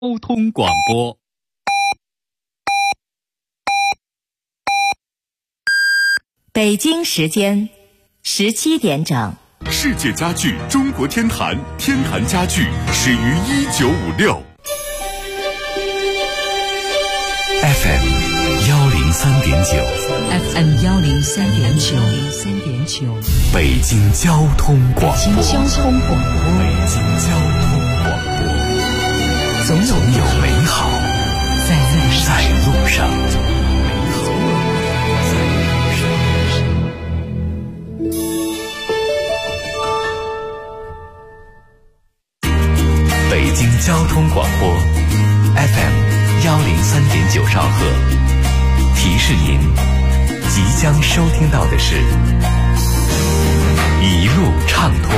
交通广播。 北京时间17点整。 世界家具中国天坛，天坛家具始于1956。 FM 103.9 FM 103.9 北京交通广播。 北京交通广播，总有美好在路上。 北京交通广播 FM 103.9兆赫，提示您即将收听到的是一路畅通。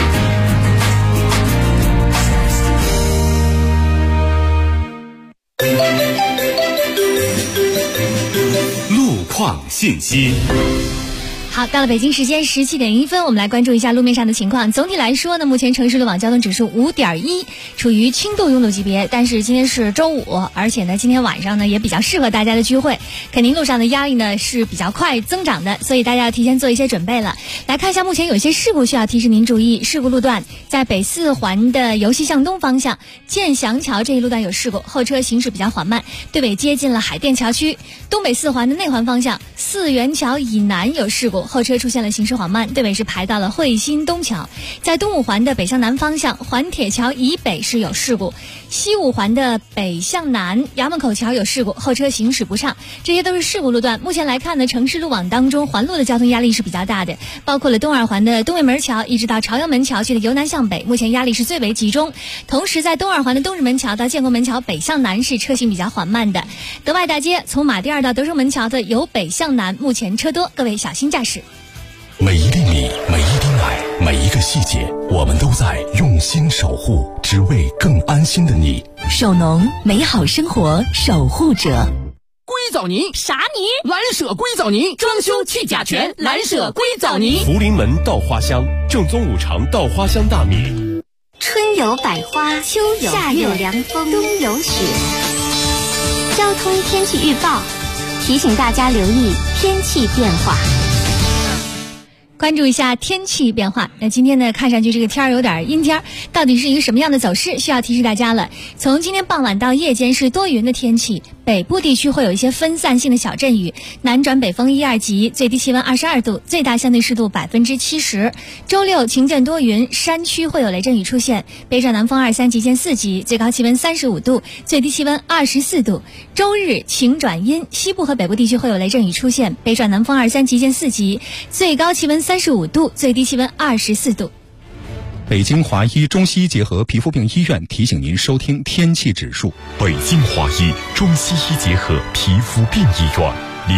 路况信息。 好，到了北京时间17点1分，我们来关注一下路面上的情况。总体来说呢，目前城市路网交通指数5.1，处于轻度拥堵级别。但是今天是周五，而且呢，今天晚上呢也比较适合大家的聚会，肯定路上的压力呢是比较快增长的，所以大家要提前做一些准备了。来看一下，目前有一些事故需要提示您注意。事故路段在北四环的由西向东方向建祥桥这一路段有事故，后车行驶比较缓慢，队尾接近了海淀桥区。东北四环的内环方向四元桥以南有事故，后车出现了行驶缓慢，队尾是排到了汇新东桥。在东五环的北向南方向环铁桥以北是有事故，西五环的北向南衙门口桥有事故，后车行驶不畅，这些都是事故路段。目前来看呢，城市路网当中环路的交通压力是比较大的，包括了东二环的东卫门桥一直到朝阳门桥区的由南向北，目前压力是最为集中。同时在东二环的东直门桥到建国门桥北向南是车行比较缓慢的。德外大街从马甸二到德胜门桥的由北向南目前车多，各位小心驾驶。 每一粒米，每一滴奶，每一个细节，我们都在用心守护，只为更安心的你。 首农，美好生活守护者。 硅藻泥啥泥？ 蓝舍硅藻泥，装修去甲醛，蓝舍硅藻泥。 福临门稻花香，正宗五常稻花香大米。 春有百花，秋有夏有凉风，冬有雪。交通天气预报提醒大家留意天气变化。 关注一下天气变化。那今天呢，看上去这个天儿有点阴天，到底是一个什么样的走势，需要提示大家了。从今天傍晚到夜间是多云的天气，北部地区会有一些分散性的小阵雨，南转北风1、2级，最低气温22度，最大相对湿度70%。周六晴间多云，山区会有雷阵雨出现，北转南风2、3级见4级，最高气温35度，最低气温24度。周日晴转阴，西部和北部地区会有雷阵雨出现，北转南风2、3级见4级，最高气温35度，最低气温24度。 北京华医中西医结合皮肤病医院提醒您收听天气指数。 北京华医中西医结合皮肤病医院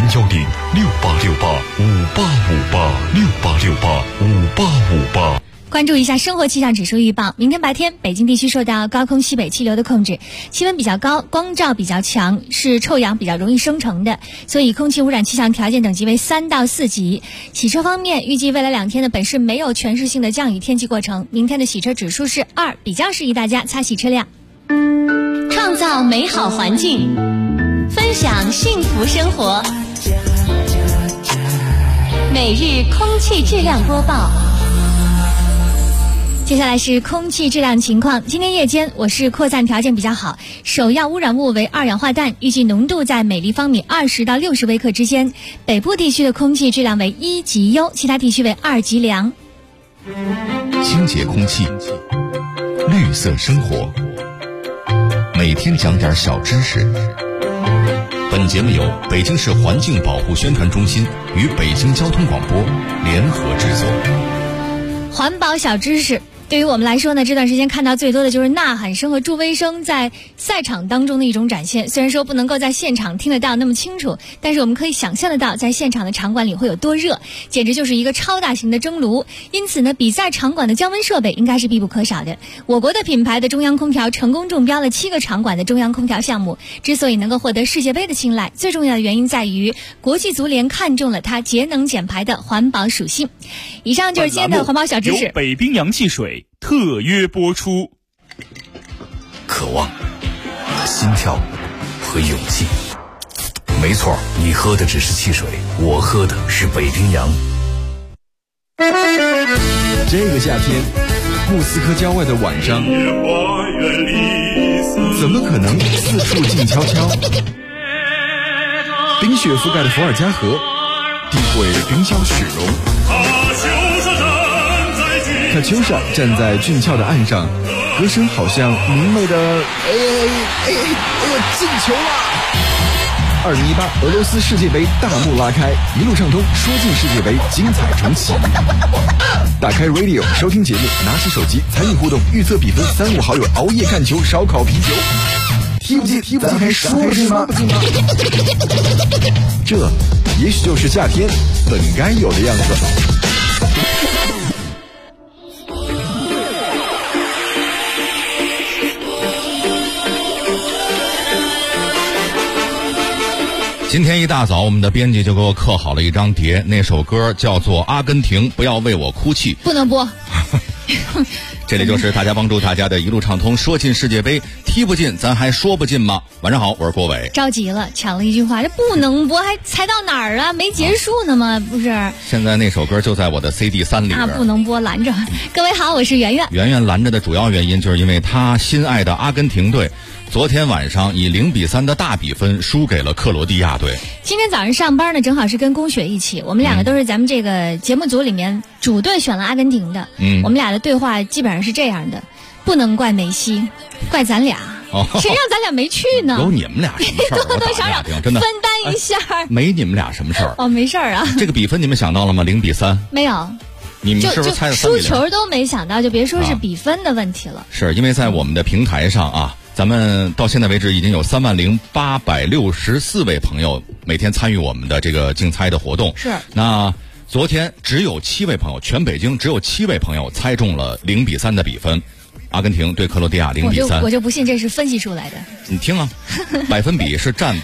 ，010-6868-5858，6868-5858。 关注一下生活气象指数预报。明天白天，北京地区受到高空西北气流的控制，气温比较高，光照比较强，是臭氧比较容易生成的，所以空气污染气象条件等级为3到4级。洗车方面，预计未来2天的本市没有全市性的降雨天气过程，明天的洗车指数是2，比较适宜大家擦洗车辆。创造美好环境，分享幸福生活。每日空气质量播报。接下来是空气质量情况。今天夜间我市扩散条件比较好，首要污染物为二氧化氮，预计浓度在每立方米20到60微克之间。北部地区的空气质量为1级优，其他地区为2级良。 清洁空气，绿色生活，每天讲点小知识。本节目由北京市环境保护宣传中心与北京交通广播联合制作。 环保小知识。对于我们来说呢，这段时间看到最多的就是呐喊声和助威声在赛场当中的一种展现。虽然说不能够在现场听得到那么清楚，但是我们可以想象得到在现场的场馆里会有多热，简直就是一个超大型的蒸炉。因此呢，比赛场馆的降温设备应该是必不可少的。我国的品牌的中央空调成功中标了7个场馆的中央空调项目，之所以能够获得世界杯的青睐，最重要的原因在于国际足联看中了它节能减排的环保属性。以上就是今天的环保小知识。 由北冰洋汽水特约播出。 渴望心跳和勇气。没错，你喝的只是汽水，我喝的是北冰洋。 这个夏天，莫斯科郊外的晚上，怎么可能四处静悄悄？冰雪覆盖的伏尔加河，定会冰消雪融。卡秋莎站在俊俏的岸上，歌声好像明媚的进球了！2018俄罗斯世界杯大幕拉开，一路畅通，说进世界杯，精彩重启。打开 Radio 收听节目，拿起手机参与互动，预测比分，35好友熬夜看球，烧烤啤酒。踢不进，咱还说不进吗？这也许就是夏天本该有的样子。 今天一大早，我们的编辑就给我刻好了一张碟，那首歌叫做《阿根廷不要为我哭泣》， 不能播。 这里就是大家帮助大家的一路畅通，说进世界杯，踢不进咱还说不进吗？晚上好，我是郭伟。 着急了，抢了一句话，这不能播，还猜到哪儿啊？没结束呢吗？不是。现在那首歌就在我的 CD3 里边。 不能播，拦着。各位好，我是圆圆。 圆圆拦着的主要原因就是因为她心爱的阿根廷队昨天晚上以0-3的大比分输给了克罗地亚队。 今天早上上班呢，正好是跟龚雪一起，我们两个都是咱们这个节目组里面主队选了阿根廷的。我们俩的对话基本上是这样的：不能怪梅西，怪咱俩。谁让咱俩没去呢？ 有你们俩什么事儿？ 多多少少真的分担一下。 没你们俩什么事儿？ 没事儿啊。 这个比分你们想到了吗？0-3。 没有。 你们是不是猜的输球都没想到，就别说是比分的问题了。 是因为在我们的平台上啊，咱们到现在为止已经有30,864位朋友每天参与我们的这个竞猜的活动。 是。 那昨天只有7位朋友，全北京只有7位朋友猜中了0-3的比分，阿根廷对克罗地亚0-3。 我就不信这是分析出来的。 你听啊，百分比是占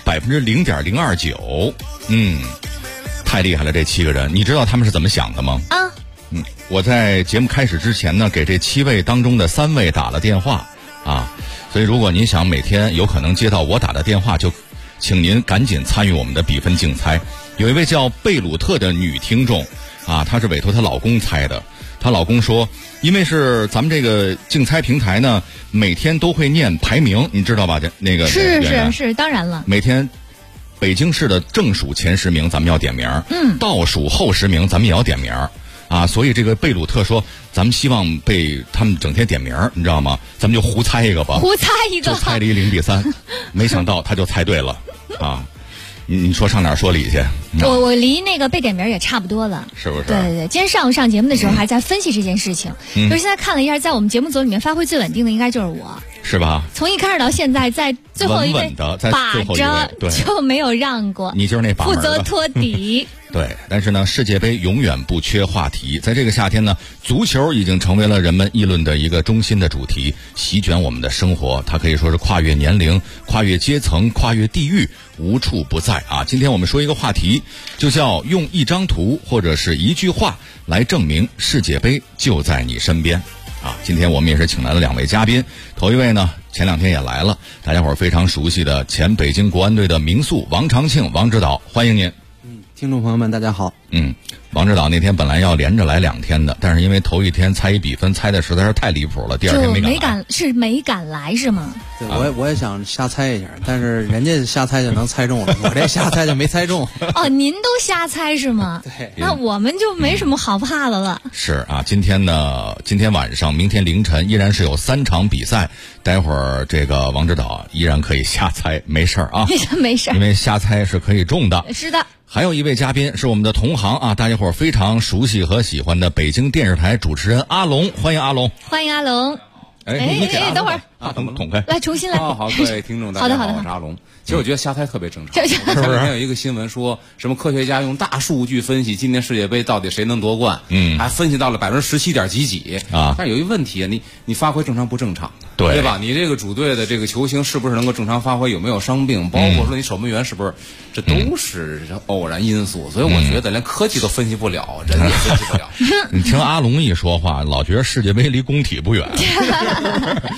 0.029%。太厉害了，这7个人，你知道他们是怎么想的吗？我在节目开始之前呢，给这7位当中的3位打了电话啊，所以如果您想每天有可能接到我打的电话，就请您赶紧参与我们的比分竞猜。有一位叫贝鲁特的女听众啊，她是委托她老公猜的。她老公说，因为是咱们这个竞猜平台呢，每天都会念排名，你知道吧？那个是，当然了， 每天北京市的正数前10名咱们要点名，倒数后10名咱们也要点名。所以这个贝鲁特说，咱们希望被他们整天点名，你知道吗？咱们就胡猜一个吧， 胡猜一个， 就猜了一0-3，没想到他就猜对了啊！你说上哪儿说理去？ 我离那个被点名也差不多了， 是不是？ 对，今天上午上节目的时候还在分析这件事情，就是现在看了一下，在我们节目组里面发挥最稳定的应该就是我， 是吧？ 从一开始到现在，在最后一位把着就没有让过， 你就是那把门负责托底。 对，但是呢，世界杯永远不缺话题。在这个夏天呢，足球已经成为了人们议论的一个中心的主题，席卷我们的生活。它可以说是跨越年龄、跨越阶层、跨越地域，无处不在啊！今天我们说一个话题，就叫用一张图或者是一句话来证明世界杯就在你身边。今天我们也是请来了2位嘉宾，头一位呢，前2天也来了，大家伙儿非常熟悉的前北京国安队的名宿王长庆，王指导，欢迎您。 听众朋友们大家好。 王指导那天本来要连着来2天的，但是因为头一天猜一比分猜的实在是太离谱了，第2天没敢来是吗？ 对，我也想瞎猜一下，但是人家瞎猜就能猜中了，我这瞎猜就没猜中。 您都瞎猜是吗？ 对， 那我们就没什么好怕的了。 是啊，今天晚上、明天凌晨依然是有3场比赛，待会儿这个王指导依然可以瞎猜，没事儿啊， 没事儿， 因为瞎猜是可以中的。 是的。 还有一位嘉宾是我们的同行啊，大家伙儿非常熟悉和喜欢的北京电视台主持人阿龙，欢迎阿龙。 欢迎阿龙。等会儿啊，等捅开， 来重新来。 好，各位听众大家好，我是阿龙。其实我觉得瞎猜特别正常。前两天有一个新闻说什么科学家用大数据分析今年世界杯到底谁能夺冠，还分析到了17%点几几啊。但是有一个问题啊，你发挥正常不正常？对吧？你这个主队的这个球星是不是能够正常发挥？有没有伤病？包括说你守门员是不是？这都是偶然因素。所以我觉得连科技都分析不了，人也分析不了。 你听阿龙一说话，老觉得世界杯离工体不远。世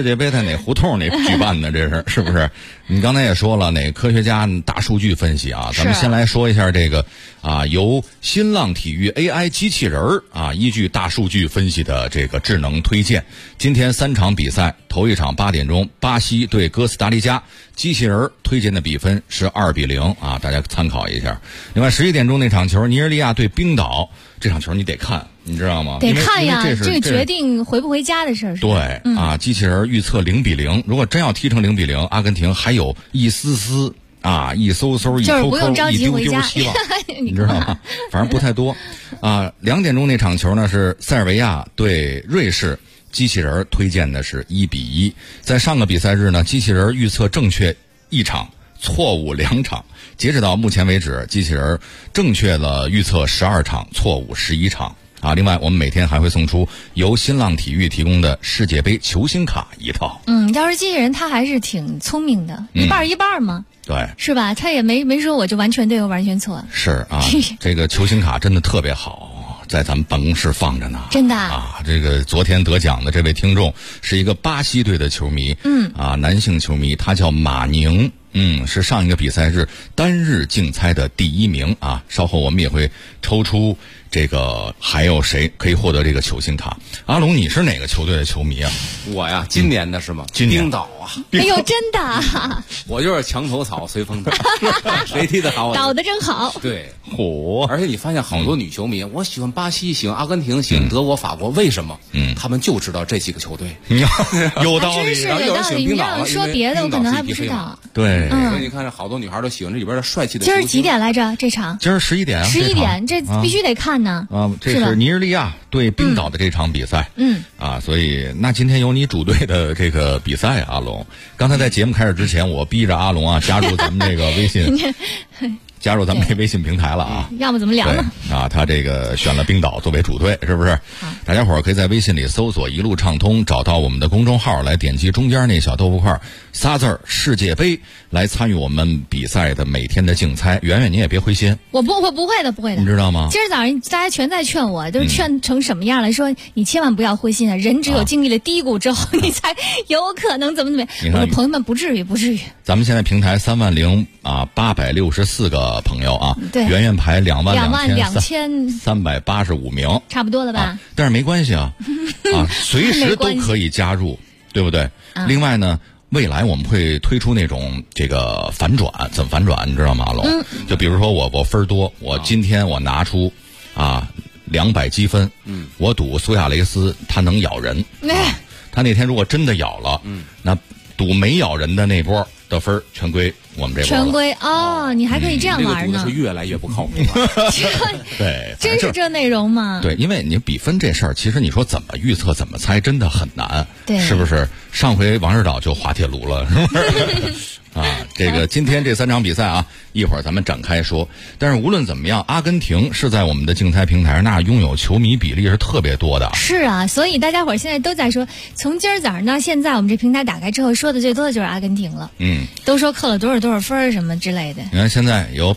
世界杯在哪胡同哪举办的？这是不是？你刚才也说了，哪科学家大数据分析啊？咱们先来说一下这个啊，由新浪体育 AI 机器人啊，依据大数据分析的这个智能推荐。今天3场比赛，头一场8点钟，巴西对哥斯达黎加，机器人推荐的比分是2-0啊，大家参考一下。另外11点钟那场球，尼日利亚对冰岛，这场球你得看。你知道吗？ 得看呀，这个决定回不回家的事儿。 对、啊，机器人预测0-0，如果真要踢成0-0，阿根廷还有一丝丝啊，一嗖嗖，一抠抠，一丢丢希望，你知道吗？反正不太多啊。2点钟那场球呢是塞尔维亚对瑞士，机器人推荐的是1-1。在上个比赛日呢，机器人预测正确1场，错误2场。截止到目前为止，机器人正确了预测12场，错误11场。啊，另外我们每天还会送出由新浪体育提供的世界杯球星卡1套。 要是机器人他还是挺聪明的，一半一半嘛。 对， 是吧？他也没说我就完全对，我完全错。 是啊，这个球星卡真的特别好，在咱们办公室放着呢。 真的啊，这个昨天得奖的这位听众是一个巴西队的球迷，男性球迷，他叫马宁。是上一个比赛日单日竞猜的第1名啊！稍后我们也会抽出这个还有谁可以获得这个球星卡。阿龙，你是哪个球队的球迷啊？ 我呀，今年的是吗？冰岛啊！ 哎呦，真的啊！ 我就是墙头草随风倒，谁踢得好？ 倒得真好。 对，而且你发现好多女球迷，我喜欢巴西，喜欢阿根廷，喜欢德国、法国，为什么？他们就知道这几个球队。 有道理。 真是有道理。你要说别的，我可能还不知道。 对。 所以你看，好多女孩都喜欢这里边的帅气的。 今儿几点来着？这场？ 今儿11点。 11点，这必须得看呢。 这是尼日利亚对冰岛的这场比赛。所以那今天有你主队的这个比赛，阿龙。刚才在节目开始之前，我逼着阿龙啊加入咱们这个微信。加入咱们这微信平台了啊！ 要么怎么聊呢？ 啊，他这个选了冰岛作为主队，是不是？大家伙儿可以在微信里搜索“一路畅通”，找到我们的公众号，来点击中间那小豆腐块，3字“世界杯”，来参与我们比赛的每天的竞猜。圆圆，你也别灰心， 我不会的， 你知道吗？ 今儿早上大家全在劝我，都是劝成什么样了？说你千万不要灰心啊！人只有经历了低谷之后，你才有可能怎么样。我说朋友们，不至于。 咱们现在平台30864个朋友啊， 对， 圆圆排 22385 名， 差不多了吧？ 但是没关系啊，随时都可以加入，对不对？另外呢，未来我们会推出那种这个反转，怎么反转？你知道吗，阿龙？就比如说我分多，我今天我拿出200积分，我赌苏亚雷斯他能咬人，他那天如果真的咬了，那赌没咬人的那波的分全归我们这波了。 全归你还可以这样玩呢。 这个是越来越不靠谱。 对， 真是这内容吗？ 对，因为你比分这事儿，其实你说怎么预测、怎么猜，真的很难。 对， 是不是？上回王指导就滑铁卢了，是不是？这个今天这3场比赛啊，一会儿咱们展开说。但是无论怎么样，阿根廷是在我们的竞猜平台上，那拥有球迷比例是特别多的。 是啊，所以大家伙儿现在都在说，从今儿早上到现在，我们这平台打开之后，说的最多的就是阿根廷了。都说扣了多少分什么之类的。 你看现在有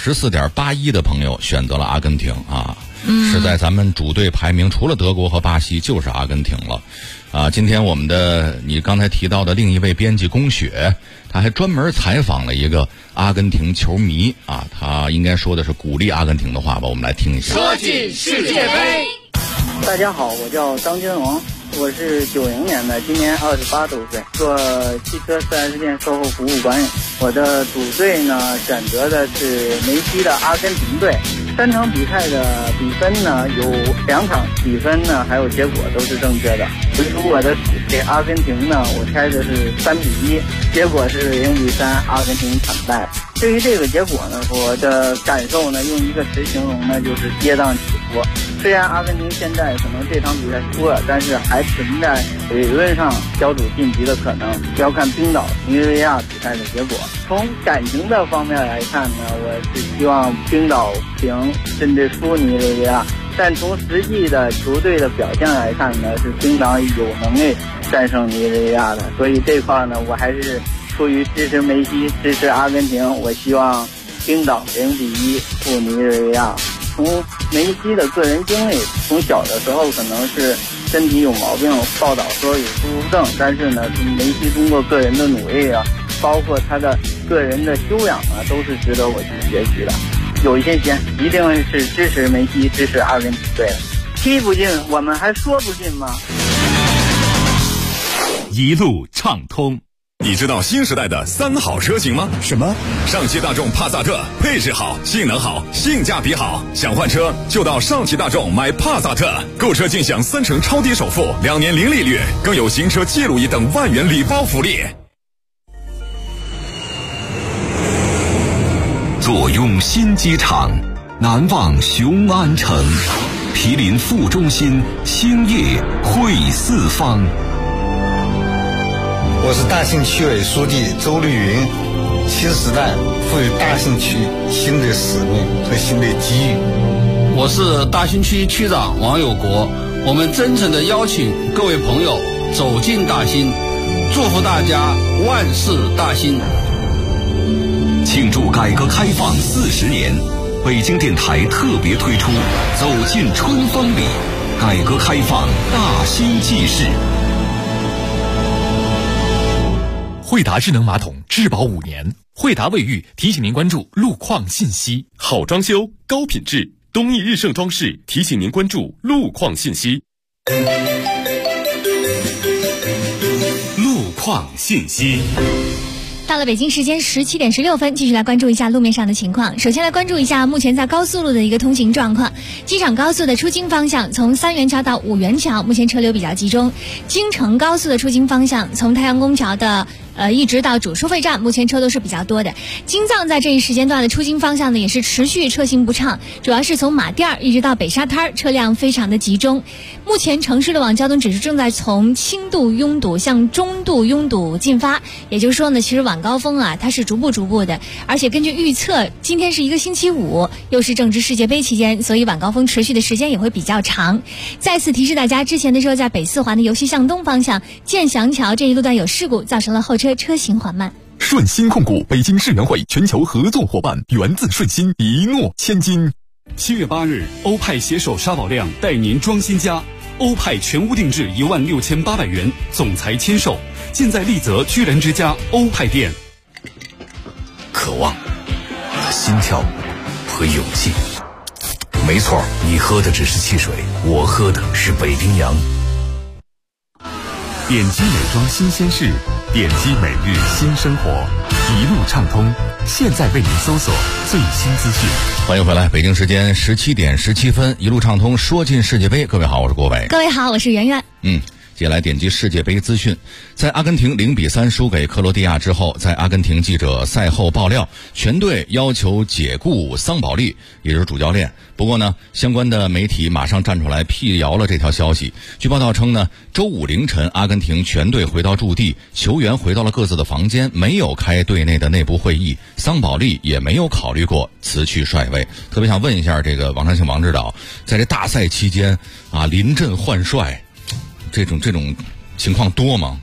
14.81%的朋友选择了阿根廷啊。是在咱们主队排名除了德国和巴西就是阿根廷了。今天我们的你刚才提到的另一位编辑龚雪，他还专门采访了一个阿根廷球迷啊，他应该说的是鼓励阿根廷的话吧，我们来听一下。 说进世界杯。 大家好，我叫张军荣，我是90年的，今年28多岁，做汽车4S店售后服务管理。我的主队呢选择的是梅西的阿根廷队。3场比赛的比分呢有2场比分呢还有结果都是正确的。唯独我的主队阿根廷呢，我猜的是3-1，结果是0-3，阿根廷惨败。对于这个结果呢，我的感受呢用一个词形容呢，就是跌宕起伏。虽然阿根廷现在可能这场比赛输了，但是还存在理论上小组晋级的可能，要看冰岛、尼日利亚比赛的结果。从感情的方面来看呢，我是希望冰岛平甚至输尼日利亚，但从实际的球队的表现来看呢，是冰岛有能力战胜尼日利亚的。所以这块呢，我还是出于支持梅西、支持阿根廷，我希望冰岛0-1负尼日利亚。从梅西的个人经历，从小的时候可能是身体有毛病，报道说有侏儒症，但是呢，梅西通过个人的努力啊，包括他的个人的修养啊，都是值得我去学习的。有信心，一定是支持梅西，支持阿根廷队的。踢不进，我们还说不进吗？ 一路畅通。 你知道新时代的3好车型吗？ 什么？ 上汽大众帕萨特，配置好，性能好，性价比好。想换车就到上汽大众买帕萨特，购车尽享3成超低首付，2年零利率，更有行车记录仪等万元礼包福利。 坐拥新机场，难忘雄安城，毗邻副中心，兴业汇四方。 我是大兴区委书记周绿云。新时代赋予大兴区新的使命和新的机遇。 我是大兴区区长王有国。我们真诚地邀请各位朋友走进大兴，祝福大家万事大兴。 庆祝改革开放40年，北京电台特别推出走进春风里，改革开放大兴纪事。 惠达智能马桶质保5年，惠达卫浴提醒您关注路况信息。好装修高品质，东益日盛装饰提醒您关注路况信息。路况信息。 到了北京时间17点16分，继续来关注一下路面上的情况。首先来关注一下目前在高速路的一个通行状况。机场高速的出京方向，从3元桥到5元桥，目前车流比较集中。京承高速的出京方向，从太阳宫桥的一直到主收费站，目前车都是比较多的。京藏在这一时间段的出京方向呢，也是持续车行不畅，主要是从马甸一直到北沙滩，车辆非常的集中。目前城市路网交通指数正在从轻度拥堵向中度拥堵进发，也就是说呢，其实晚高峰啊，它是逐步的，而且根据预测，今天是一个星期五，又是正值世界杯期间，所以晚高峰持续的时间也会比较长。再次提示大家，之前的时候在北四环的游戏向东方向建祥桥这一路段有事故，造成了后车车行缓慢。 顺鑫控股北京世园会全球合作伙伴，源自顺鑫，一诺千金。7月8日，欧派携手沙宝亮带您装新家，欧派全屋定制16800元，总裁签售，尽在丽泽居然之家欧派店。 渴望，心跳和勇气。没错，你喝的只是汽水，我喝的是北冰洋。 点击美妆新鲜事，点击每日新生活，一路畅通。现在为您搜索最新资讯。 欢迎回来，北京时间17点17分，一路畅通，说进世界杯。各位好，我是郭伟。 各位好，我是圆圆。 接下来点击世界杯资讯。在阿根廷0-3输给克罗地亚之后，在阿根廷记者赛后爆料，全队要求解雇桑保利，也就是主教练。不过呢，相关的媒体马上站出来辟谣了这条消息。据报道称呢，周五凌晨，阿根廷全队回到驻地，球员回到了各自的房间，没有开队内的内部会议，桑保利也没有考虑过辞去帅位。特别想问一下这个王长庆王指导，在这大赛期间啊，临阵换帅，这种情况多吗？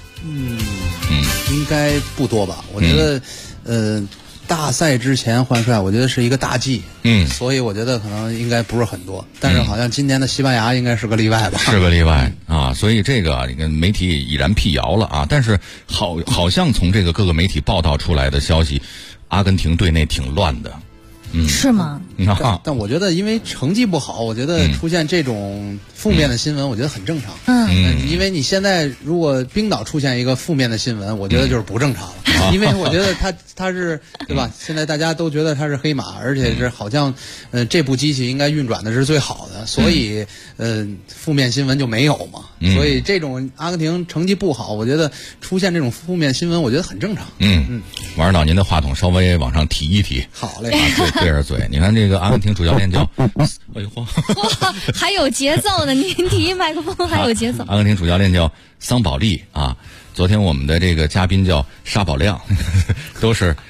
应该不多吧？我觉得，大赛之前换帅，我觉得是一个大忌。所以我觉得可能应该不是很多。但是好像今年的西班牙应该是个例外吧？ 是个例外啊！所以这个媒体已然辟谣了啊。但是好像从这个各个媒体报道出来的消息，阿根廷队内挺乱的。 是吗？ 但我觉得因为成绩不好，我觉得出现这种负面的新闻，我觉得很正常。因为你现在如果冰岛出现一个负面的新闻，我觉得就是不正常了。因为我觉得他是对吧？现在大家都觉得他是黑马，而且是好像这部机器应该运转的是最好的，所以负面新闻就没有嘛。所以这种阿根廷成绩不好，我觉得出现这种负面新闻，我觉得很正常。 王指导，您的话筒稍微往上提一提。 好嘞， 对着嘴。你看这个阿根廷主教练叫，哎呦哇，还有节奏呢！您提麦克风还有节奏。 阿根廷主教练叫桑保利啊。昨天我们的这个嘉宾叫沙宝亮，都是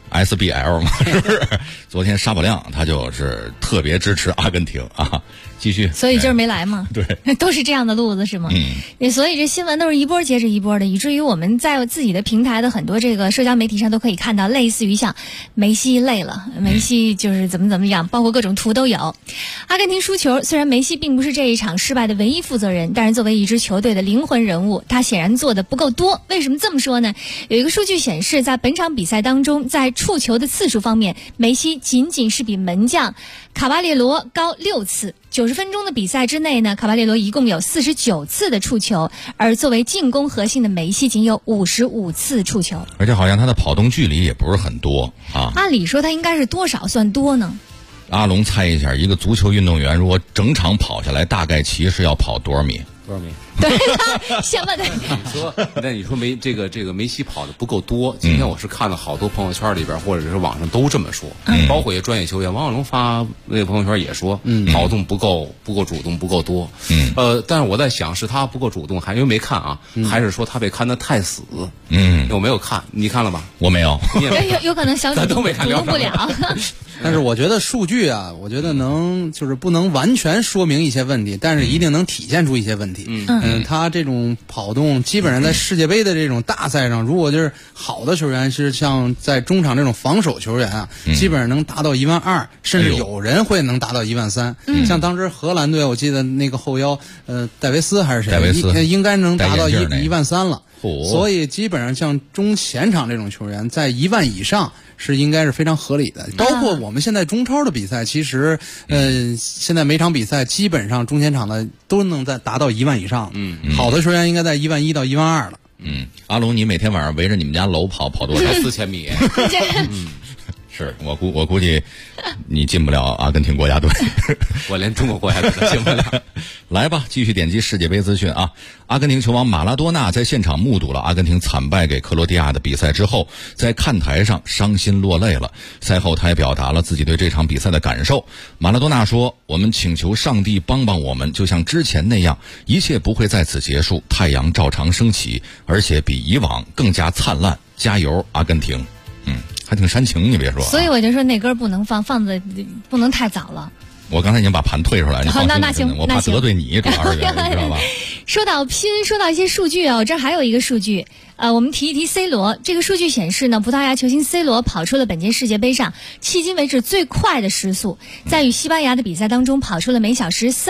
SBL 嘛，是不是？昨天沙宝亮他就是特别支持阿根廷啊，继续。 所以今儿没来吗？ 对， 都是这样的路子是吗？所以这新闻都是一波接着一波的，以至于我们在自己的平台的很多这个社交媒体上都可以看到，类似于像梅西累了，梅西就是怎么样，包括各种图都有。阿根廷输球，虽然梅西并不是这一场失败的唯一负责人，但是作为一支球队的灵魂人物，他显然做的不够多。为什么这么说呢？有一个数据显示，在本场比赛当中，在触球的次数方面，梅西仅仅是比门将卡巴列罗高6次。90分钟的比赛之内呢，卡巴列罗一共有49次的触球，而作为进攻核心的梅西仅有55次触球， 而且好像他的跑动距离也不是很多啊。 按理说他应该是多少算多呢？ 阿龙猜一下，一个足球运动员如果整场跑下来，大概其实要跑多少米？ 多少米？ 对，先问那你说这个梅西跑的不够多？今天我是看了好多朋友圈里边或者是网上都这么说，包括一些专业球员，王小龙发那个朋友圈也说，跑动不够主动不够多。但是我在想，是他不够主动，还因为没看啊，还是说他被看得太死？我没有看，你看了吧？ 我没有。 有可能小主动主动不了。 但是我觉得数据啊，我觉得就是不能完全说明一些问题，但是一定能体现出一些问题。他这种跑动，基本上在世界杯的这种大赛上，如果就是好的球员，是像在中场这种防守球员啊，基本上能达到12000，甚至有人会能达到13000。像当时荷兰队，我记得那个后腰戴维斯还是谁，应该能达到13000了。所以基本上像中前场这种球员，在10000以上是应该是非常合理的。包括我们现在中超的比赛，其实现在每场比赛基本上中前场的都能达到10000以上。好的球员应该在11000到12000了。 阿龙，你每天晚上围着你们家楼跑多少 ？4000米。 是我估计你进不了阿根廷国家队， 我连中国国家队都进不了。 来吧，继续点击世界杯资讯啊！阿根廷球王马拉多纳在现场目睹了阿根廷惨败给克罗地亚的比赛之后，在看台上伤心落泪了。赛后他也表达了自己对这场比赛的感受。马拉多纳说：“我们请求上帝帮帮我们，就像之前那样，一切不会在此结束，太阳照常升起，而且比以往更加灿烂。加油，阿根廷！”还挺煽情，你别说。 所以我就说那歌不能放的不能太早了。 我刚才已经把盘退出来，你放心。 那行， 我怕得罪你，主要是你知道吧？ 说到一些数据啊，这还有一个数据，我们提一提 C 罗。这个数据显示呢，葡萄牙球星 C 罗跑出了本届世界杯上迄今为止最快的时速，在与西班牙的比赛当中跑出了每小时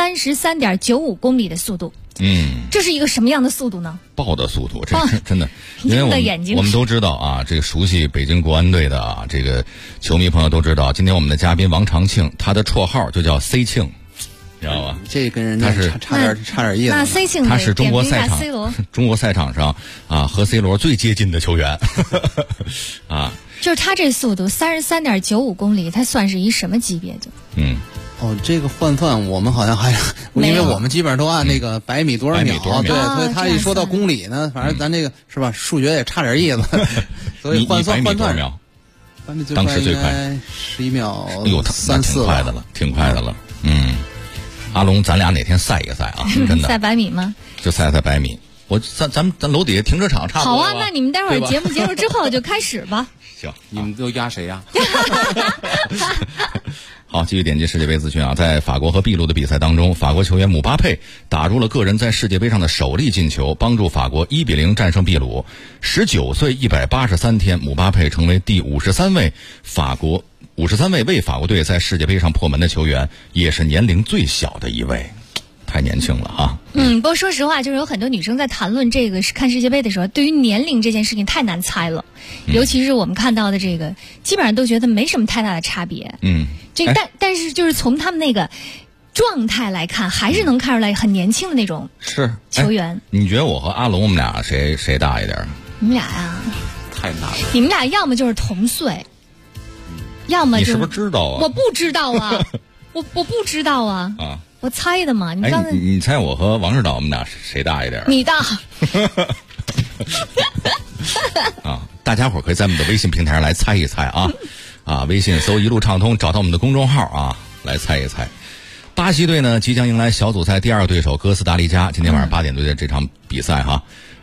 33.95公里的速度。这是一个什么样的速度呢？ 爆的速度，这真的，因为我们都知道啊，这个熟悉北京国安队的啊，这个球迷朋友都知道，今天我们的嘉宾王长庆，他的绰号就叫 C 庆，知道吧？ 这跟人家差点意思。 那 C 庆他是中国赛场上啊和 C 罗最接近的球员啊。 就是他这速度33.95公里，他算是一什么级别就？ 这个换算我们好像还，因为我们基本上都按那个百米多少秒，对，所以他一说到公里呢，反正咱这个是吧，数学也差点意思，所以换算当时最快 11秒34了， 挺快的了。阿龙，咱俩哪天赛一赛啊？真的赛100米吗？ 就赛100米。咱楼底下停车场差不多。 好啊，那你们待会儿节目结束之后就开始吧。 行， 你们都压谁呀？ 好，继续点击世界杯资讯啊！在法国和秘鲁的比赛当中，法国球员姆巴佩打入了个人在世界杯上的首粒进球，帮助法国1-0战胜秘鲁。19岁183天，姆巴佩成为第53位为法国队在世界杯上破门的球员，也是年龄最小的一位。太年轻了啊！ 不过说实话，就是有很多女生在谈论这个看世界杯的时候，对于年龄这件事情太难猜了，尤其是我们看到的这个，基本上都觉得没什么太大的差别。但是就是从他们那个状态来看，还是能看出来很年轻的那种球员。 你觉得我和阿龙我们俩谁大一点？ 你们俩呀， 太难了。 你们俩要么就是同岁，要么你是不是知道啊？ 我不知道啊，我不知道啊。我猜的嘛，你刚才你猜我和王指导我们俩谁大一点？ 你大。 大家伙可以在我们的微信平台上来猜一猜啊！微信搜一路畅通，找到我们的公众号啊，来猜一猜。巴西队呢即将迎来小组赛第2个对手哥斯达黎加，今天晚上8点对的这场比赛哈。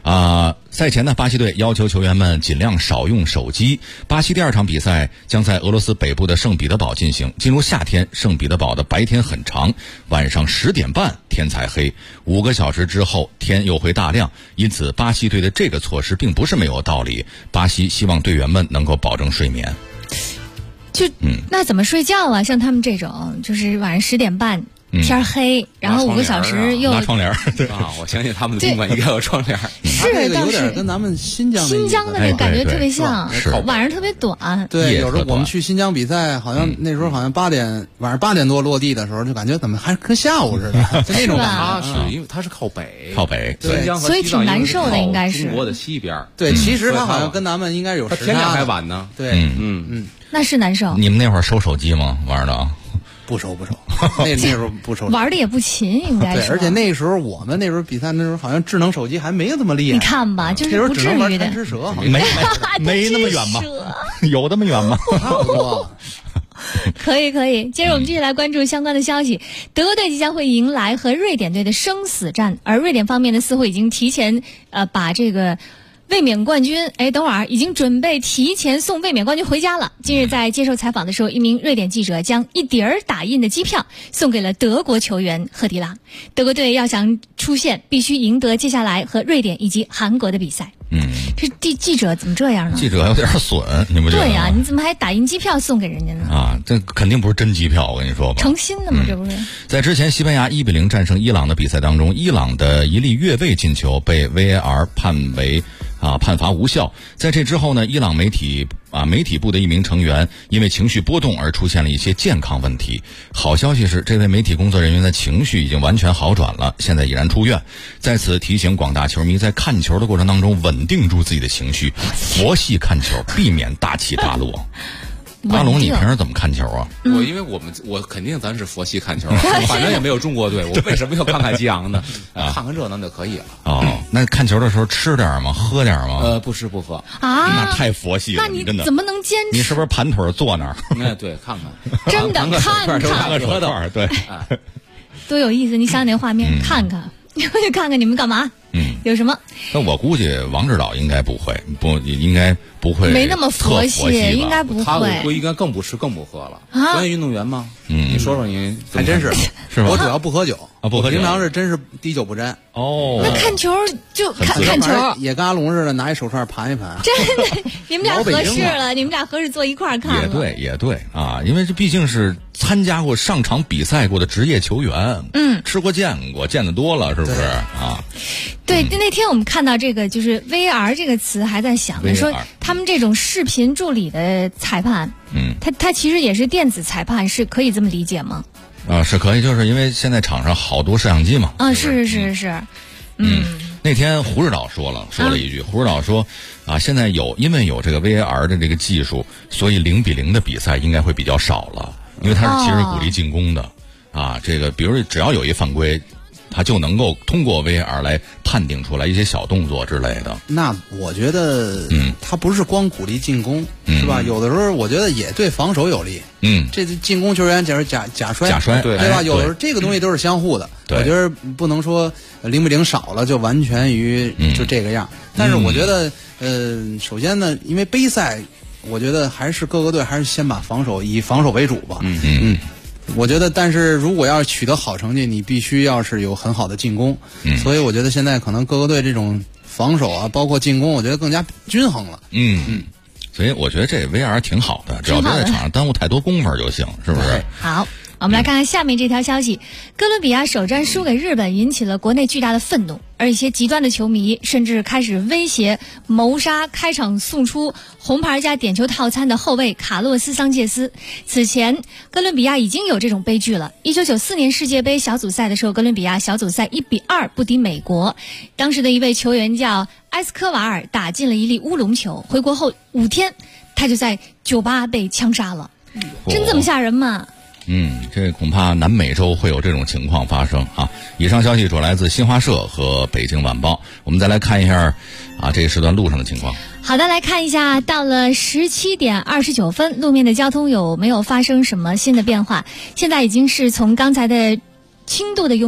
赛前呢，巴西队要求球员们尽量少用手机。巴西第2场比赛将在俄罗斯北部的圣彼得堡进行。进入夏天，圣彼得堡的白天很长，晚上10点半天才黑，5个小时之后天又会大亮。因此，巴西队的这个措施并不是没有道理。巴西希望队员们能够保证睡眠。 那怎么睡觉啊？像他们这种，就是晚上10点半。天黑，然后5个小时又拉窗帘对啊，我相信他们的宾馆应该有窗帘。 是， 有点跟咱们新疆的那个感觉特别像，晚上特别短。 对，有时候我们去新疆比赛，好像那时候好像晚上8点多落地的时候，就感觉怎么还跟下午似的，就那种感觉。 是因为它是靠北， 对， 所以挺难受的，应该是中国的西边。 对，其实它好像跟咱们应该有时差， 天亮还晚呢。 对， 那是难受。 你们那会儿收手机吗？玩的？ 不收，那时候不收， 玩的也不勤，应该是。 对，而且那时候我们那时候比赛那时候好像智能手机还没有这么厉害。 你看吧，就是不至于的。 贪吃蛇没那么远吗？有那么远吗？ 差不多。 可以。接着我们继续来关注相关的消息。德国队即将会迎来和瑞典队的生死战，而瑞典方面呢，似乎已经提前把这个卫冕冠军，等会儿已经准备提前送卫冕冠军回家了。近日在接受采访的时候，一名瑞典记者将1叠打印的机票送给了德国球员赫迪拉。德国队要想出线，必须赢得接下来和瑞典以及韩国的比赛。这记者怎么这样呢？ 记者有点损，你不觉得？ 对呀，你怎么还打印机票送给人家呢？ 啊，这肯定不是真机票，我跟你说吧。 诚心的吗？这不是？ 在之前西班牙1-0战胜伊朗的比赛当中，伊朗的一粒越位进球被 VAR 判罚无效。在这之后呢，伊朗媒体部的一名成员因为情绪波动而出现了一些健康问题。好消息是，这位媒体工作人员的情绪已经完全好转了，现在已然出院。在此提醒广大球迷，在看球的过程当中稳定住自己的情绪，佛系看球，避免大起大落。阿龙，你平时怎么看球啊？ 因为我肯定咱是佛系看球，反正也没有中国队，我为什么要看看激昂呢？看看热闹就可以了。 那看球的时候吃点吗？喝点吗？ 不吃不喝啊， 那太佛系了。 那你真的怎么能坚持？ 你是不是盘腿坐那儿？ 对，看看， 真的看个舌头，对， 多有意思！你想想那画面，看看，看看你们干嘛？有什么？ 那我估计王指导应该不会，应该不会， 没那么佛系，应该不会。 他应该更不吃更不喝了。专业运动员吗？你说说你， 还真是，我主要不喝酒啊，不喝酒， 平常是真是滴酒不沾。 那看球就看球， 也跟阿龙似的，拿一手串盘一盘。 真的，你们俩合适了，你们俩合适坐一块儿看。 也对啊，因为这毕竟是参加过上场比赛过的职业球员，吃过见得多了，是不是啊？ 对，那天我们看到这个就是 VAR 这个词，还在想呢，说他们这种视频助理的裁判，他其实也是电子裁判，是可以这么理解吗？ 是可以，就是因为现在场上好多摄像机嘛。 是。 那天胡指导说了一句，胡指导说现在因为有这个 VAR 的这个技术，所以0-0的比赛应该会比较少了，因为他是其实鼓励进攻的这个比如只要有一犯规，他就能够通过 VAR 来判定出来一些小动作之类的。 那我觉得，他不是光鼓励进攻，是吧？有的时候我觉得也对防守有利。这进攻球员假摔，对吧？有的时候这个东西都是相互的。我觉得不能说0-0少了就完全于就这个样。但是我觉得，首先呢，因为杯赛，我觉得还是各个队还是先把以防守为主吧。我觉得，但是如果要是取得好成绩，你必须要是有很好的进攻。所以我觉得现在可能各个队这种防守包括进攻，我觉得更加均衡了。 所以我觉得这 VAR 挺好的，只要别在场上耽误太多功夫就行，是不是？ 好。我们来看看下面这条消息，哥伦比亚首战输给日本，引起了国内巨大的愤怒，而一些极端的球迷甚至开始威胁谋杀开场送出红牌加点球套餐的后卫卡洛斯·桑切斯。此前哥伦比亚已经有这种悲剧了，1994年世界杯小组赛的时候，哥伦比亚小组赛1-2不敌美国，当时的一位球员叫埃斯科瓦尔打进了一粒乌龙球，回国后5天他就在酒吧被枪杀了。真这么吓人吗？ 这恐怕南美洲会有这种情况发生啊！以上消息主来自新华社和北京晚报。我们再来看一下这个时段路上的情况。 好的，来看一下，到了17点29分，路面的交通有没有发生什么新的变化？现在已经是从刚才的轻度的拥堵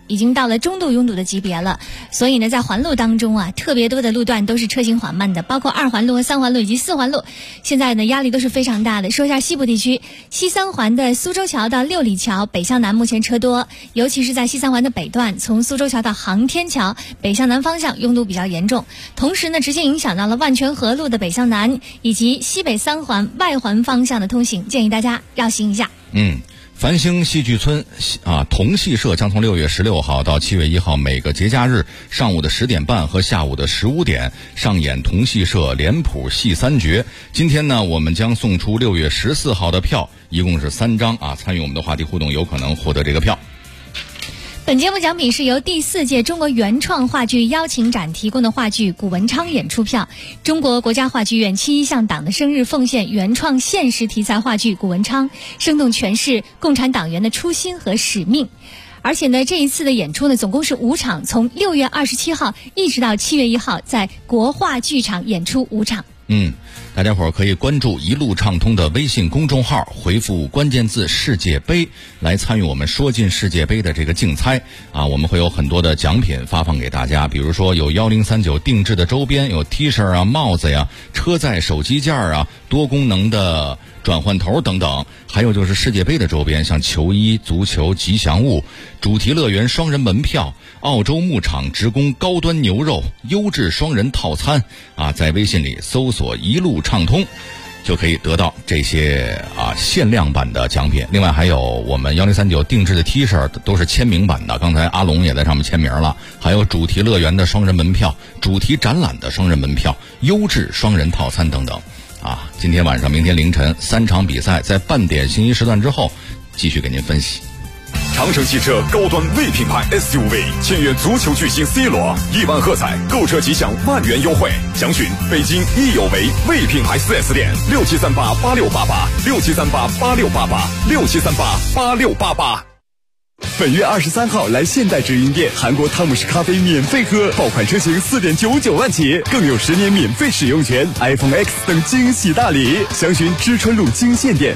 已经到了中度拥堵的级别了。所以呢，在环路当中啊，特别多的路段都是车行缓慢的，包括2环路和3环路以及4环路，现在呢压力都是非常大的。说一下西部地区，西3环的苏州桥到六里桥北向南目前车多，尤其是在西3环的北段，从苏州桥到航天桥北向南方向拥堵比较严重，同时呢直接影响到了万泉河路的北向南以及西北3环外环方向的通行，建议大家绕行一下。 繁星戏剧村同戏社将从6月16号到7月1号每个节假日上午的10点半和下午的15点上演同戏社脸谱戏3绝。今天呢，我们将送出6月14号的票，一共是3张参与我们的话题互动有可能获得这个票。 本节目奖品是由第4届中国原创话剧邀请展提供的话剧《古文昌》演出票，中国国家话剧院7.1向党的生日奉献原创现实题材话剧《古文昌》，生动诠释共产党员的初心和使命。而且呢，这一次的演出呢，总共是5场，从6月27号一直到7月1号，在国画剧场演出5场。 大家伙儿可以关注一路畅通的微信公众号，回复关键字世界杯来参与我们说进世界杯的这个竞猜我们会有很多的奖品发放给大家，比如说有1039定制的周边，有 T 恤帽子呀、车载手机件多功能的转换头等等，还有就是世界杯的周边，像球衣、足球吉祥物、主题乐园双人门票、澳洲牧场职工高端牛肉、优质双人套餐在微信里搜索一路畅通就可以得到这些限量版的奖品。另外还有我们1039定制的 T 恤都是签名版的，刚才阿龙也在上面签名了，还有主题乐园的双人门票、主题展览的双人门票、优质双人套餐等等今天晚上明天凌晨3场比赛，在半点信息时段之后继续给您分析。 长城汽车高端 V 品牌 SUV 签约足球巨星 C 罗，1万喝彩，购车即享万元优惠。详询北京益有为 V 品牌 4S 店，67388688，67388688，67388688。 本月23号来现代直营店，韩国汤姆士咖啡免费喝，爆款车型4.99万起，更有10年免费使用权， iPhone X 等惊喜大礼。详询知春路金线店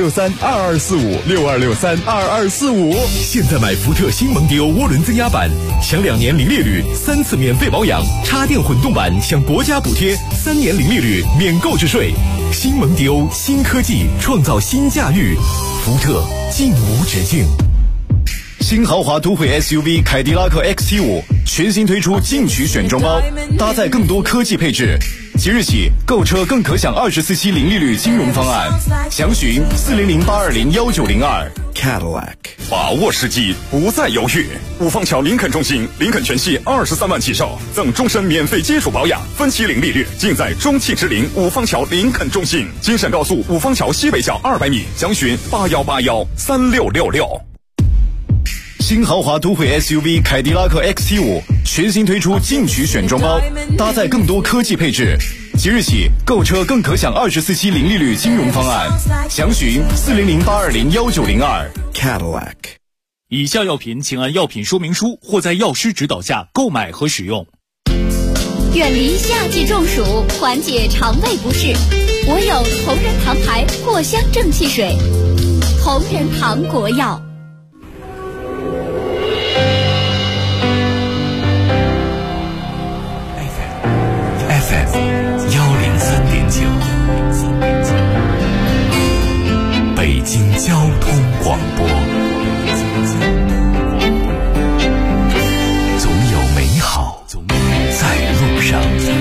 62632245，62632245。 现在买福特新蒙迪欧涡轮增压版，享2年零利率，3次免费保养；插电混动版享国家补贴，3年零利率免购置税。新蒙迪欧，新科技创造新驾驭，福特尽无止境。 新豪华都会 SUV 凯迪拉克 XT5 全新推出进取选装包，搭载更多科技配置。即日起购车更可享24期零利率金融方案，详询40082019002。 Cadillac， 把握时机，不再犹豫。五方桥林肯中心，林肯全系23万起售，赠终身免费基础保养，分期零利率，尽在中汽之林五方桥林肯中心。京沈高速五方桥西北角200米，详询81813666。 新豪华都会 SUV 凯迪拉克 XT5 全新推出进取选装包，搭载更多科技配置。即日起购车更可享24期零利率金融方案，详询40082019002。 Cadillac。 以下药品请按药品说明书或在药师指导下购买和使用。 远离夏季中暑，缓解肠胃不适，我有同仁堂牌藿香正气水。同仁堂国药。 103.9，北京交通广播，总有美好在路上。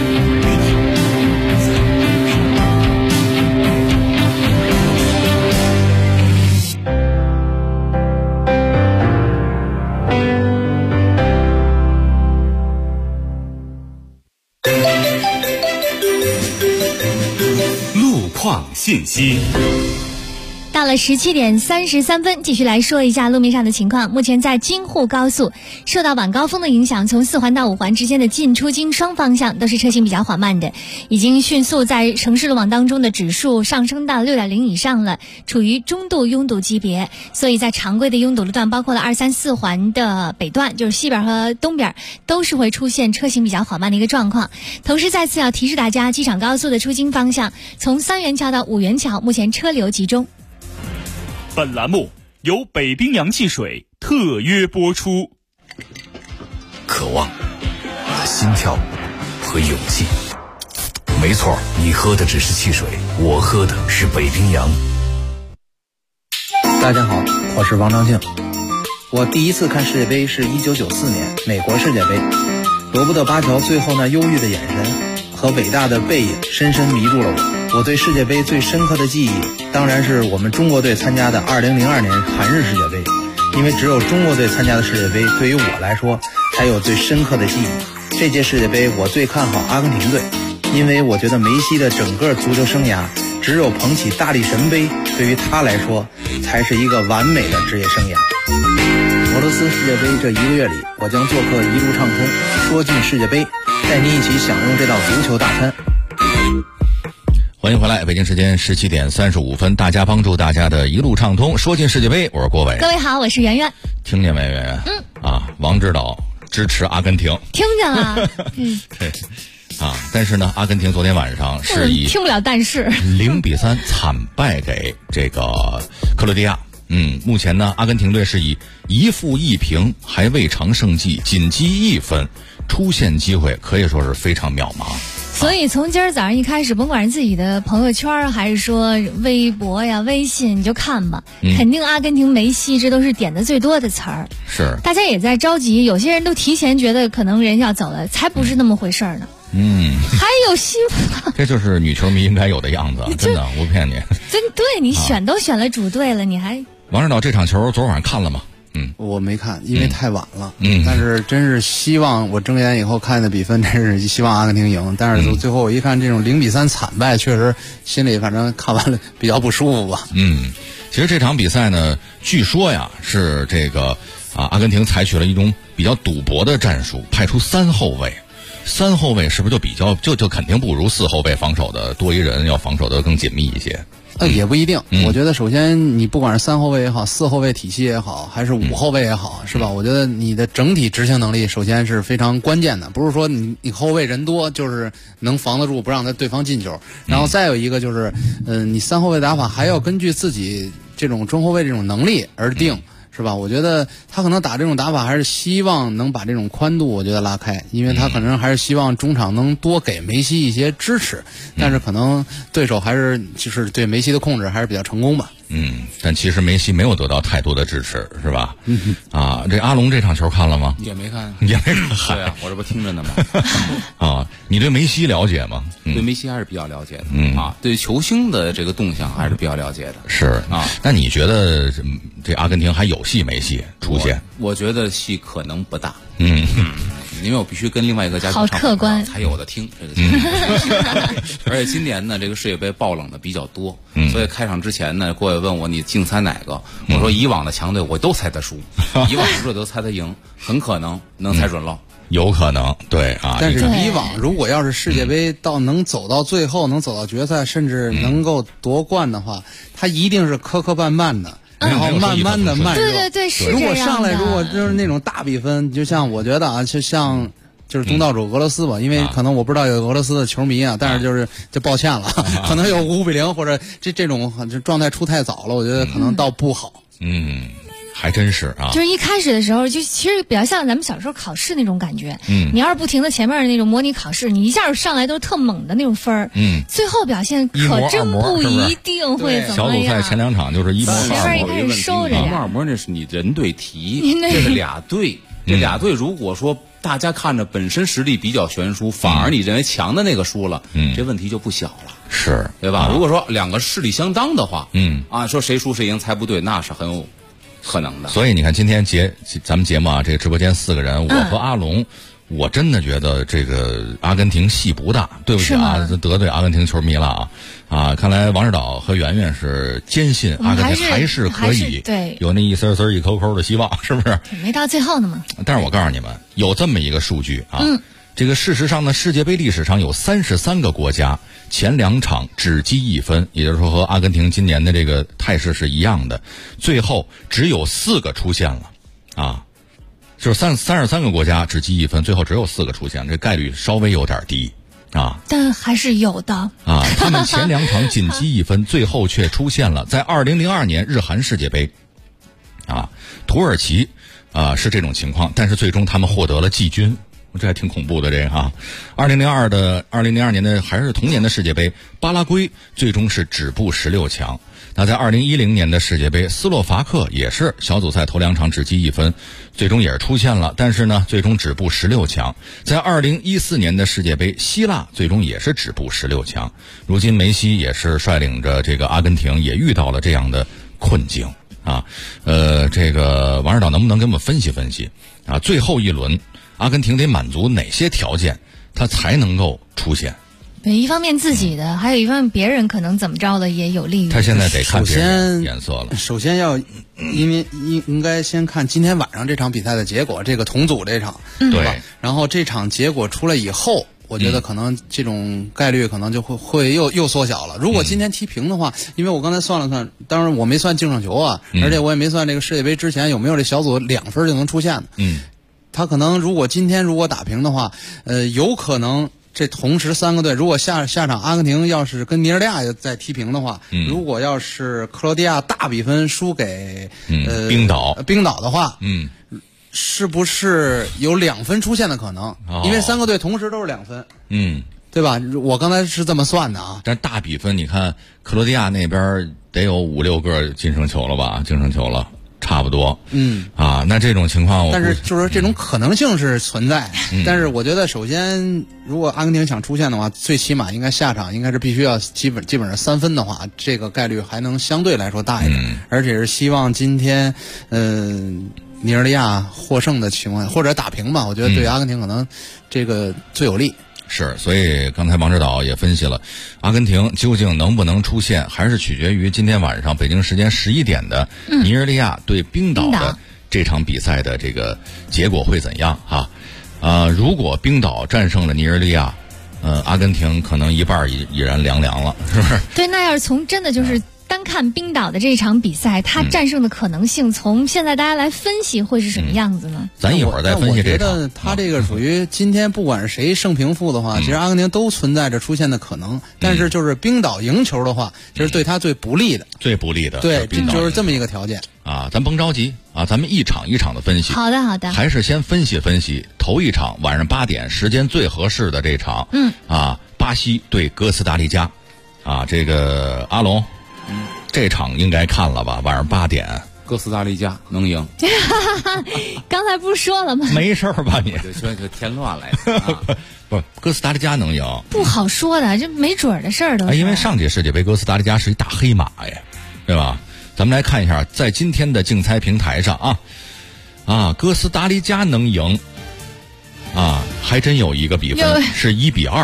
信息。 到了17点33分，继续来说一下路面上的情况。目前在京沪高速受到晚高峰的影响，从4环到5环之间的进出京双方向都是车行比较缓慢的，已经迅速在城市路网当中的指数上升到 6.0 以上了，处于中度拥堵级别。所以在常规的拥堵路段，包括了2、3、4环的北段，就是西边和东边，都是会出现车行比较缓慢的一个状况。同时再次要提示大家，机场高速的出京方向，从三元桥到五元桥，目前车流集中。 本栏目由北冰洋汽水特约播出。 渴望、心跳和勇气。没错，你喝的只是汽水，我喝的是北冰洋。 大家好，我是王长庆。我第一次看世界杯是1994年美国世界杯，罗伯特巴乔最后那忧郁的眼神和伟大的背影深深迷住了我。我对世界杯最深刻的记忆，当然是我们中国队参加的2002年韩日世界杯，因为只有中国队参加的世界杯，对于我来说才有最深刻的记忆。这届世界杯我最看好阿根廷队，因为我觉得梅西的整个足球生涯，只有捧起大力神杯，对于他来说才是一个完美的职业生涯。俄罗斯世界杯这1个月里，我将做客一路畅通，说进世界杯，带您一起享用这道足球大餐。 欢迎回来，北京时间17点35分，大家帮助大家的一路畅通，说进世界杯，我是郭伟。 各位好，我是圆圆。 听见没，圆圆？王指导支持阿根廷。 听见了。 对。但是呢，阿根廷昨天晚上是以听不了，但是 0-3惨败给这个克罗地亚。目前呢，阿根廷队是以1负1平，还未尝胜绩，仅积1分，出线机会可以说是非常渺茫。 所以从今儿早上一开始，甭管是自己的朋友圈还是说微博呀、微信，你就看吧，肯定阿根廷梅西这都是点的最多的词儿。 是， 大家也在着急，有些人都提前觉得可能人要走了，才不是那么回事儿呢。还有希望。 这就是女球迷应该有的样子，真的，我不骗你。 真对，你选都选了主队了，你还。 王指导，这场球昨晚上看了吗？ 我没看，因为太晚了。但是真是希望我睁眼以后看的比分，真是希望阿根廷赢。但是最后我一看这种0-3惨败，确实心里反正看完了比较不舒服吧。 其实这场比赛呢，据说呀是这个阿根廷采取了一种比较赌博的战术，派出3后卫。3后卫是不是就比较就肯定不如4后卫防守的多一人要防守的更紧密一些？ 也不一定。我觉得首先你不管是3后卫也好，4后卫体系也好，还是5后卫也好，是吧？我觉得你的整体执行能力首先是非常关键的，不是说你后卫人多就是能防得住不让对方进球。然后再有一个就是，你3后卫打法还要根据自己这种中后卫这种能力而定。是吧？我觉得他可能打这种打法还是希望能把这种宽度我觉得拉开，因为他可能还是希望中场能多给梅西一些支持，但是可能对手还是就是对梅西的控制还是比较成功吧。 但其实梅西没有得到太多的支持，是吧？这阿龙这场球看了吗？ 也没看。 也没看。 对啊，我这不听着呢吗？ 你对梅西了解吗？ 对梅西还是比较了解的。对球星的这个动向还是比较了解的。 是啊。那你觉得这阿根廷还有戏没戏出现？ 我觉得戏可能不大。因为我必须跟另外一个家好客观才有的听这个节目。而且今年呢，这个世界杯爆冷的比较多，所以开场之前呢，郭伟问我你竞猜哪个？我说以往的强队我都猜他输，以往的队都猜他赢，很可能能猜准了。 有可能，对啊。 但是以往如果要是世界杯能走到最后，能走到决赛，甚至能够夺冠的话，他一定是磕磕绊绊的。然后慢慢的慢热， 对，是这样的。 如果上来，如果就是那种大比分，就像我觉得就像就是东道主俄罗斯吧，因为可能我不知道有俄罗斯的球迷但是就抱歉了，可能有5-0或者这种状态出太早了，我觉得可能倒不好。 还真是啊， 就是一开始的时候，就其实比较像咱们小时候考试那种感觉。你要是不停的前面的那种模拟考试，你一下上来都是特猛的那种分儿。最后表现可真不一定会怎么样。 小组赛前2场就是1模2模。 前面一开始收着点。 1模2模那是你人对题，这是俩队。这俩队如果说大家看着本身实力比较悬殊，反而你认为强的那个输了，这问题就不小了。 是， 对吧？如果说2个势力相当的话，说谁输谁赢猜不对，那是很有可能的。 所以你看今天咱们节目这个直播间4个人，我和阿龙，我真的觉得这个阿根廷戏不大，对不起得罪阿根廷球迷了看来王指导和圆圆是坚信阿根廷还是可以有那一丝丝一抠抠的希望，是不是？ 没到最后呢嘛。 但是我告诉你们，有这么一个数据这个事实上呢，世界杯历史上有33个国家前2场只积1分，也就是说和阿根廷今年的这个态势是一样的，最后只有4个出现了就是33个国家只积1分，最后只有4个出现，这概率稍微有点低但还是有的他们前2场仅积1分，最后却出现了。在2002年日韩世界杯土耳其是这种情况，但是最终他们获得了季军。这还挺恐怖的，这个哈。2002年的还是同年的世界杯，巴拉圭最终是止步16强。那在2010年的世界杯，斯洛伐克也是小组赛头2场只积1分，最终也是出现了，但是呢，最终止步16强。在2014年的世界杯，希腊最终也是止步16强。如今梅西也是率领着这个阿根廷也遇到了这样的困境啊。这个王指导能不能给我们分析分析啊？最后一轮。阿根廷得满足哪些条件，他才能够出现？ 一方面自己的，还有一方面别人可能怎么着的也有利于。 他现在得看别人颜色了。 首先要，因为应该先看今天晚上这场比赛的结果，这个同组这场，对吧？然后这场结果出来以后，我觉得可能这种概率可能就会又缩小了。如果今天踢平的话，因为我刚才算了算，当然我没算净胜球啊，而且我也没算这个世界杯之前有没有这小组2分就能出现的。他可能如果今天打平的话，有可能这同时3个队，如果下场阿根廷要是跟尼日利亚再踢平的话，如果要是克罗地亚大比分输给冰岛的话，是不是有2分出现的可能？因为3个队同时都是2分，对吧？我刚才是这么算的啊。 但是大比分，你看克罗地亚那边得有5-6个净胜球了吧？净胜球了。差不多，那这种情况， 但是就是说这种可能性是存在，但是我觉得首先，如果阿根廷想出现的话，最起码应该下场应该是必须要基本上3分的话，这个概率还能相对来说大一点，而且是希望今天尼日利亚获胜的情况或者打平吧，我觉得对阿根廷可能这个最有利。 是，所以刚才王指导也分析了，阿根廷究竟能不能出现，还是取决于今天晚上北京时间11点的尼日利亚对冰岛的这场比赛的这个结果会怎样哈？如果冰岛战胜了尼日利亚，阿根廷可能一半已然凉了，是不是？ 对，那要是从真的就是单看冰岛的这场比赛，他战胜的可能性，从现在大家来分析会是什么样子呢？ 咱一会儿再分析这场。 我觉得他这个属于今天不管是谁胜平负的话，其实阿根廷都存在着出现的可能。但是就是冰岛赢球的话，这是对他最不利的。 最不利的。 对，就是这么一个条件。 咱甭着急啊，咱们一场一场的分析。 好的。 还是先分析分析头一场晚上8点时间最合适的这场。巴西对哥斯达黎加。这个阿龙。这场应该看了吧？晚上8点， 哥斯达黎加能赢。 刚才不是说了吗？ 没事吧你？ 就添乱来的。 不，哥斯达黎加能赢， 不好说的，这没准的事儿都。 因为上届世界杯哥斯达黎加是一大黑马呀，对吧？咱们来看一下，在今天的竞猜平台上哥斯达黎加能赢，还真有一个比分是1-2。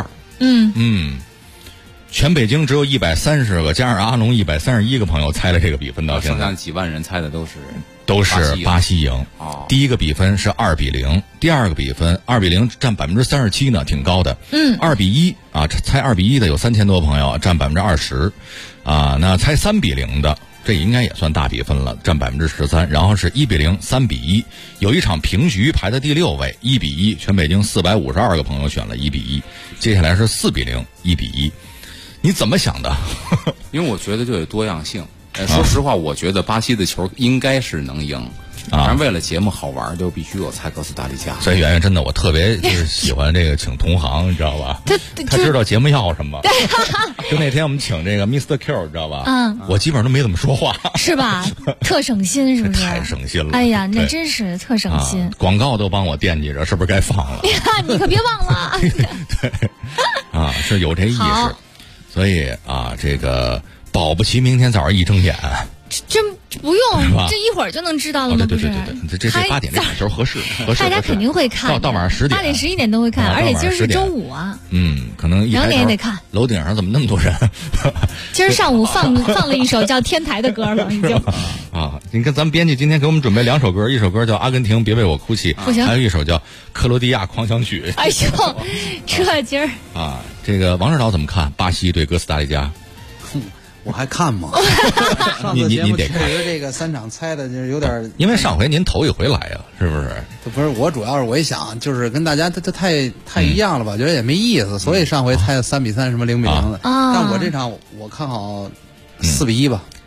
全北京只有130个，加上阿龙131个朋友猜了这个比分，到现在剩下几万人猜的都是巴西赢。第一个比分是2-0，第二个比分2-0占37%呢，挺高的。2-1猜2-1的有3000多朋友，占20%。那猜3-0的，这应该也算大比分了，占13%。然后是1-0、3-1，有一场平局排在第6位，1-1，全北京452个朋友选了1-1。接下来是4-0、1-1。你怎么想的？ 因为我觉得就有多样性。说实话，我觉得巴西的球应该是能赢。反正为了节目好玩，就必须有猜哥斯达黎加。 所以圆圆真的，我特别就是喜欢这个请同行，你知道吧？他知道节目要什么。就那天我们请这个 Mr. Q， 知道吧？我基本上都没怎么说话， 是吧？特省心，是不是？ 太省心了。 哎呀，那真是特省心。 广告都帮我惦记着，是不是该放了？ 你可别忘了。 对，是有这意识。所以这个保不齐明天早上一睁眼。 这不用，这一会儿就能知道了吗？ 对，这8点这场球合适， 大家肯定会看。 到晚上10点，8 点11点都会看，而且今儿是周5啊。 可能 2点也得看。 楼顶上怎么那么多人？ 今儿上午放了一首叫《天台》的歌了，已经。 你看咱们编辑今天给我们准备2首歌，一首歌叫《阿根廷别为我哭泣》，还有一首叫《克罗地亚狂想曲》。 哎呦，这今儿这个王指导怎么看巴西对哥斯达黎加？ 我还看吗？ 你得看。 确实这个3场猜的就是有点， 因为上回您头一回来呀，是不是？ 不是，我主要是我一想，就是跟大家他太一样了吧，觉得也没意思，所以上回猜3-3什么0-0的。但我这场我看好4-1吧。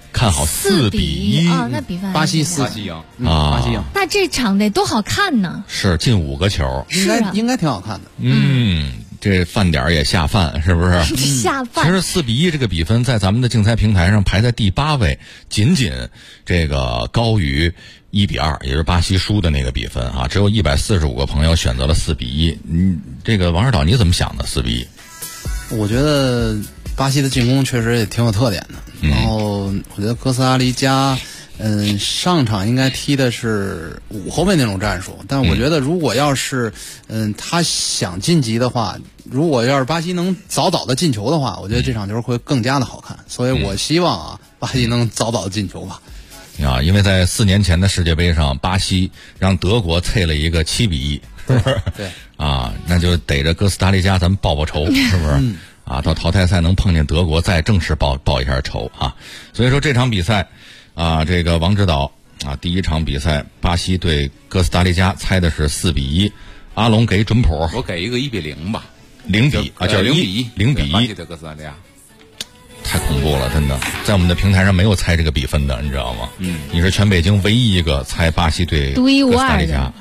看好4-1 啊，那比分巴西赢啊， 巴西赢。 那这场得多好看呢？ 是进5个球， 应该挺好看的。 这饭点也下饭，是不是？ 下饭。 其实4-1这个比分在咱们的竞猜平台上排在第8位，仅仅这个高于1-2，也就是巴西输的那个比分啊。只有145个朋友选择了4-1。这个王指导你怎么想的？4-1？ 我觉得巴西的进攻确实也挺有特点的。然后我觉得哥斯达黎加。上场应该踢的是5后卫那种战术，但我觉得如果要是他想晋级的话，如果要是巴西能早的进球的话，我觉得这场球会更加的好看，所以我希望巴西能早的进球吧。 因为在4年前的世界杯上，巴西让德国啐了一个7-1，是不是？对那就逮着哥斯达黎加咱们报仇，是不是？到淘汰赛能碰见德国，再正式报一下仇啊！所以说这场比赛。这个王指导第一场比赛巴西对哥斯达黎加猜的是4-1，阿龙给准谱， 我给一个1-0吧 ，0比就是0-1， 巴西对哥斯达黎加， 太恐怖了，真的，在我们的平台上没有猜这个比分的，你知道吗？你是全北京唯一一个猜巴西对哥斯达黎加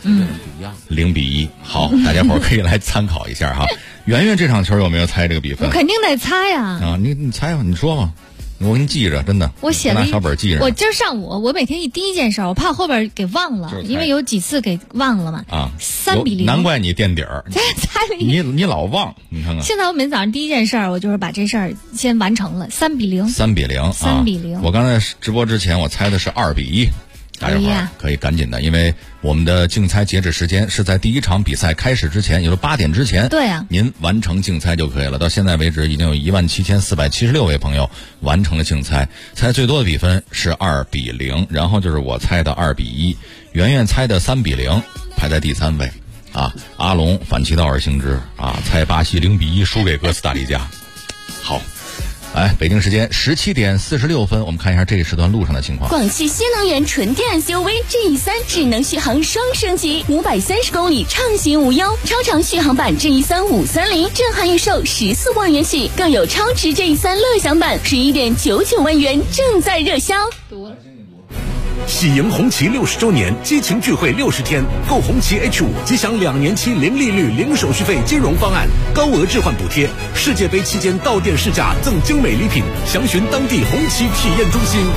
0-1，好，大家伙儿可以来参考一下哈。圆圆这场球有没有猜这个比分？ 我肯定得猜啊！ 你猜吧，你说吧。我给你记着，真的， 我写了拿小本记着。 我今儿上午，我每天第一件事，我怕后边给忘了，因为有几次给忘了嘛。3-0， 难怪你垫底儿。 猜了你老忘，你看看。 现在我每天早上第一件事，我就是把这事儿先完成了。3-0。 3-0。我刚才直播之前，我猜的是2-1。大家伙儿可以赶紧的，因为我们的竞猜截止时间是在第一场比赛开始之前，也就是8点之前。 对啊， 您完成竞猜就可以了。到现在为止，已经有17476位朋友完成了竞猜，猜最多的比分是2-0，然后就是我猜的2-1，圆圆猜的3-0，排在第3位。阿龙反其道而行之猜巴西0-1输给哥斯达黎加。好。北京时间17点46分，我们看一下这一时段路上的情况。 广汽新能源纯电 SUV GE3智能续航双升级，530公里畅行无忧，超长续航版GE3 530震撼预售14万元起，更有超值GE3乐享版11.99万元正在热销。 喜迎红旗60周年激情聚会60天，购红旗 H5 即享2年期零利率、零手续费金融方案，高额置换补贴，世界杯期间到店试驾赠精美礼品，详询当地红旗体验中心。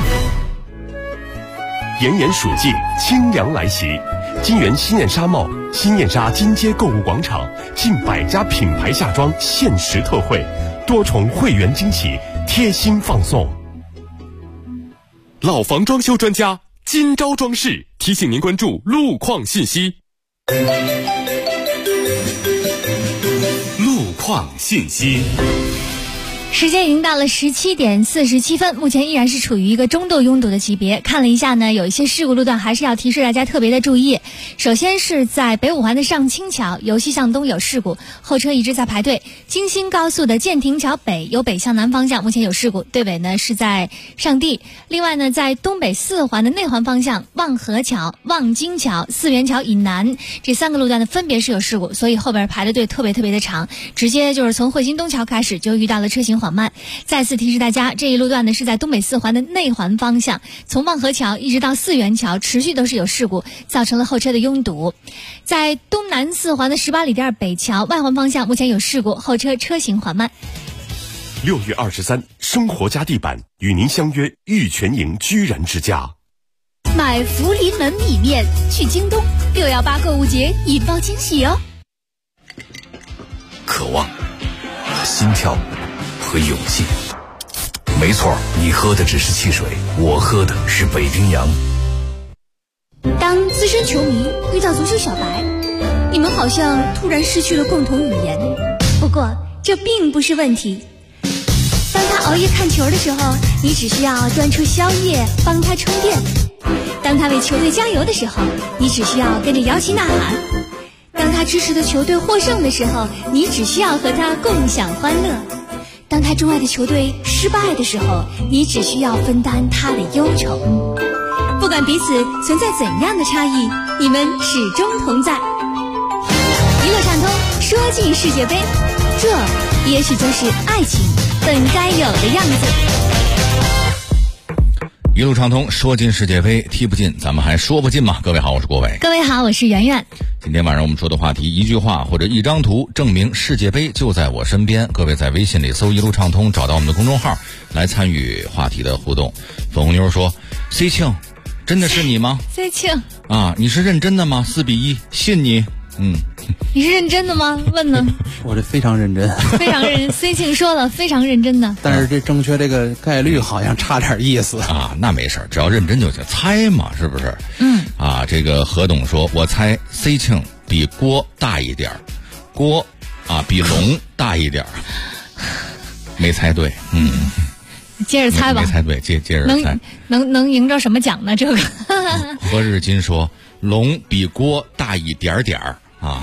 炎炎暑季，清凉来袭，金源新燕纱帽、新燕纱金街购物广场近100家品牌夏装限时特惠，多重会员惊喜，贴心放送。老房装修专家金招装饰提醒您关注路况信息。路况信息。 时间已经到了17点47分，目前依然是处于一个中度拥堵的级别。看了一下呢，有一些事故路段还是要提示大家特别的注意。首先是在北五环的上清桥，由西向东有事故，后车一直在排队。京新高速的建亭桥北由北向南方向目前有事故，队尾呢是在上地。另外呢，在东北4环的内环方向，望河桥、望京桥、四元桥以南这3个路段呢分别是有事故，所以后边排的队特别的长，直接就是从汇鑫东桥开始就遇到了车行缓慢。再次提示大家，这一路段呢是在东北4环的内环方向，从望河桥一直到四元桥持续都是有事故，造成了后车的拥堵。在东南4环的18里店北桥外环方向目前有事故，后车车行缓慢。 6月23，生活家地板与您相约玉泉营居然之家。 买福临门米面去京东，618购物节引爆惊喜哦！ 渴望、心跳和勇气，没错，你喝的只是汽水，我喝的是北冰洋。 当资深球迷遇到足球小白，你们好像突然失去了共同语言。不过这并不是问题。当他熬夜看球的时候，你只需要端出宵夜帮他充电；当他为球队加油的时候，你只需要跟着摇旗呐喊；当他支持的球队获胜的时候，你只需要和他共享欢乐；当他钟爱的球队失败的时候，你只需要分担他的忧愁。不管彼此存在怎样的差异，你们始终同在。娱乐畅通，说进世界杯，这也许就是爱情本该有的样子。 一路畅通，说进世界杯，踢不进，咱们还说不进吗？各位好，我是郭伟。 各位好，我是圆圆。 今天晚上我们说的话题，一句话或者一张图证明世界杯就在我身边。各位在微信里搜一路畅通，找到我们的公众号来参与话题的互动。粉红妞说 ：“C 庆，真的是你吗 ？C 庆啊，你是认真的吗？4-1，信你。 你是认真的吗？问呢？ 我这非常认真， 非常认真。C 庆说了，非常认真的。 但是这正确这个概率好像差点意思啊。那没事，只要认真就行，猜嘛，是不是？啊，这个何董说，我猜 C 庆比郭大一点，郭啊比龙大一点，没猜对。 接着猜吧， 没猜对，接着猜。 能赢着什么奖呢？这个。 何日金说，龙比郭大一点点啊。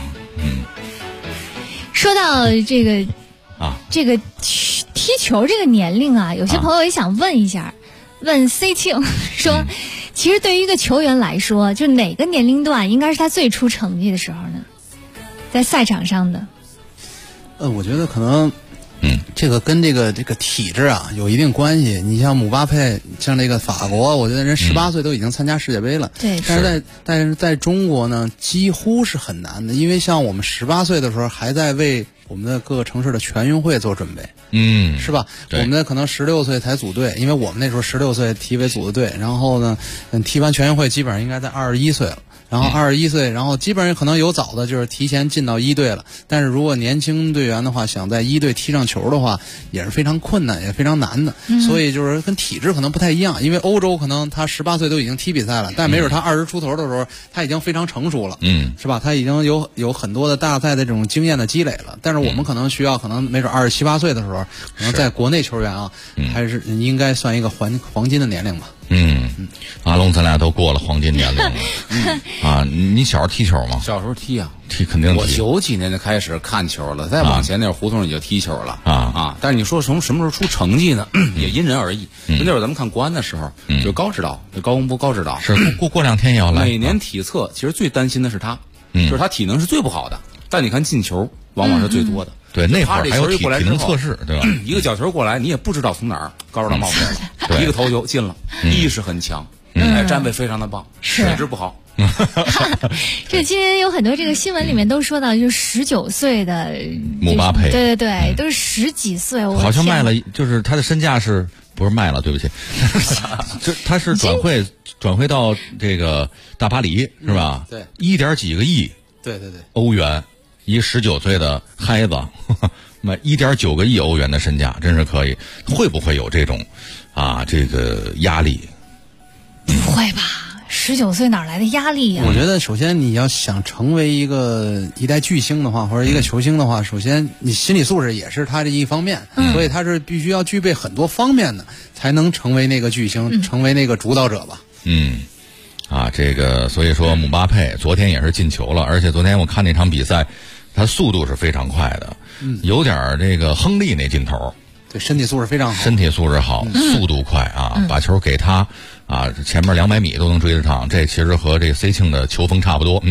说到这个这个踢球这个年龄啊，有些朋友也想问一下，问 C 庆说，其实对于一个球员来说，就哪个年龄段应该是他最出成绩的时候呢？在赛场上的。 我觉得可能。这个跟这个体质啊有一定关系。你像姆巴佩，像这个法国，我觉得人18岁都已经参加世界杯了。 对， 但是在中国呢，几乎是很难的，因为像我们18岁的时候还在为我们的各个城市的全运会做准备，是吧？我们的可能16岁才组队，因为我们那时候16岁踢为组的队，然后呢，踢完全运会基本上应该在21岁了。然后21岁，然后基本上可能有早的，就是提前进到一队了。但是如果年轻队员的话，想在一队踢上球的话，也是非常困难，也非常难的。所以就是跟体质可能不太一样，因为欧洲可能他18岁都已经踢比赛了，但没准他20出头的时候，他已经非常成熟了，是吧？他已经有很多的大赛的这种经验的积累了。但是我们可能需要，可能没准27、8岁的时候，可能在国内球员啊，还是应该算一个黄金的年龄吧。 阿龙，咱俩都过了黄金年龄了。啊，你小时候踢球吗？ 小时候踢啊， 踢肯定踢。 我90几年就开始看球了，再往前那胡同里就踢球了但是你说从什么时候出成绩呢？也因人而异。那会儿咱们看国安的时候，就高指导，就高洪波高指导， 是过2天也要来。 每年体测其实最担心的是他，就是他体能是最不好的，但你看进球往往是最多的。 对，那会儿还有体能测试，对吧？ 一个角球过来，你也不知道从哪儿高指导冒出来了，一个头球进了，意识很强，站位非常的棒，水质不好。 这今天有很多这个新闻里面都说到，就是19岁的姆巴佩， 对，都是10几岁， 好像卖了，就是他的身价是不是卖了？对不起，他是转会到这个大巴黎是吧？ 对 ，1点几个亿， 对， 欧元，一19岁的孩子，卖1.9个亿欧元的身价，真是可以。会不会有这种这个压力？ 不会吧？19岁哪来的压力呀？ 我觉得首先你要想成为一代巨星的话，或者一个球星的话，首先你心理素质也是他这一方面，所以他是必须要具备很多方面的，才能成为那个巨星，成为那个主导者吧。 这个所以说姆巴佩昨天也是进球了，而且昨天我看那场比赛，他速度是非常快的，有点这个亨利那劲头。 对，身体素质非常好， 身体素质好，速度快把球给他前面200米都能追得上，这其实和这 C 庆的球风差不多。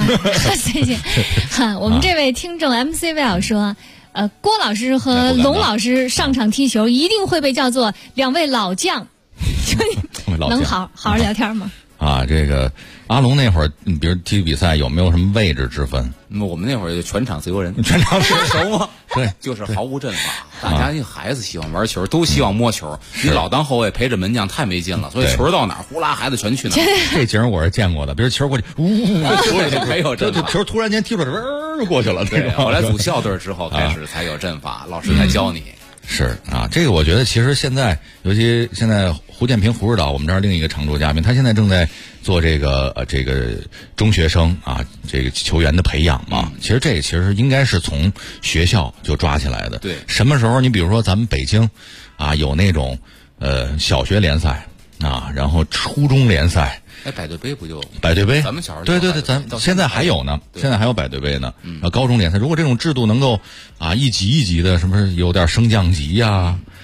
C 庆，我们这位听众 MC 魏老说，郭老师和龙老师上场踢球一定会被叫做2位老将，能好好聊天吗？ 这个阿龙那会儿，比如踢比赛有没有什么位置之分？ 我们那会儿就全场自由人， 全场自由熟吗？ 对， 就是毫无阵法。大家那孩子喜欢玩球，都希望摸球。你老当后卫陪着门将太没劲了，所以球到哪儿呼啦，孩子全去哪儿。 这景我是见过的，比如球过去， 没有阵法， 球突然间踢出来，就过去了。 对，后来组校队之后开始才有阵法，老师才教你。 是这个我觉得其实现在，尤其现在胡建平胡指导，我们这儿另一个常驻嘉宾，他现在正在做这个中学生这个球员的培养嘛。其实这个其实应该是从学校就抓起来的。 对， 什么时候你比如说咱们北京有那种小学联赛然后初中联赛。 百对杯不就百对杯？ 咱们小时候对，咱现在还有呢，现在还有百对杯呢。高中联赛，如果这种制度能够一级一级的，什么有点升降级呀，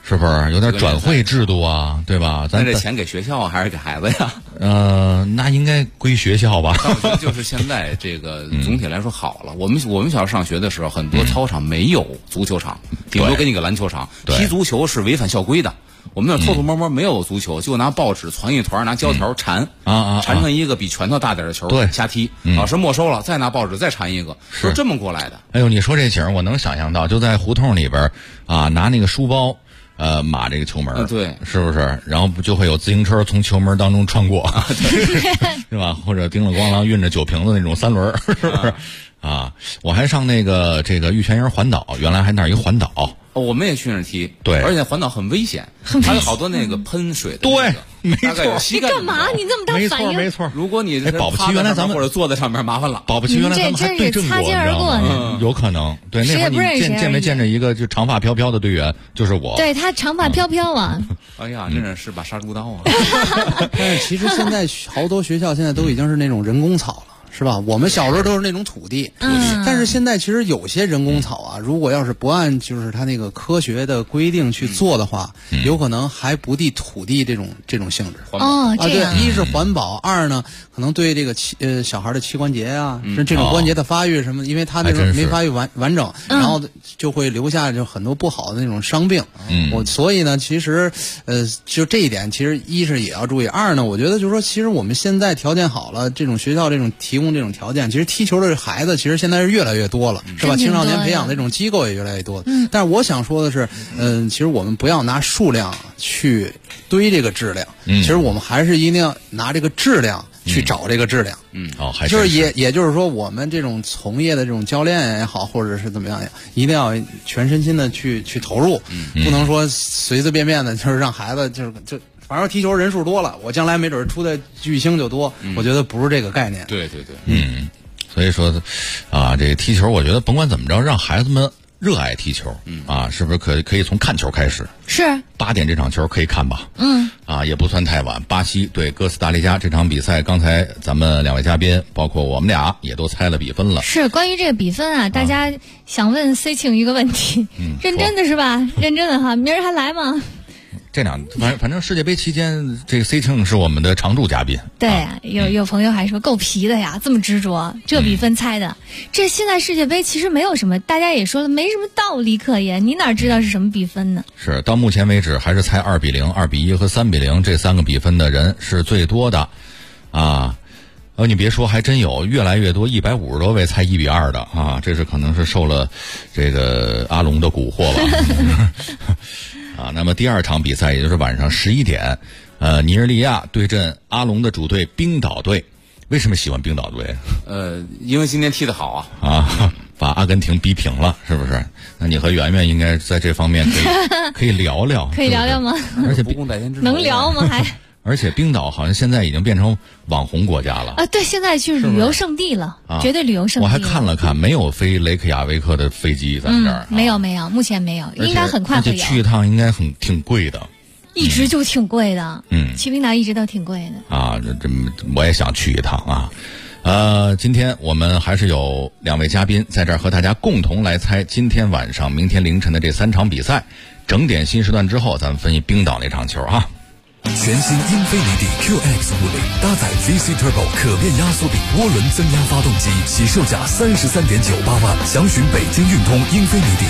是不是有点转会制度啊？对吧？ 咱这钱给学校还是给孩子呀？ 那应该归学校吧。 但我觉得就是现在这个总体来说好了。我们小时候上学的时候，很多操场没有足球场，顶多给你个篮球场。踢足球是违反校规的。我们那偷偷摸摸没有足球，就拿报纸攒一团，拿胶条缠缠成一个比拳头大点的球，瞎踢。老师没收了，再拿报纸再缠一个，是这么过来的。 哎呦，你说这景我能想象到，就在胡同里边啊，拿那个书包。码这个球门， 对， 是不是？然后不就会有自行车从球门当中穿过，是吧？或者叮了咣啷运着酒瓶子那种3轮，是不是？啊，我还上这个玉泉营环岛，原来还那儿一个环岛。 我们也去那儿踢， 对， 而且环岛很危险，还有好多那个喷水的， 对，没错。 你干嘛？你这么大反应？ 没错。 如果你保不齐原来咱们或者坐在上面麻烦了， 保不齐原来咱们还对阵过， 擦肩而过呢，有可能。对，那会儿你见没见着一个就长发飘飘的队员，就是我。 对他长发飘飘啊！ 哎呀，真是把杀猪刀啊！ 但是其实现在好多学校现在都已经是那种人工草了。是吧？我们小时候都是那种土地，但是现在其实有些人工草啊，如果要是不按就是它那个科学的规定去做的话，有可能还不敌土地这种性质。 这样。 对，一是环保，二呢可能对这个小孩的膝关节啊，这种关节的发育什么，因为他那种没发育完整，然后就会留下就很多不好的那种伤病。所以呢，其实就这一点，其实一是也要注意，二呢，我觉得就是说，其实我们现在条件好了，这种学校这种提供这种条件，其实踢球的孩子其实现在是越来越多了，是吧？青少年培养的这种机构也越来越多。但是我想说的是，其实我们不要拿数量去堆这个质量，其实我们还是一定要拿这个质量去找这个质量。就是也就是说，我们这种从业的这种教练也好，或者是怎么样，一定要全身心的去投入，不能说随随便便的，就是让孩子就。反正踢球人数多了，我将来没准出的巨星就多。我觉得不是这个概念。 对， 所以说，这个踢球，我觉得甭管怎么着，让孩子们热爱踢球，是不是可以从看球开始？ 是 8点这场球可以看吧？也不算太晚。巴西对哥斯达黎加这场比赛，刚才咱们2位嘉宾，包括我们俩也都猜了比分了。 是关于这个比分啊，大家想问 C 庆一个问题，认真的是吧？认真的哈，明儿还来吗？ 这反正世界杯期间，这个 C 庆是我们的常驻嘉宾。 对啊，有朋友还说够皮的呀，这么执着，这比分猜的。这现在世界杯其实没有什么，大家也说了，没什么道理可言，你哪知道是什么比分呢？是到目前为止，还是猜2-0、2-1和3-0这3个比分的人是最多的，啊。你别说，还真有越来越多150多位猜1-2的啊，这是可能是受了这个阿龙的蛊惑吧。那么第2场比赛，也就是晚上11点，尼日利亚对阵阿龙的主队冰岛队。为什么喜欢冰岛队？ 因为今天踢得好把阿根廷逼平了，是不是？那你和圆圆应该在这方面可以聊聊， 可以聊聊吗？ 而且不共戴天之能聊吗？还？ 而且冰岛好像现在已经变成网红国家了啊！对，现在去旅游胜地了，绝对旅游胜地。 我还看了看，没有飞雷克雅维克的飞机在这儿。 没有，目前没有，应该很快会有。 去一趟应该挺贵的， 一直就挺贵的。去冰岛一直都挺贵的啊！这我也想去一趟啊。今天我们还是有2位嘉宾在这儿和大家共同来猜今天晚上、明天凌晨的这3场比赛。整点新时段之后，咱们分析冰岛那场球哈。 全新英菲尼迪 QX50搭载 VC Turbo 可变压缩比涡轮增压发动机，起售价33.98万。详询北京运通英菲尼迪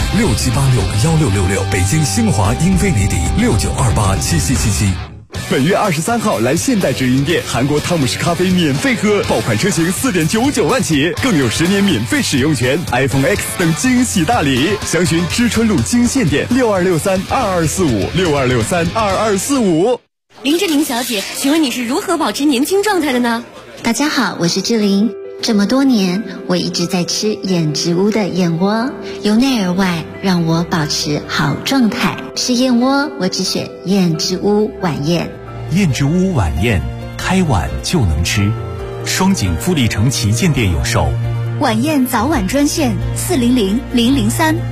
67861666，北京星华英菲尼迪69287777。 本月23号来现代直营店，韩国汤姆士咖啡免费喝，爆款车型4.99万起，更有10年免费使用权， iPhone X 等惊喜大礼。详询知春路金线店62632245，62632245。 林志玲小姐，请问你是如何保持年轻状态的呢？ 大家好，我是志玲。这么多年，我一直在吃燕之屋的燕窝，由内而外让我保持好状态。吃燕窝，我只选燕之屋晚宴。 燕之屋晚宴，开碗就能吃。双井富力城旗舰店有售。 晚宴早晚专线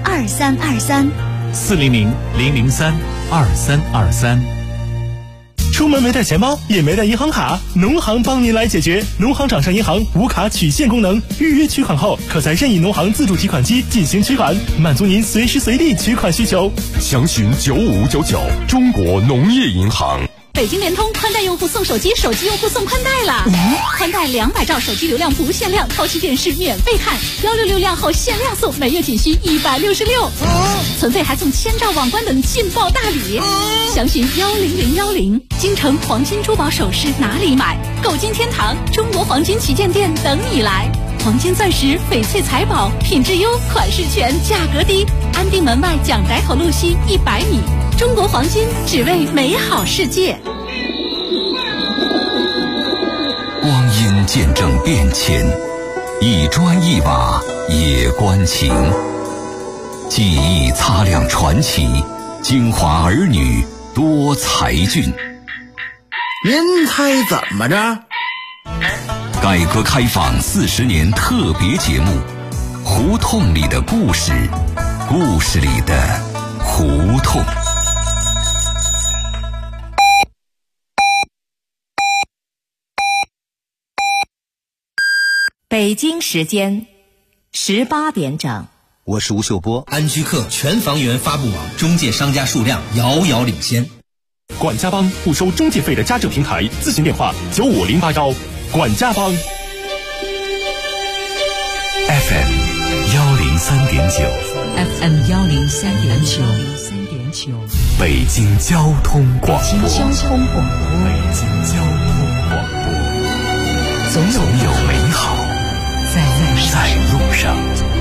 400-003-2323，400-003-2323。 出门没带钱包，也没带银行卡，农行帮您来解决。农行掌上银行无卡取现功能，预约取款后，可在任意农行自助提款机进行取款，满足您随时随地取款需求。 详询9599，中国农业银行。 北京联通宽带用户送手机，手机用户送宽带了。宽带200兆手机流量不限量，超级电视免费看，166量后限量送，每月仅需166。存费还送1000兆网关等劲爆大礼。详询10010。京城黄金珠宝首饰哪里买？购金天堂中国黄金旗舰店等你来。黄金钻石、翡翠财宝，品质优，款式全，价格低。安定门外蒋宅口路西100米。中国黄金，只为美好世界。 光阴见证变迁，一砖一瓦也关情。记忆擦亮传奇，京华儿女多才俊。 您猜怎么着？ 改革开放40年特别节目，胡同里的故事，故事里的胡同。 北京时间18点整， 我是吴秀波。安居客全房源发布网中介商家数量遥遥领先。 管家帮不收中介费的家政平台，咨询电话95081。管家帮 FM 103.9 FM 103.9 北京交通广播。 北京交通广播。 总有美好在路上。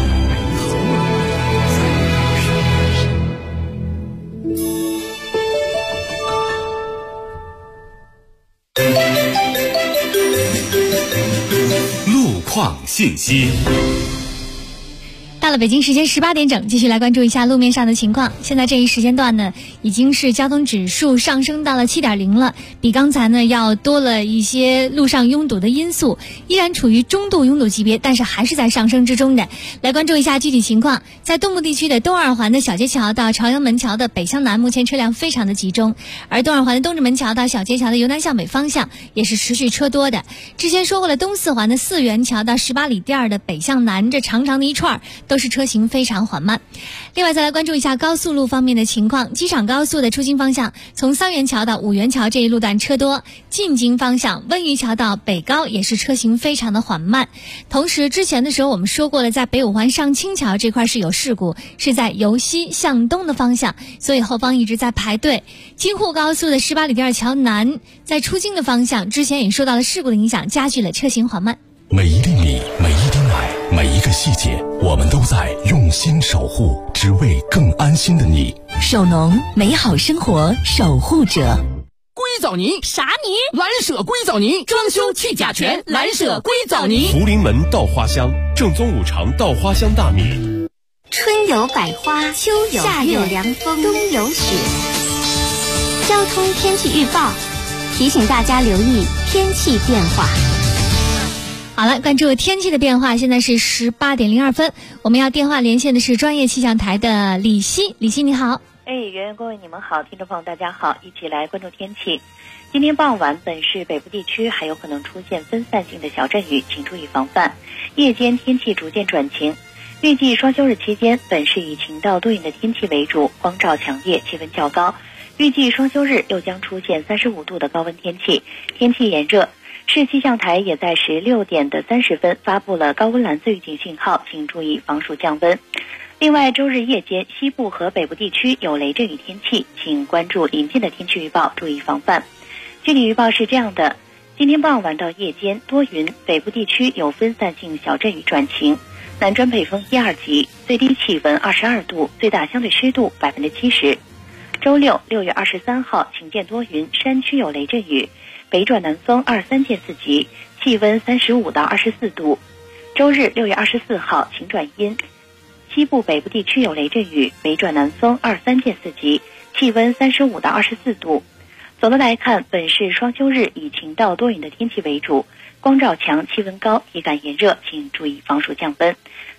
路况信息。 到了北京时间18点整，继续来关注一下路面上的情况。现在这一时间段呢，已经是交通指数上升到了7.0了，比刚才呢要多了一些路上拥堵的因素，依然处于中度拥堵级别，但是还是在上升之中的。来关注一下具体情况，在东部地区的东二环的小街桥到朝阳门桥的北向南，目前车辆非常的集中，而东二环的东直门桥到小街桥的由南向北方向也是持续车多的。之前说过了，东四环的四元桥到18里店的北向南，这长长的一串都是车行非常缓慢。另外再来关注一下高速路方面的情况，机场高速的出京方向，从3元桥到5元桥这一路段车多，进京方向温榆桥到北高也是车行非常的缓慢。同时之前的时候我们说过了，在北五环上清桥这块是有事故，是在由西向东的方向，所以后方一直在排队。京沪高速的18里店桥南在出京的方向，之前也受到了事故的影响，加剧了车行缓慢。 每一粒米，每一丁奶，每一个细节，我们都在用心守护，只为更安心的你。 首农，美好生活守护者。 硅藻泥啥泥？ 蓝舍硅藻泥，装修去甲醛，蓝舍硅藻泥。 福临门稻花香，正宗5常稻花香大米。 春有百花，秋有夏有凉风，冬有雪。交通天气预报提醒大家留意天气变化。 好了，关注天气的变化，现在是18点02分，我们要电话连线的是专业气象台的李希。李希你好。 圆圆各位你们好，听众朋友大家好，一起来关注天气。今天傍晚本市北部地区还有可能出现分散性的小阵雨，请注意防范。夜间天气逐渐转晴，预计双休日期间本市以晴到多云的天气为主，光照强烈，气温较高。预计双休日又将出现35度的高温天气，天气炎热。市气象台也在16点30分发布了高温蓝色预警信号，请注意防暑降温。另外，周日夜间西部和北部地区有雷阵雨天气，请关注临近的天气预报，注意防范。具体预报是这样的：今天傍晚到夜间多云，北部地区有分散性小阵雨转晴，南转北风1、2级，最低气温22度，最大相对湿度70%。周六6月23号晴间多云，山区有雷阵雨，北转南风2、3见4级，气温35到24度。周日6月24号晴转阴，西部北部地区有雷阵雨，北转南风2、3见4级，气温35到24度。总的来看，本市双休日以晴到多云的天气为主，光照强，气温高，体感炎热，请注意防暑降温。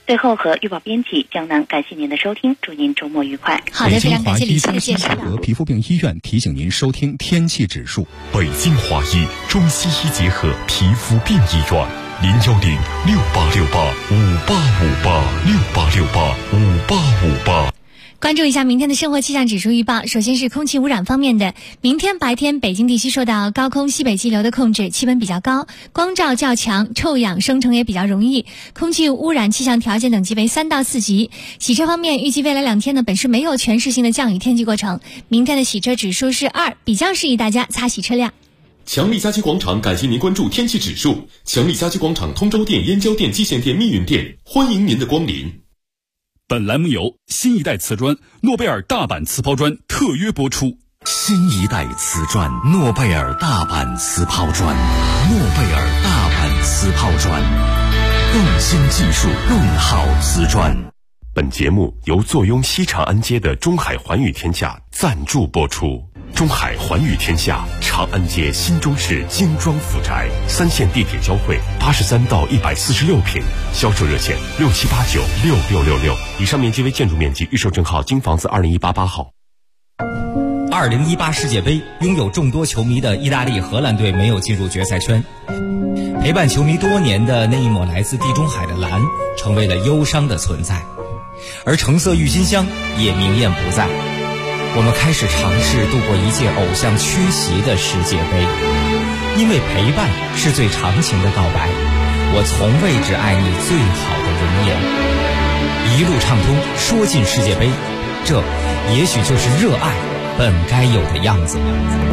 最后和预报编辑江南感谢您的收听，祝您周末愉快。 好的，非常感谢李欣的介绍。 和皮肤病医院提醒您收听天气指数。 北京华医中西医结合皮肤病医院，010686858586858 关注一下明天的生活气象指数预报。首先是空气污染方面的，明天白天北京地区受到高空西北气流的控制，气温比较高，光照较强，臭氧生成也比较容易，空气污染气象条件等级为3到4级。洗车方面，预计未来2天呢，本市没有全市性的降雨天气过程，明天的洗车指数是2，比较适宜大家擦洗车辆。 强力家居广场感谢您关注天气指数。强力家居广场通州店、燕郊店、蓟县店、密云店，欢迎您的光临。 本栏目由新一代瓷砖诺贝尔大阪瓷抛砖特约播出。 新一代瓷砖诺贝尔大阪瓷抛砖，诺贝尔大阪瓷抛砖，更新技术，更好瓷砖。 本节目由坐拥西长安街的中海环宇天下赞助播出。中海环宇天下，长安街新中式精装府宅，3线地铁交汇，83到146平，销售热线67896666。以上面积为建筑面积，预售证号京房子20188号。 2018世界杯，拥有众多球迷的意大利、荷兰队没有进入决赛圈，陪伴球迷多年的那一抹来自地中海的蓝，成为了忧伤的存在，而橙色郁金香也明艳不在。我们开始尝试度过一届偶像缺席的世界杯，因为陪伴是最长情的告白。我从未只爱你最好的容颜，一路畅通，说进世界杯，这也许就是热爱本该有的样子。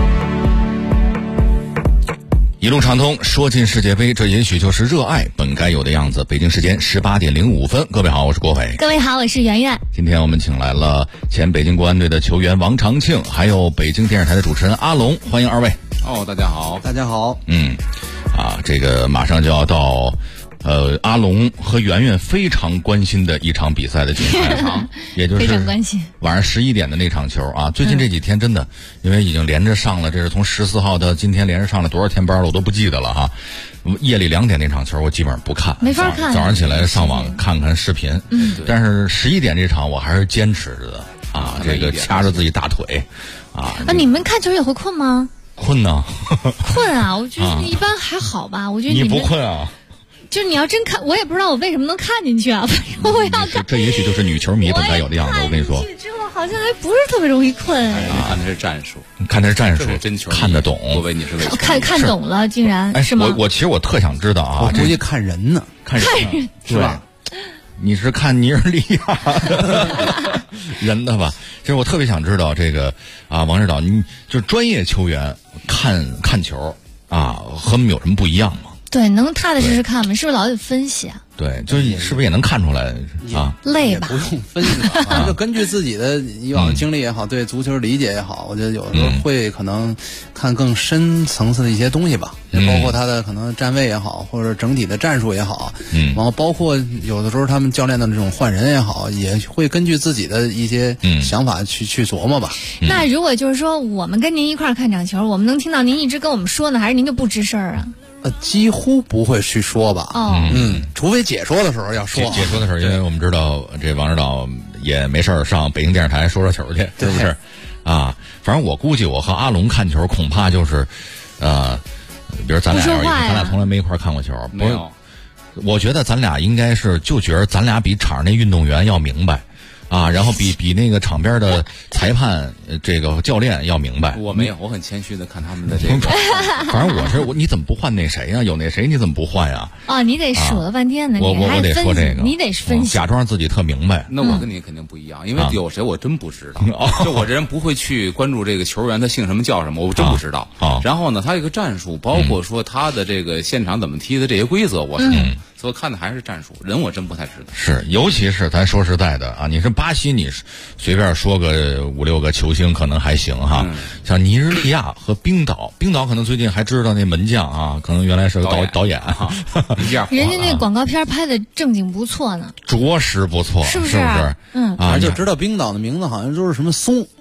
一路畅通，说进世界杯，这也许就是热爱本该有的样子。北京时间18点05分，各位好，我是郭伟。 各位好，我是圆圆。 今天我们请来了前北京国安队的球员王长庆，还有北京电视台的主持人阿龙，欢迎二位。 大家好， 大家好。 这个马上就要到阿龙和圆圆非常关心的一场比赛的竞赛场，也就是非常关心晚上11点的那场球啊。最近这几天真的，因为已经连着上了，这是从14号到今天连着上了多少天班了，我都不记得了哈。夜里2点那场球我基本上不看， 没法看。 早上起来上网看看视频，但是11点这场我还是坚持着的啊，这个掐着自己大腿啊。 你们看球也会困吗？ 困呢？ 困啊！我觉得一般还好吧。我觉得你不困啊？ 就是你要真看，我也不知道我为什么能看进去啊！我要看， 这也许就是女球迷本该有的样子。我跟你说， 之后好像还不是特别容易困。 看的是战术， 真球看得懂。 我以为你是为看懂了，竟然是吗？ 我其实我特想知道啊， 我估计看人呢， 看人是吧？ 你是看尼日利亚人的吧？其实我特别想知道这个啊，王指导，你就是专业球员看球啊，和我们有什么不一样吗？ 对，能踏踏实实看吗？是不是老得分析啊？ 对，就是是不是也能看出来啊？ 累吧？ 不用分析吧，就根据自己的以往的经历也好，对足球理解也好，我觉得有的时候会可能看更深层次的一些东西吧，也包括他的可能站位也好，或者整体的战术也好，然后包括有的时候他们教练的这种换人也好，也会根据自己的一些想法去琢磨吧。 那如果就是说我们跟您一块儿看场球，我们能听到您一直跟我们说呢，还是您就不吱声啊？ 几乎不会去说吧。除非解说的时候要说。 解说的时候，因为我们知道这王指导也没事上北京电视台说球去，是不是？啊，反正我估计我和阿龙看球恐怕就是，比如咱俩从来没一块看过球， 没有。 我觉得咱俩应该是就觉得咱俩比场上那运动员要明白。啊，然后比那个场边的裁判这个教练要明白。 我没有，我很谦虚的看他们的这个。 反正你怎么不换那谁呀？有那谁你怎么不换呀？ 你得数了半天呢。 我得说这个， 你得分析， 假装自己特明白。 那我跟你肯定不一样，因为有谁我真不知道。就我这人不会去关注这个球员他姓什么叫什么，我真不知道。然后呢，他这个战术，包括说他的这个现场怎么踢的这些规则，我是懂。所以看的还是战术，人我真不太知道。 是，尤其是咱说实在的啊，你是巴西，你随便说个5-6个球星可能还行哈。像尼日利亚和冰岛可能最近还知道那门将啊，可能原来是个导演哈。 人家那广告片拍的正经不错呢， 着实不错，是不是？ 反正就知道冰岛的名字好像都是什么松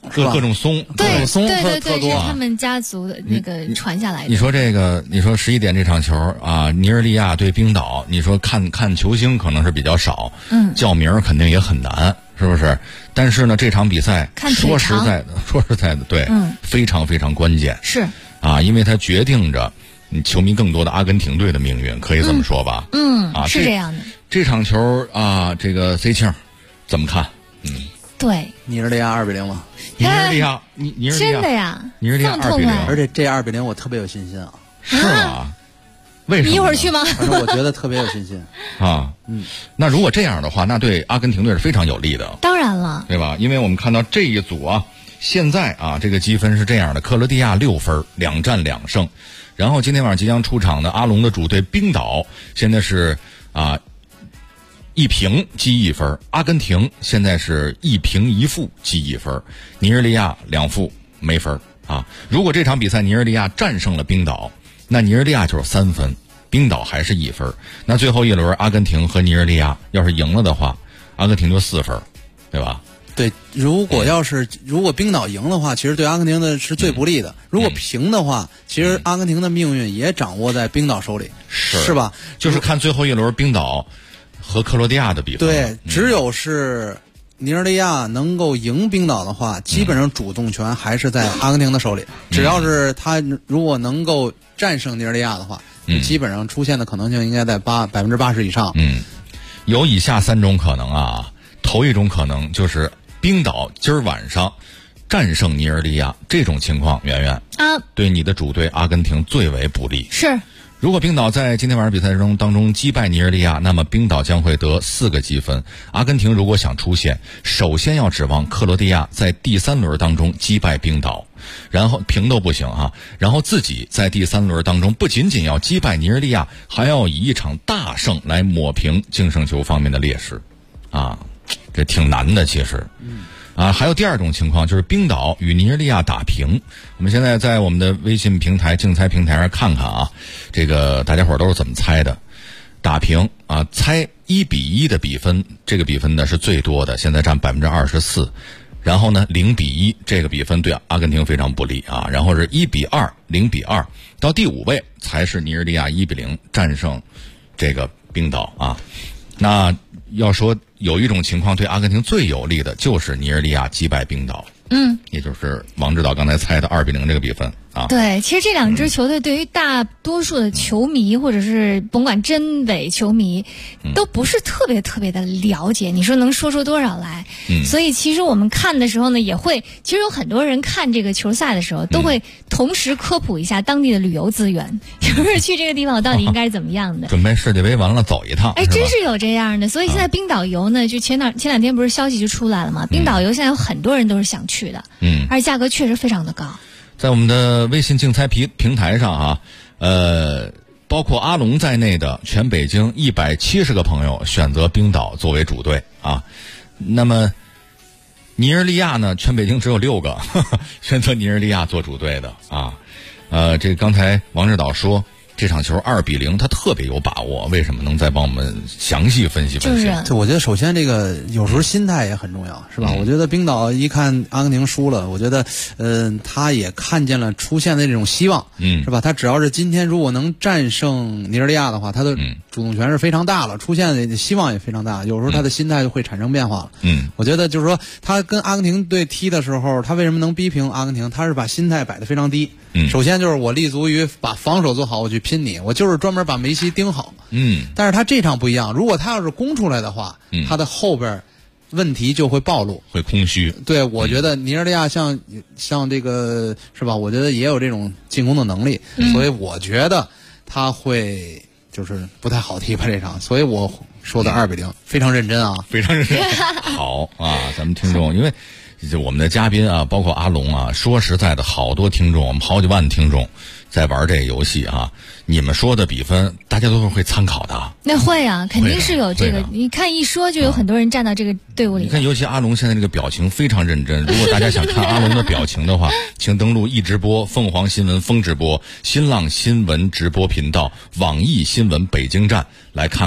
各种松， 对特对，是他们家族的那个传下来的。 你说这个，你说11点这场球啊，尼日利亚对冰岛，你说看球星可能是比较少，叫名儿肯定也很难，是不是？但是呢，这场比赛说实在的，对，非常非常关键， 是啊，因为它决定着球迷更多的阿根廷队的命运，可以这么说吧？ 是这样的。 这场球啊，这个 C 庆怎么看？ 对， 尼日利亚2-0吗？ 尼日利亚， 真的呀， 尼日利亚2-0， 而且这2-0我特别有信心啊。 是吗？为什么？ 你一会儿去吗？ 反正我觉得特别有信心啊。那如果这样的话，那对阿根廷队是非常有利的。 当然了， 对吧？因为我们看到这一组啊，现在啊，这个积分是这样的：克罗地亚6分，2战2胜。然后今天晚上即将出场的阿龙的主队冰岛，现在是1平积1分，阿根廷现在是1平1负积1分，尼日利亚2负没分啊。如果这场比赛尼日利亚战胜了冰岛，那尼日利亚就是3分，冰岛还是1分。那最后一轮阿根廷和尼日利亚要是赢了的话，阿根廷就4分，对吧？ 对，如果冰岛赢的话，其实对阿根廷的是最不利的。如果平的话，其实阿根廷的命运也掌握在冰岛手里，是吧？ 就是看最后一轮冰岛和克罗地亚的比分。 对，只有是尼日利亚能够赢冰岛的话，基本上主动权还是在阿根廷的手里。只要是他如果能够战胜尼日利亚的话，基本上出现的可能性应该在80%以上。 有以下3种可能啊。头一种可能就是冰岛今儿晚上战胜尼日利亚，这种情况，圆圆对你的主队阿根廷最为不利。 是， 如果冰岛在今天晚上比赛当中击败尼日利亚，那么冰岛将会得4个积分。阿根廷如果想出线，首先要指望克罗地亚在第3轮当中击败冰岛，然后平都不行啊，然后自己在第3轮当中不仅仅要击败尼日利亚，还要以一场大胜来抹平净胜球方面的劣势啊。这挺难的，其实，还有第2种情况，就是冰岛与尼日利亚打平。我们现在在我们的微信平台竞猜平台上看看啊，这个大家伙都是怎么猜的？打平啊，猜1-1的比分，这个比分呢是最多的，现在占24%。然后呢，0-1这个比分对阿根廷非常不利啊。然后是1-2、0-2，到第5位才是尼日利亚1-0战胜这个冰岛啊。那要说有一种情况对阿根廷最有利的，就是尼日利亚击败冰岛，也就是王指导刚才猜的2-0这个比分啊。 对，其实这2支球队对于大多数的球迷，或者是甭管真伪球迷，都不是特别的了解。你说能说出多少来？所以其实我们看的时候呢，也会，其实有很多人看这个球赛的时候，都会同时科普一下当地的旅游资源，就是去这个地方我到底应该是怎么样的。 准备世界杯完了走一趟， 真是有这样的。所以现在冰岛游呢，就前两天不是消息就出来了吗？冰岛游现在有很多人都是想去的，而且价格确实非常的高。 在我们的微信竞猜平台上啊，包括阿龙在内的全北京170个朋友选择冰岛作为主队啊。那么尼日利亚呢，全北京只有6个选择尼日利亚做主队的啊。这刚才王指导说这场球2-0，他特别有把握，为什么？能再帮我们详细分析分析？ 就我觉得首先这个有时候心态也很重要，是吧？我觉得冰岛一看阿根廷输了，我觉得他也看见了出现的这种希望，是吧？他只要是今天如果能战胜尼日利亚的话，他的主动权是非常大了，出现的希望也非常大。有时候他的心态就会产生变化了。我觉得就是说他跟阿根廷队踢的时候，他为什么能逼平阿根廷？他是把心态摆得非常低。首先就是我立足于把防守做好，我去拼你，我就是专门把梅西盯好。但是他这场不一样，如果他要是攻出来的话，他的后边问题就会暴露， 会空虚。 对，我觉得尼日利亚像这个是吧？我觉得也有这种进攻的能力，所以我觉得他会就是不太好踢吧这场，所以我说的2-0，非常认真啊， 非常认真。好啊，咱们听众因为。就我们的嘉宾啊，包括阿龙啊，说实在的，好多听众，我们好几万听众在玩这个游戏啊。你们说的比分，大家都是会参考的。 那会啊，肯定是有这个。你看一说就有很多人站到这个队伍里。 你看，尤其阿龙现在这个表情非常认真。如果大家想看阿龙的表情的话，请登录易直播、凤凰新闻风直播、新浪新闻直播频道、网易新闻北京站来看看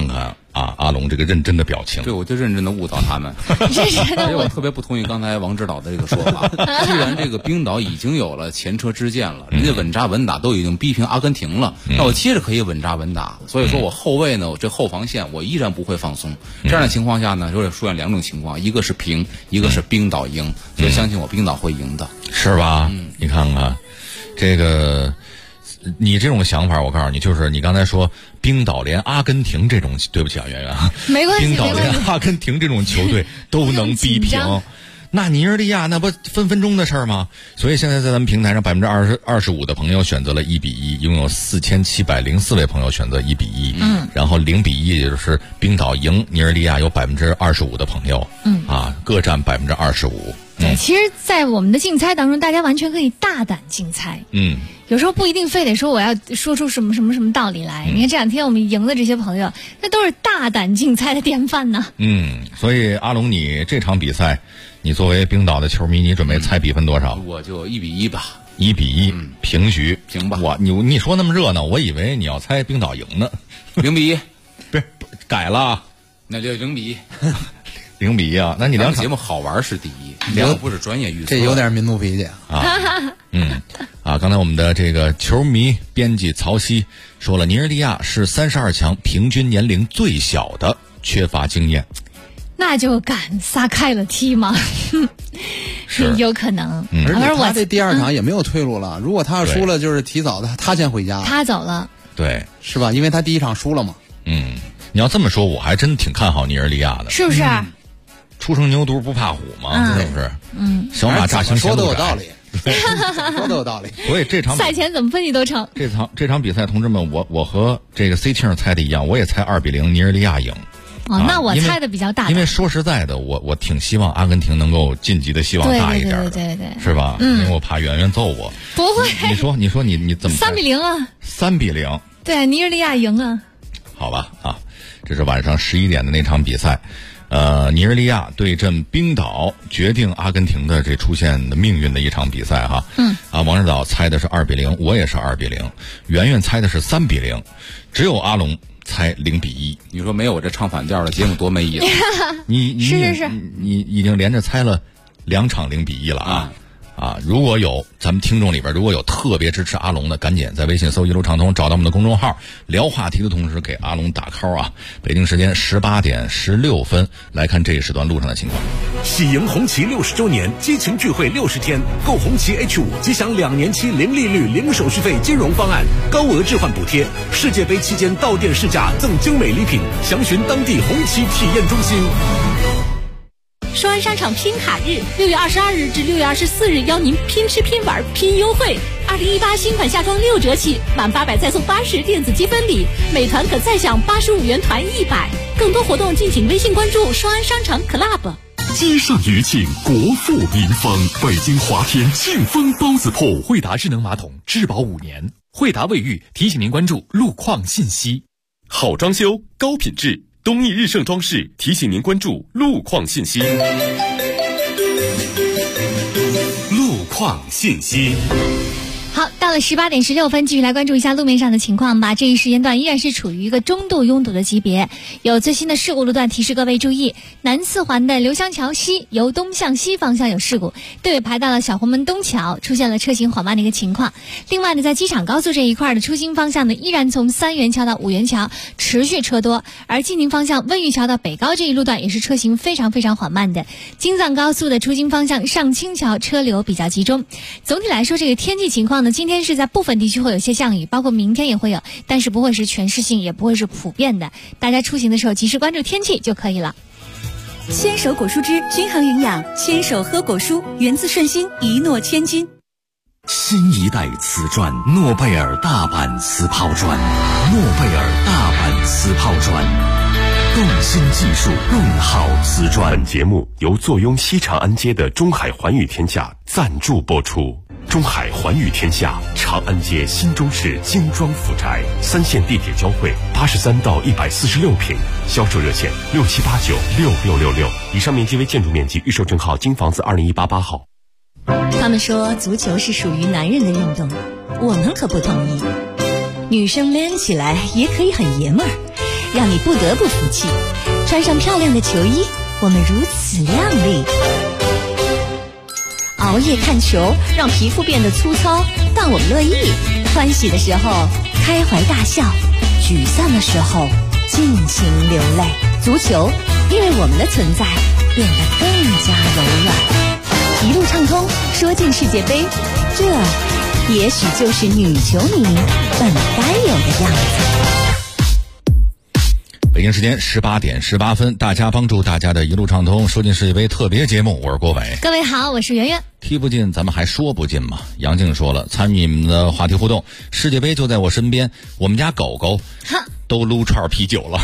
啊，阿龙这个认真的表情。 对，我就认真的误导他们。而且我特别不同意刚才王指导的这个说法。既然这个冰岛已经有了前车之鉴了，人家稳扎稳打都已经逼平阿根廷了，那我接着可以稳扎稳打。所以说我后卫呢，我这后防线我依然不会放松。这样的情况下呢，就会出现两种情况，一个是平，一个是冰岛赢。所以相信我，冰岛会赢的， 是吧？你看看这个。你这种想法，我告诉你，就是你刚才说冰岛连阿根廷这种，对不起啊，圆圆啊， 没关系， 冰岛连阿根廷这种球队都能逼平，那尼日利亚那不分分钟的事儿吗？所以现在在咱们平台上25%的朋友选择了1-1，拥有4704位朋友选择1-1，然后0-1，也就是冰岛赢尼日利亚有25%的朋友，各占25%。 对，其实，在我们的竞猜当中，大家完全可以大胆竞猜。有时候不一定非得说我要说出什么什么什么道理来。你看这两天我们赢的这些朋友，那都是大胆竞猜的典范呢。 所以阿龙，你这场比赛，你作为冰岛的球迷，你准备猜比分多少？ 我就1-1吧。 1-1，平局， 行吧？ 你说那么热闹，我以为你要猜冰岛赢呢。 0-1， 不是改了， 那就0-1。 0-1啊，那你两场节目好玩是第一，聊不是专业预测， 这有点民族脾气啊。刚才我们的这个球迷编辑曹曦说了，尼日利亚是32强平均年龄最小的，缺乏经验。 那就敢撒开了踢吗？是有可能。 而且他这第二场也没有退路了，如果他要输了，就是提早的，他先回家， 他走了， 对， 是吧？因为他第一场输了嘛。 你要这么说，我还真挺看好尼日利亚的， 是不是？ 初生牛犊不怕虎嘛，是不是？小马乍行说的有道理，说的有道理。 所以这场赛前怎么分析都成。 这场比赛，同志们，我和这个 C 庆猜的一样，我也猜2-0尼日利亚赢。 那我猜的比较大， 因为说实在的，我挺希望阿根廷能够晋级的希望大一点， 对， 是吧？因为我怕圆圆揍我。 不会， 你说你怎么 3-0啊 ？3-0， 对，尼日利亚赢啊。 好吧啊，这是晚上11点的那场比赛。尼日利亚对阵冰岛，决定阿根廷的这出现的命运的一场比赛哈。王指导猜的是2-0，我也是2-0，圆圆猜的是3-0，只有阿龙猜0-1。 你说没有我这唱反调的节目多没意思？ 是， 你已经连着猜了2场0-1了啊！如果有咱们听众里边如果有特别支持阿龙的，赶紧在微信搜一路畅通，找到我们的公众号，聊话题的同时给阿龙打 call 啊！北京时间18点16分，来看这一时段路上的情况。 喜迎红旗60周年激情聚会60天，购红旗 H5 即享2年期零利率、零手续费金融方案，高额置换补贴，世界杯期间到店试驾赠精美礼品，详询当地红旗体验中心。 双安商场拼卡日，6月22日至6月24日，邀您拼吃拼玩拼优惠。2018新款夏装6折起，满800再送80电子积分礼，美团可再享85元团100。更多活动敬请微信关注双安商场 Club。 积善余庆，国富民丰。北京华天庆丰包子铺， 惠达智能马桶质保5年。惠达卫浴提醒您关注路况信息。 好装修，高品质。东义日盛装饰提醒您关注路况信息。 路况信息。 好，到了18点16分，继续来关注一下路面上的情况吧。这一时间段依然是处于一个中度拥堵的级别，有最新的事故路段提示各位注意。南四环的刘香桥西由东向西方向有事故，队尾排到了小红门东桥，出现了车行缓慢的一个情况。另外呢，在机场高速这一块的出京方向呢，依然从3元桥到5元桥持续车多，而进京方向温榆桥到北高这一路段也是车行非常非常缓慢的。京藏高速的出京方向上清桥车流比较集中。总体来说，这个天气情况呢，今天是在部分地区会有些降雨，包括明天也会有，但是不会是全市性，也不会是普遍的。大家出行的时候及时关注天气就可以了。 牵手果蔬汁均衡营养，牵手喝果蔬，源自顺心，一诺千金。 新一代瓷砖，诺贝尔大阪瓷泡砖，诺贝尔大阪瓷泡砖，更新技术，更好瓷砖。 本节目由坐拥西长安街的中海环宇天下赞助播出。中海环宇天下，长安街新中式精装府宅，3线地铁交汇，83到146平，销售热线67896666。以上面积为建筑面积，预售证号京房子20188号。 他们说足球是属于男人的运动，我们可不同意。女生 man 起来也可以很爷们儿。 让你不得不服气。穿上漂亮的球衣，我们如此靓丽。熬夜看球让皮肤变得粗糙，但我们乐意。欢喜的时候开怀大笑，沮丧的时候尽情流泪。足球因为我们的存在变得更加柔软。一路畅通，说进世界杯，这也许就是女球迷本该有的样子。 北京时间18点18分，大家帮助大家的一路畅通说进世界杯特别节目，我是郭伟。 各位好，我是圆圆。 踢不进咱们还说不进吗？杨静说了，参与你们的话题互动，世界杯就在我身边，我们家狗狗都撸串啤酒了。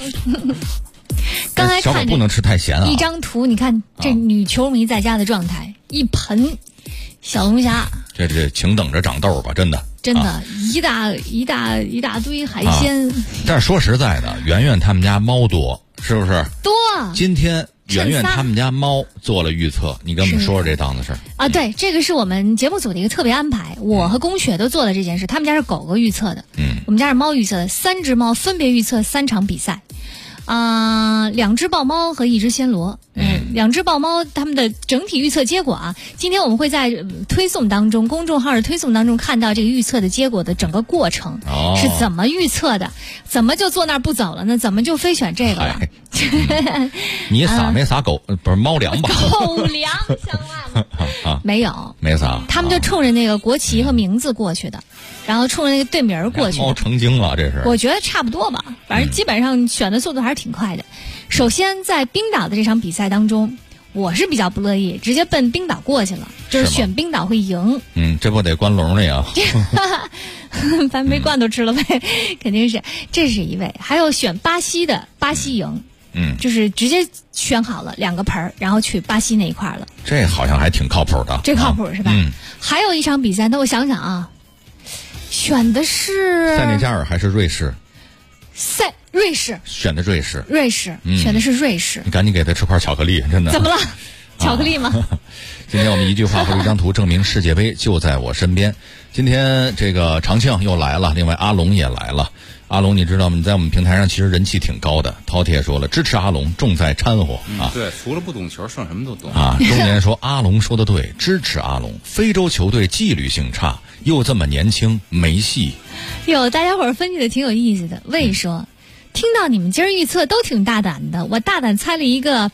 刚才看小狗不能吃太咸啊。 一张图，你看这女球迷在家的状态，一盆小龙虾， 这请等着长痘吧，真的。 真的，一大堆海鲜。 但是说实在的，圆圆他们家猫多，是不是？ 多。 今天圆圆他们家猫做了预测，你跟我们说说这档子事啊？对，这个是我们节目组的一个特别安排，我和龚雪都做了这件事。他们家是狗狗预测的，我们家是猫预测的，3只猫分别预测3场比赛。2只豹猫和1只暹罗，2只豹猫它们的整体预测结果啊，今天我们会在推送当中，公众号的推送当中看到这个预测的结果的整个过程，是怎么预测的，怎么就坐那儿不走了呢？怎么就非选这个了？ 你撒没撒狗不是猫粮吧？ 狗粮相爱吗？没有， 没撒， 他们就冲着那个国旗和名字过去的。然后冲着那个队名过去， 猫成精了，这是。 我觉得差不多吧，反正基本上选的速度还是挺快的。首先在冰岛的这场比赛当中，我是比较不乐意，直接奔冰岛过去了，就是选冰岛会赢。 这不得关笼了呀？ 反正没罐头吃了呗，肯定是。这是一位，还有选巴西的，巴西赢。就是直接选好了2个盆，然后去巴西那一块了。 这好像还挺靠谱的。 这靠谱是吧？还有一场比赛，那我想想啊。选的是塞内加尔还是瑞士？ 瑞士选的瑞士， 选的是瑞士。 你赶紧给他吃块巧克力，真的。 怎么了？巧克力吗？ 今天我们一句话或者一张图证明世界杯就在我身边。今天这个长庆又来了，另外阿龙也来了。阿龙，你知道吗？你在我们平台上其实人气挺高的。饕餮说了，支持阿龙，重在掺和啊。 对，除了不懂球，剩什么都懂啊。中年说阿龙说的对，支持阿龙。非洲球队纪律性差，又这么年轻，没戏。 有大家伙儿分析的挺有意思的。魏说，听到你们今儿预测都挺大胆的，我大胆猜了一个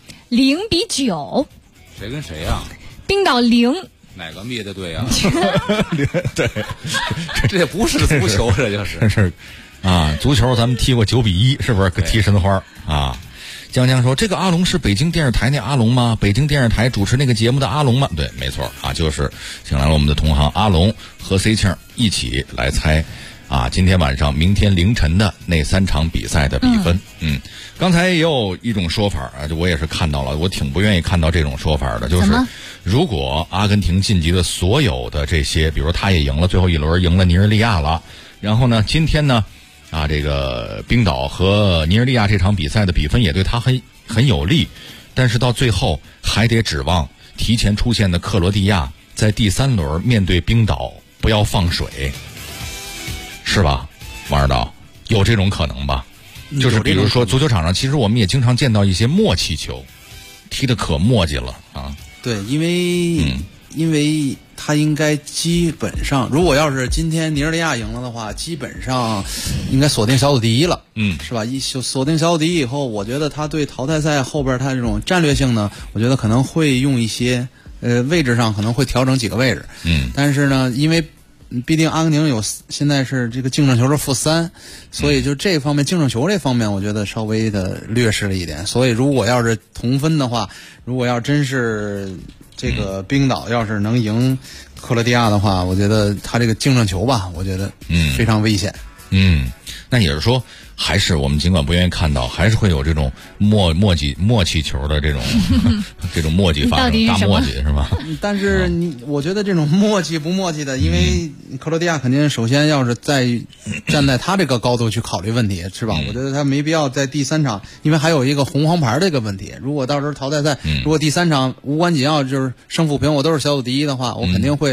0-9。 谁跟谁呀？ 冰岛0。 哪个灭的队啊？ 对， 这也不是足球，这就是是啊，足球咱们踢过9-1，是不是？踢申花啊。江江说，这个阿龙是北京电视台那阿龙吗？北京电视台主持那个节目的阿龙吗？对，没错啊，就是请来了我们的同行阿龙和 C 庆一起来猜啊，今天晚上、明天凌晨的那3场比赛的比分。刚才也有一种说法啊，我也是看到了，我挺不愿意看到这种说法的，就是如果阿根廷晋级的所有的这些，比如他也赢了最后一轮，赢了尼日利亚了，然后呢，今天呢，这个冰岛和尼日利亚这场比赛的比分也对他很有利，但是到最后还得指望提前出现的克罗地亚在第3轮面对冰岛不要放水，是吧？王二导，有这种可能吧？就是比如说足球场上，其实我们也经常见到一些默契球，踢得可墨迹了啊。 对，因为他应该基本上，如果要是今天尼日利亚赢了的话，基本上应该锁定小组第一了，是吧？锁定小组第一以后，我觉得他对淘汰赛后边他这种战略性呢，我觉得可能会用一些位置上可能会调整几个位置，但是呢，因为毕竟阿根廷现在是这个净胜球是-3，所以就这方面净胜球这方面，我觉得稍微的劣势了一点。所以如果要是同分的话，如果要真是这个冰岛要是能赢克罗地亚的话，我觉得他这个净胜球吧，我觉得非常危险。 那也是说，还是我们尽管不愿意看到，还是会有这种默契球的这种这种默契发生，大默契是吧？ 但是我觉得这种默契不默契的，因为克罗地亚肯定首先要是站在他这个高度去考虑问题，是吧？我觉得他没必要在第3场，因为还有一个红黄牌这个问题。如果到时候淘汰赛，如果第3场无关紧要，就是胜负平，我都是小组第一的话，我肯定会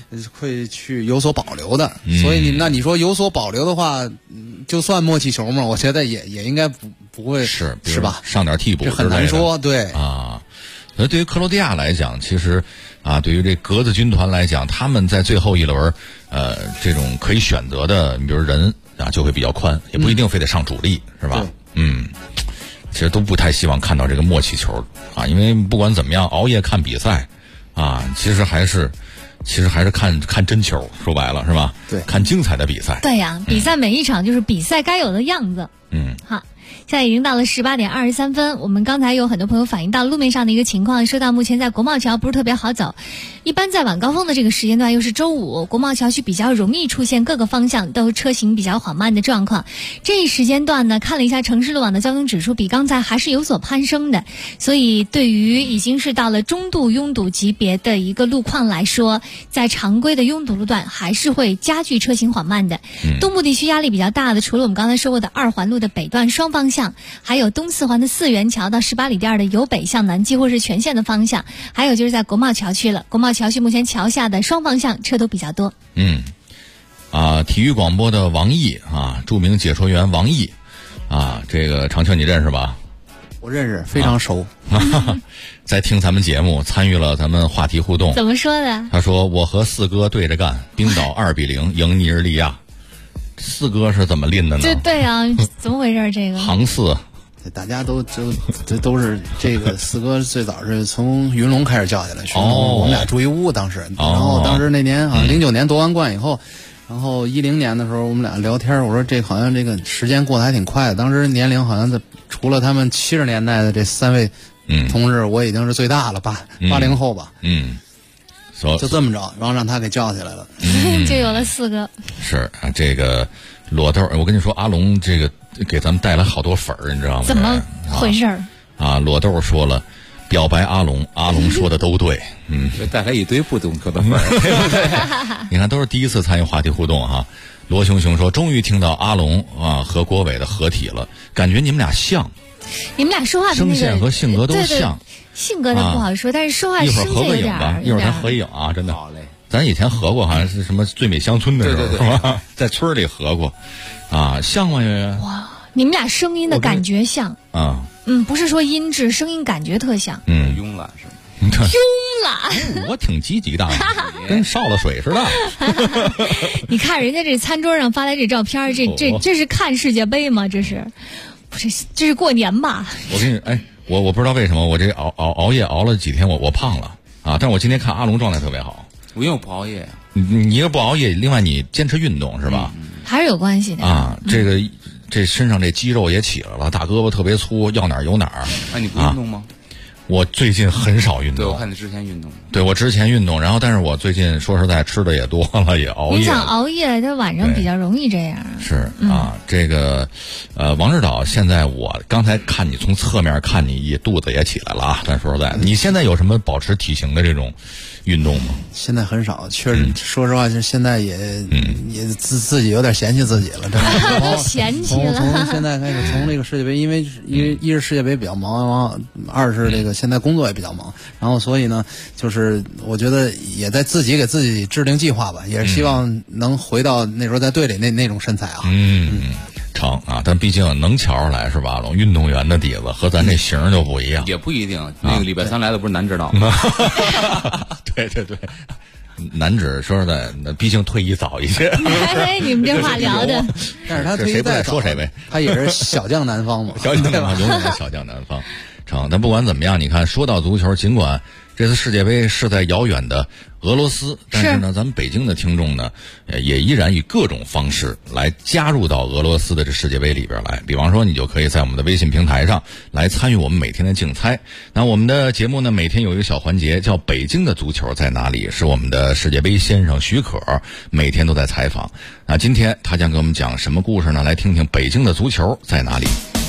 会去有所保留的。所以你说有所保留的话，就算默契球嘛，我觉得也应该不会是吧？ 上点替补这很难说，对啊。所以对于克罗地亚来讲，其实啊，对于这格子军团来讲，他们在最后一轮这种可以选择的，你比如人啊就会比较宽，也不一定非得上主力，是吧？其实都不太希望看到这个默契球啊，因为不管怎么样，熬夜看比赛啊，其实还是看真球，说白了是吧？ 对， 看精彩的比赛。 对呀，比赛每一场就是比赛该有的样子。好。现在已经到了18点23分，我们刚才有很多朋友反映到路面上的一个情况，说到目前在国贸桥不是特别好走，一般在晚高峰的这个时间段，又是周五，国贸桥区比较容易出现各个方向都车行比较缓慢的状况。这一时间段呢，看了一下城市路网的交通指数，比刚才还是有所攀升的，所以对于已经是到了中度拥堵级别的一个路况来说，在常规的拥堵路段还是会加剧车行缓慢的。东部地区压力比较大的，除了我们刚才说过的2环路的北段双方向，还有东4环的4元桥到18里店的由北向南几乎是全线的方向，还有就是在国贸桥区了。国贸桥区目前桥下的双方向车都比较多。 体育广播的王毅啊，著名解说员王毅啊，这个长秋你认识吧？ 我认识，非常熟。 在听咱们节目，参与了咱们话题互动。 怎么说的？ 他说：“我和四哥对着干，冰岛2-0赢尼日利亚。”四哥是怎么拎的呢？ 对啊，怎么回事？这个航四， 大家都是这个四哥最早是从云龙开始叫起来，我们俩住一屋当时，然后当时那年好像09年夺完冠以后，然后10年的时候我们俩聊天，我说这好像这个时间过得还挺快的，当时年龄好像除了他们70年代的这3位同志，我已经是最大了，80后吧。就这么着，然后让他给叫起来了， 就有了4个。 是啊，这个裸豆，我跟你说，阿龙这个给咱们带来好多粉儿，你知道吗？ 怎么回事啊，裸豆说了，表白阿龙，阿龙说的都对， 带来一堆不懂科的粉儿。 你看，都是第一次参与话题互动哈。罗熊熊说，终于听到阿龙啊和郭伟的合体了，感觉你们俩像。 你们俩说话的声线和性格都像。 性格倒不好说，但是说话一会儿合个影吧，一会儿咱合影啊，真的。好嘞。咱以前合过，好像是什么最美乡村的时候，是吧？在村里合过，啊，像吗？圆圆？ 哇，你们俩声音的感觉像啊。 不是说音质，声音感觉特像。 慵懒是吗？ 慵懒。 我挺积极的，跟烧了水似的。 你看人家这餐桌上发来这照片，这是看世界杯吗？这是，不是这是过年吧？ 我跟你我不知道为什么我这熬夜熬了几天，我胖了啊！但是我今天看阿龙状态特别好。 因为我不熬夜呀。 你一个不熬夜，另外你坚持运动是吧？ 还是有关系的啊。这身上这肌肉也起来了，大胳膊特别粗，要哪儿有哪儿。 你不运动吗？ 我最近很少运动。 对，我看你之前运动。 对，我之前运动，然后但是我最近说实在吃的也多了，也熬夜。 你想熬夜，他晚上比较容易这样。 是啊，这个王指导，现在我刚才看你从侧面看你肚子也起来了啊。但说实在，你现在有什么保持体型的这种运动吗？ 现在很少，确实，说实话，就是现在也自己有点嫌弃自己了，真的。 嫌弃了。 从现在开始，从这个世界杯，因为一是世界杯比较忙，二是这个现在工作也比较忙，然后所以呢，就是我觉得也在自己给自己制定计划吧，也是希望能回到那时候在队里那种身材啊。 成啊，但毕竟能瞧出来是吧？运动员的底子和咱这型就不一样。 也不一定，那个礼拜3来的不是男指导。 对，男指说实在，毕竟退役早一些。 你们这话聊的， 但是他退役再早， 说谁呗？ 他也是小将南方嘛， 小将南方，永远的小将南方。成，但不管怎么样，你看，说到足球，尽管这次世界杯是在遥远的俄罗斯，但是呢，咱们北京的听众呢，也依然以各种方式来加入到俄罗斯的这世界杯里边来。比方说，你就可以在我们的微信平台上来参与我们每天的竞猜。那我们的节目呢，每天有一个小环节叫“北京的足球在哪里”，是我们的世界杯先生许可每天都在采访。那今天他将给我们讲什么故事呢？来听听北京的足球在哪里。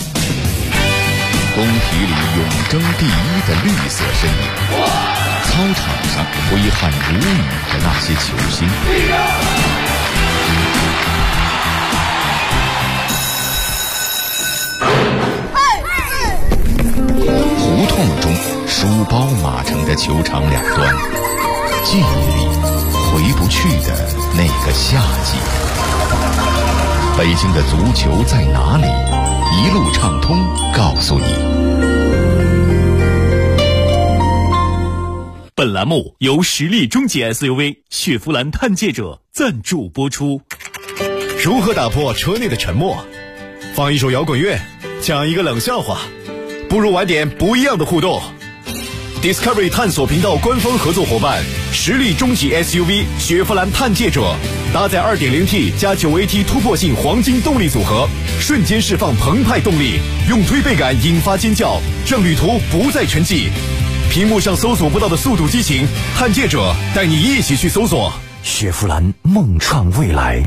工体里永争第一的绿色身影，操场上挥汗如雨的那些球星，胡同中书包码成的球场两端，记忆里回不去的那个夏季。北京的足球在哪里？一路畅通告诉你。 本栏目由实力中级 SUV 雪佛兰探界者赞助播出。 如何打破车内的沉默？放一首摇滚乐，讲一个冷笑话，不如玩点不一样的互动。Discovery 探索频道官方合作伙伴，实力中级 SUV 雪佛兰探界者，搭载 2.0T 加 9AT 突破性黄金动力组合，瞬间释放澎湃动力，用推背感引发尖叫，让旅途不再沉寂。屏幕上搜索不到的速度激情，探界者带你一起去搜索。 雪佛兰梦创未来。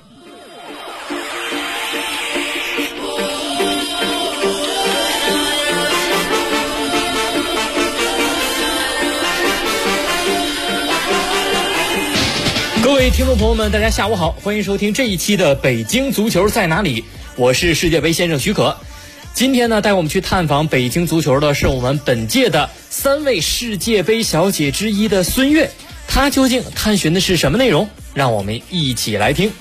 各位听众朋友们，大家下午好，欢迎收听这一期的北京足球在哪里，我是世界杯先生许可。今天呢，带我们去探访北京足球的是我们本届的3位世界杯小姐之一的孙悦，她究竟探寻的是什么内容？让我们一起来听。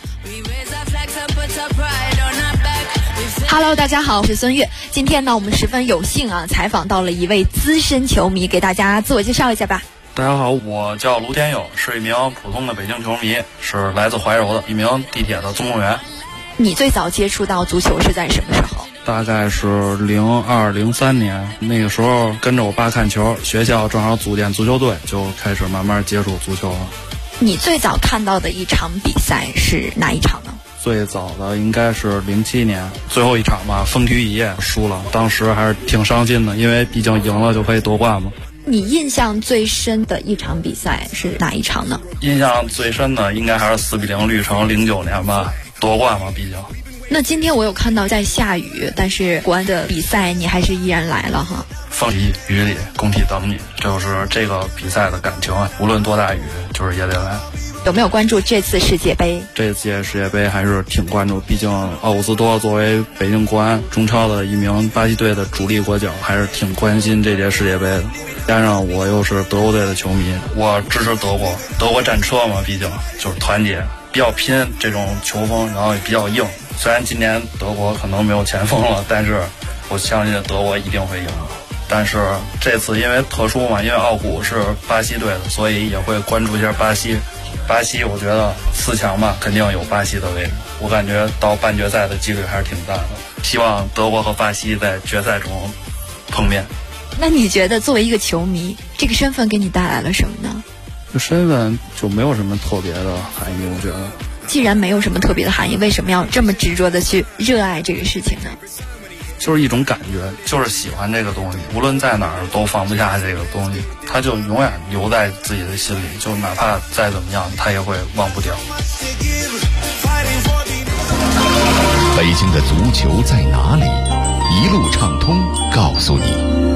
Hello， 大家好，我是孙悦。今天呢，我们十分有幸采访到了一位资深球迷，给大家自我介绍一下吧。 大家好，我叫卢天佑，是一名普通的北京球迷，是来自怀柔的一名地铁的总动员。 你最早接触到足球是在什么时候？ 大概是02、03年，那个时候跟着我爸看球，学校正好组建足球队，就开始慢慢接触足球了。 你最早看到的一场比赛是哪一场呢？ 最早的应该是07年最后一场吧，风体一夜输了，当时还是挺伤心的，因为毕竟赢了就可以夺冠嘛。 你印象最深的一场比赛是哪一场呢？ 印象最深的应该还是4-0绿城09年吧，夺冠嘛，毕竟。 那今天我有看到在下雨，但是国安的比赛你还是依然来了哈。 风里雨里工体等你，就是这个比赛的感情，无论多大雨就是也得来。 有没有关注这次世界杯？ 这届世界杯还是挺关注，毕竟奥古斯多作为北京国安中超的一名巴西队的主力国脚，还是挺关心这届世界杯的。加上我又是德国队的球迷，我支持德国，德国战车嘛，毕竟就是团结，比较拼这种球风，然后也比较硬。虽然今年德国可能没有前锋了，但是我相信德国一定会赢。但是这次因为特殊嘛，因为奥古是巴西队的，所以也会关注一下巴西。巴西我觉得4强吧，肯定有巴西的位置，我感觉到半决赛的几率还是挺大的。希望德国和巴西在决赛中碰面。 那你觉得作为一个球迷，这个身份给你带来了什么呢？ 这身份就没有什么特别的含义，我觉得。 既然没有什么特别的含义，为什么要这么执着的去热爱这个事情呢？ 就是一种感觉，就是喜欢这个东西，无论在哪儿都放不下这个东西，它就永远留在自己的心里，就哪怕再怎么样，它也会忘不掉。 北京的足球在哪里？一路畅通告诉你。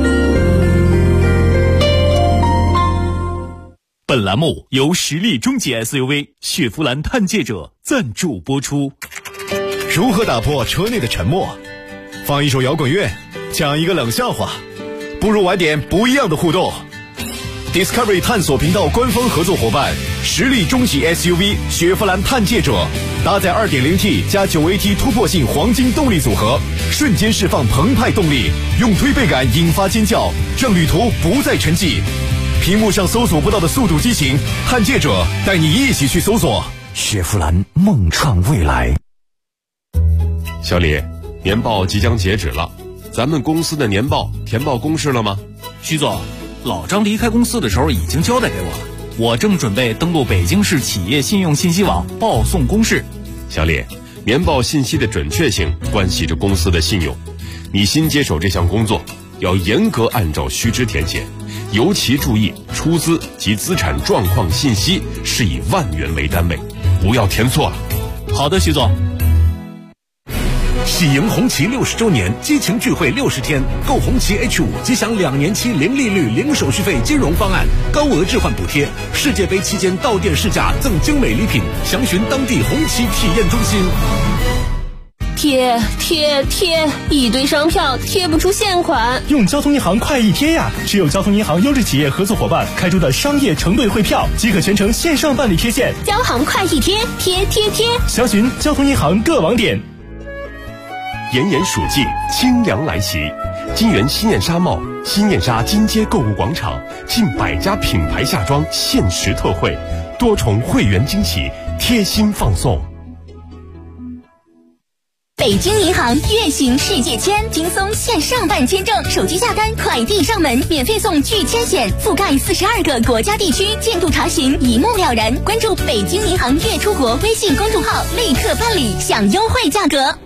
本栏目由实力中级 SUV 雪佛兰探界者赞助播出。 如何打破车内的沉默？放一首摇滚乐，讲一个冷笑话，不如玩点不一样的互动。Discovery 探索频道官方合作伙伴，实力中级 SUV 雪佛兰探界者，搭载 2.0T 加 9AT 突破性黄金动力组合，瞬间释放澎湃动力，用推背感引发尖叫，让旅途不再沉寂。屏幕上搜索不到的速度激情，探界者带你一起去搜索。 雪佛兰梦创未来。 小李，年报即将截止了，咱们公司的年报填报公示了吗？ 徐总，老张离开公司的时候已经交代给我了，我正准备登录北京市企业信用信息网报送公示。 小李，年报信息的准确性关系着公司的信用，你新接手这项工作，要严格按照须知填写，尤其注意出资及资产状况信息是以万元为单位，不要填错了。 好的，徐总。 喜迎红旗60周年激情聚会60天，购红旗 H5 即享2年期零利率、零手续费金融方案，高额置换补贴。世界杯期间到店试驾赠精美礼品，详询当地红旗体验中心。 贴，一堆商票贴不出现款。 用交通银行快易贴呀！持有交通银行优质企业合作伙伴开出的商业成对汇票，即可全程线上办理贴现。 交行快易贴，贴。 详询交通银行各网点。 炎炎暑季，清凉来袭。金源新燕纱帽、新燕纱金街购物广场近100家品牌夏装限时特惠，多重会员惊喜，贴心放送。 北京银行月行世界签，轻松线上办签证，手机下单，快递上门，免费送拒签险，覆盖42个国家地区，进度查询一目了然。关注北京银行月出国微信公众号，立刻办理，享优惠价格。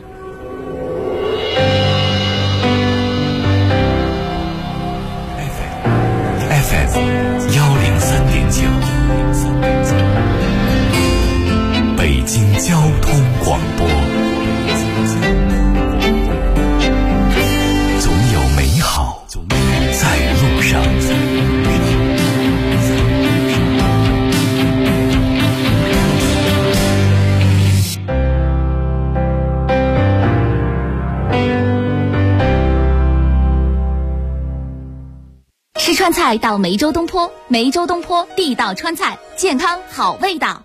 FM 103.9，北京交通广播。总有美好在路上。 吃川菜到梅州东坡，梅州东坡地道川菜，健康好味道。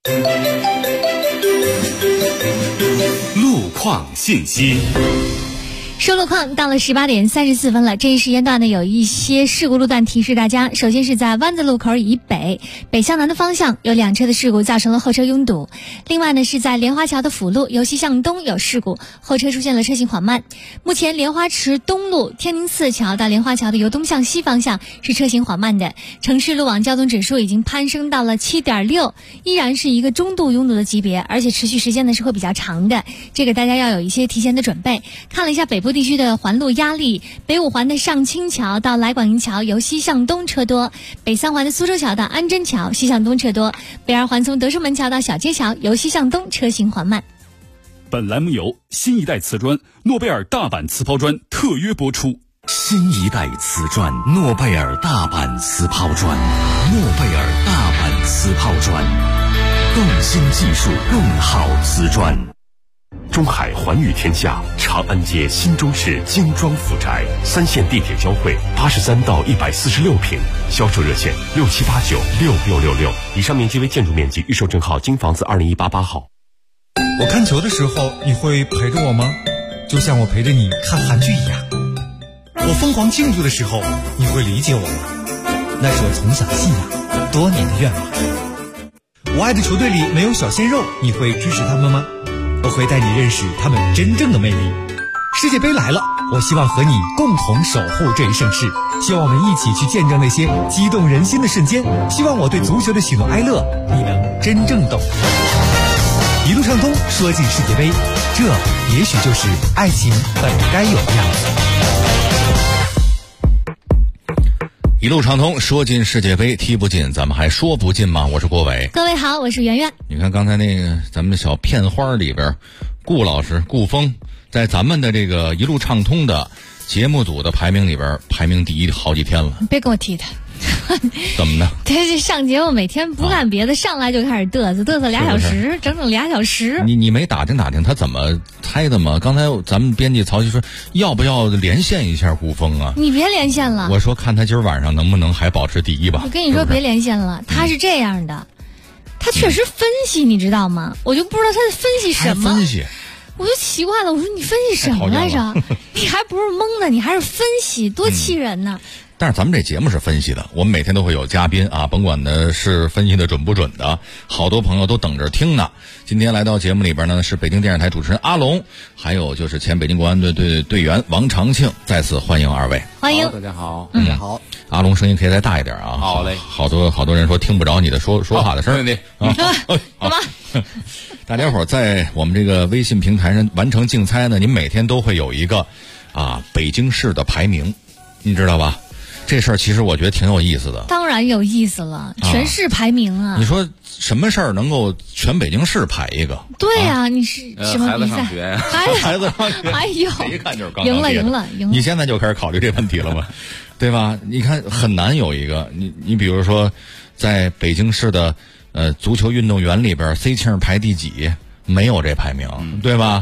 路况信息。 说路况，到了18点34分了。这一时间段呢，有一些事故路段提示大家。首先是在湾子路口以北向南的方向有2车的事故，造成了后车拥堵。另外呢，是在莲花桥的辅路由西向东有事故，后车出现了车行缓慢。目前莲花池东路天宁寺桥到莲花桥的由东向西方向是车行缓慢的。城市路网交通指数已经攀升到了7.6，依然是一个中度拥堵的级别，而且持续时间呢是会比较长的。这个大家要有一些提前的准备。看了一下北部地区的环路压力，北五环的上清桥到来广营桥由西向东车多，北三环的苏州桥到安贞桥西向东车多，北二环从德胜门桥到小街桥由西向东车行缓慢。 本栏目由新一代瓷砖诺贝尔大阪瓷抛砖特约播出。 新一代瓷砖诺贝尔大阪瓷抛砖，诺贝尔大阪瓷抛砖，更新技术，更好瓷砖。 中海环宇天下长安街新中式精装府宅，3线地铁交汇，83到146平，销售热线67896666，以上面积为建筑面积，预售证号京房子20188号。 我看球的时候，你会陪着我吗？就像我陪着你看韩剧一样。我疯狂庆祝的时候，你会理解我吗？那是我从小的信仰，多年的愿望。我爱的球队里没有小鲜肉，你会支持他们吗？我会带你认识他们真正的魅力。世界杯来了，我希望和你共同守护这一盛世，希望我们一起去见证那些激动人心的瞬间，希望我对足球的喜怒哀乐你能真正懂。一路畅通，说进世界杯，这也许就是爱情本该有的样子。 一路畅通，说进世界杯，踢不进，咱们还说不进吗？我是郭伟。 各位好，我是圆圆。 你看刚才那个咱们的小片花里边，顾老师顾峰在咱们的这个一路畅通的节目组的排名里边排名第1好几天了。 别跟我提他。 怎么呢？ 他这上节目每天不干别的，上来就开始嘚瑟2小时，整2小时。 你没打听他怎么猜的吗？刚才咱们编辑曹琦说要不要连线一下顾峰啊？ 你别连线了。 我说看他今儿晚上能不能还保持第1吧。 我跟你说别连线了，他是这样的，他确实分析，你知道吗？我就不知道他在分析什么。 分析。 我就奇怪了，我说你分析什么来着？你还不是蒙的，你还是分析，多气人呢。 但是咱们这节目是分析的，我们每天都会有嘉宾啊，甭管呢是分析的准不准的，好多朋友都等着听呢。今天来到节目里边呢，是北京电视台主持人阿龙，还有就是前北京国安队队员王长庆，再次欢迎2位。 欢迎， 大家好， 大家好。 阿龙声音可以再大一点啊。 好嘞。 好多人说听不着你的说话的声儿。 好吧。 大家伙在我们这个微信平台上完成竞猜呢，您每天都会有一个北京市的排名，你知道吧？这事儿其实我觉得挺有意思的。 当然有意思了，全市排名啊！ 你说什么事儿能够全北京市排一个？ 对呀，你是什么比赛？ 孩子上学呀， 孩子上学。 哎呦， 一看就是刚赢了！ 你现在就开始考虑这问题了吗？对吧？你看很难有一个，你比如说，在北京市的足球运动员里边 ，C 庆排第几？没有这排名，对吧？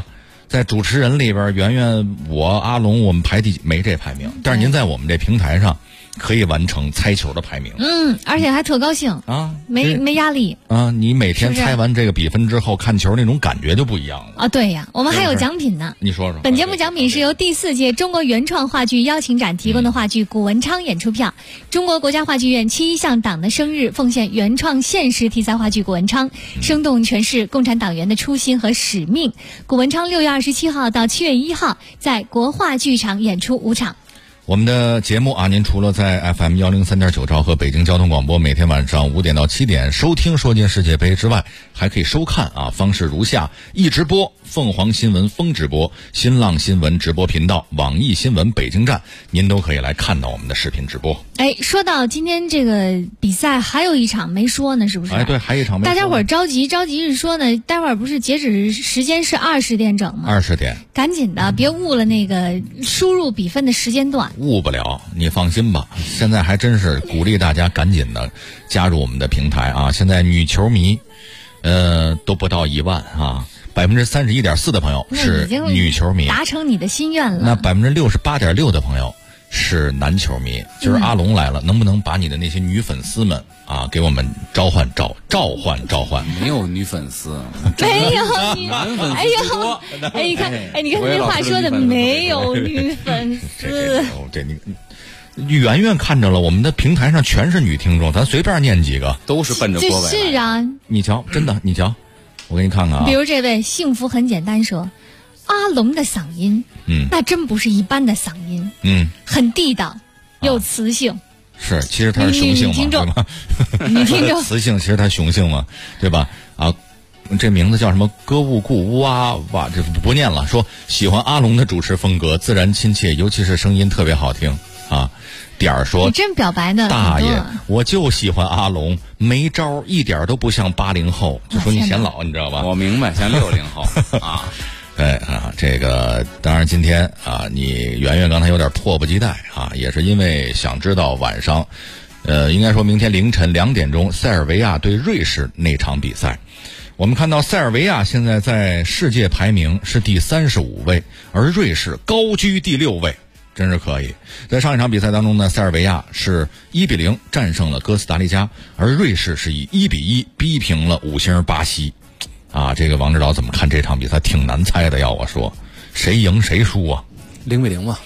在主持人里边，圆圆、我、阿龙，我们排第没这排名，但是您在我们这平台上可以完成猜球的排名。 而且还特高兴啊， 没压力啊。你每天猜完这个比分之后，看球那种感觉就不一样了啊。对呀，我们还有奖品呢。 你说说。 本节目奖品是由第4届中国原创话剧邀请展提供的话剧《古文昌》演出票。中国国家话剧院7.1向党的生日，奉献原创现实题材话剧《古文昌》，生动诠释共产党员的初心和使命。古文昌6月27号到7月1号在国话剧场演出5场。 我们的节目啊，您除了在 FM 103.9兆和北京交通广播每天晚上5点到7点收听说进世界杯之外，还可以收看啊，方式如下：一直播凤凰新闻风直播、新浪新闻直播频道、网易新闻北京站，您都可以来看到我们的视频直播。 说到今天这个比赛还有一场没说呢，是不是？ 对，还有一场没说。 大家伙儿着急是说呢，待会儿不是截止时间是20点整吗 ？20点， 赶紧的，别误了那个输入比分的时间段。 误不了，你放心吧。现在还真是鼓励大家赶紧的加入我们的平台啊！现在女球迷，都不到1万啊，31.4%的朋友是女球迷， 达成你的心愿了。 那68.6%的朋友是男球迷。今儿阿龙来了，能不能把你的那些女粉丝们啊，给我们召唤？ 没有女粉丝， 没有女男粉丝多。 你看这话说的没有女粉丝。 你圆圆看着了，我们的平台上全是女听众，咱随便念几个， 都是奔着郭伟。 是啊， 你瞧，真的，你瞧，我给你看看啊。 比如这位幸福很简单说，阿龙的嗓音，那真不是一般的嗓音，很地道，有磁性。 是，其实它是雄性嘛，对吧？ 你听着， 雌性其实它雄性嘛，对吧？啊，这名字叫什么？歌舞顾乌哇，这不念了。说喜欢阿龙的主持风格，自然亲切，尤其是声音特别好听啊。点儿说， 你真表白呢， 大爷，我就喜欢阿龙，没招，一点都不像80后，就说你显老，你知道吧？ 我明白，像60后啊。 对啊，这个当然今天啊，你圆圆刚才有点迫不及待啊，也是因为想知道晚上，应该说明天凌晨2点钟塞尔维亚对瑞士那场比赛。我们看到塞尔维亚现在在世界排名是第35位，而瑞士高居第6位，真是可以。在上一场比赛当中呢，塞尔维亚是1-0战胜了哥斯达黎加，而瑞士是以1-1逼平了5星巴西。啊，这个王指导怎么看这场比赛？挺难猜的，要我说，谁赢谁输啊 ？0-0吧。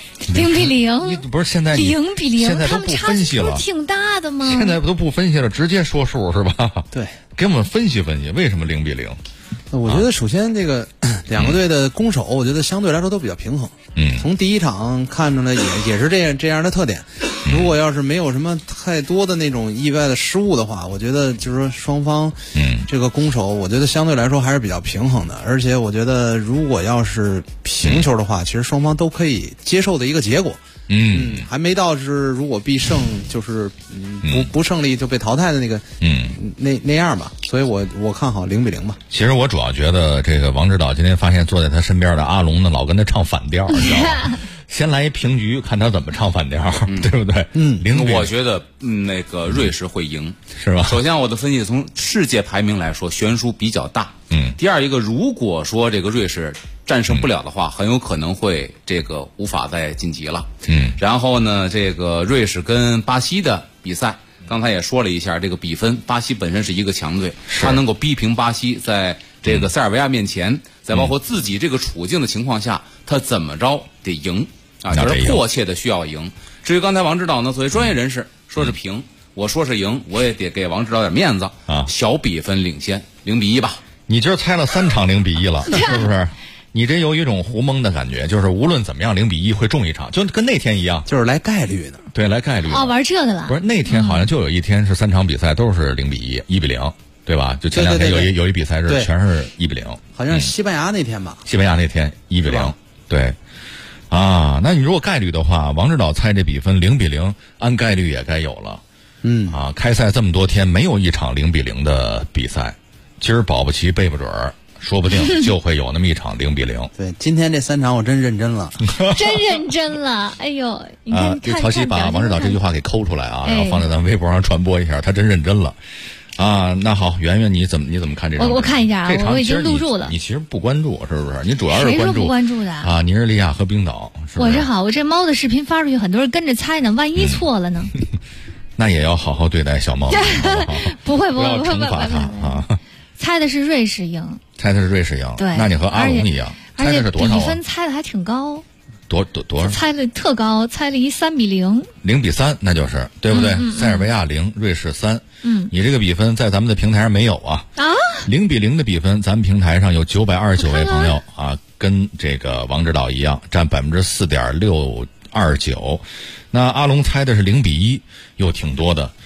0-0， 不是现在 0-0， 现在都不分析了， 挺大的吗？ 现在都不分析了，直接说数是吧？ 对， 给我们分析分析为什么0-0。 我觉得首先这个两个队的攻守，我觉得相对来说都比较平衡。从第一场看出来也是这样的特点。如果要是没有什么太多的那种意外的失误的话，我觉得就是说双方这个攻守，我觉得相对来说还是比较平衡的。而且我觉得如果要是平球的话，其实双方都可以接受的一个结果。还没到是如果必胜就是不胜利就被淘汰的那个那样吧。所以我看好0-0吧。 其实我主要觉得这个王指导今天发现坐在他身边的阿龙呢，老跟他唱反调，你知道吗？先来一平局，看他怎么唱反调，对不对？0-0， 我觉得那个瑞士会赢， 是吧？ 首先我的分析从世界排名来说，悬殊比较大。第二一个，如果说这个瑞士战胜不了的话，很有可能会这个无法再晋级了。然后呢，这个瑞士跟巴西的比赛，刚才也说了一下这个比分，巴西本身是一个强队，他能够逼平巴西，在这个塞尔维亚面前，在包括自己这个处境的情况下，他怎么着得赢啊，就是迫切的需要赢。至于刚才王指导呢，作为专业人士说是平，我说是赢，我也得给王指导点面子啊，小比分领先0-1吧。 你今儿猜了3场0-1了，是不是？你这有一种胡蒙的感觉，就是无论怎么样0-1会中一场，就跟那天一样， 就是来概率的。 对，来概率的。 玩这个了。 不是那天好像就有一天是3场比赛都是0-1、1-0，对吧？就前2天有一比赛是全是1-0， 好像是西班牙那天吧。 西班牙那天1-0，对。啊，那你如果概率的话，王指导猜这比分0-0，按概率也该有了。开赛这么多天没有一场0-0的比赛，今儿保不齐背不准儿。说不定就会有那么一场0-0。 对，今天这3场我真认真了， 真认真了。哎呦，你看， 曹曦把王指导这句话给抠出来啊，然后放在咱们微博上传播一下，他真认真了。 啊，那好，圆圆你怎么看这场？ 我看一下啊，我已经录住了。 你其实不关注是不是？你主要是关注。 谁说不关注的啊？尼日利亚和冰岛。是不是？ 我这好，我这猫的视频发出去，很多人跟着猜呢，万一错了呢？ 那也要好好对待小猫。 不会惩罚它啊！ 猜的是瑞士赢。 猜的是瑞士赢。 对。 那你和阿龙一样，猜的是多少？ 比分猜的还挺高。 多少？ 猜的特高，猜了一3-0。 0-3，那就是对不对？塞尔维亚0，瑞士3。你这个比分在咱们的平台上没有啊？0-0的比分，咱们平台上有929位朋友啊，跟这个王指导一样，占4.629%。那阿龙猜的是0-1，又挺多的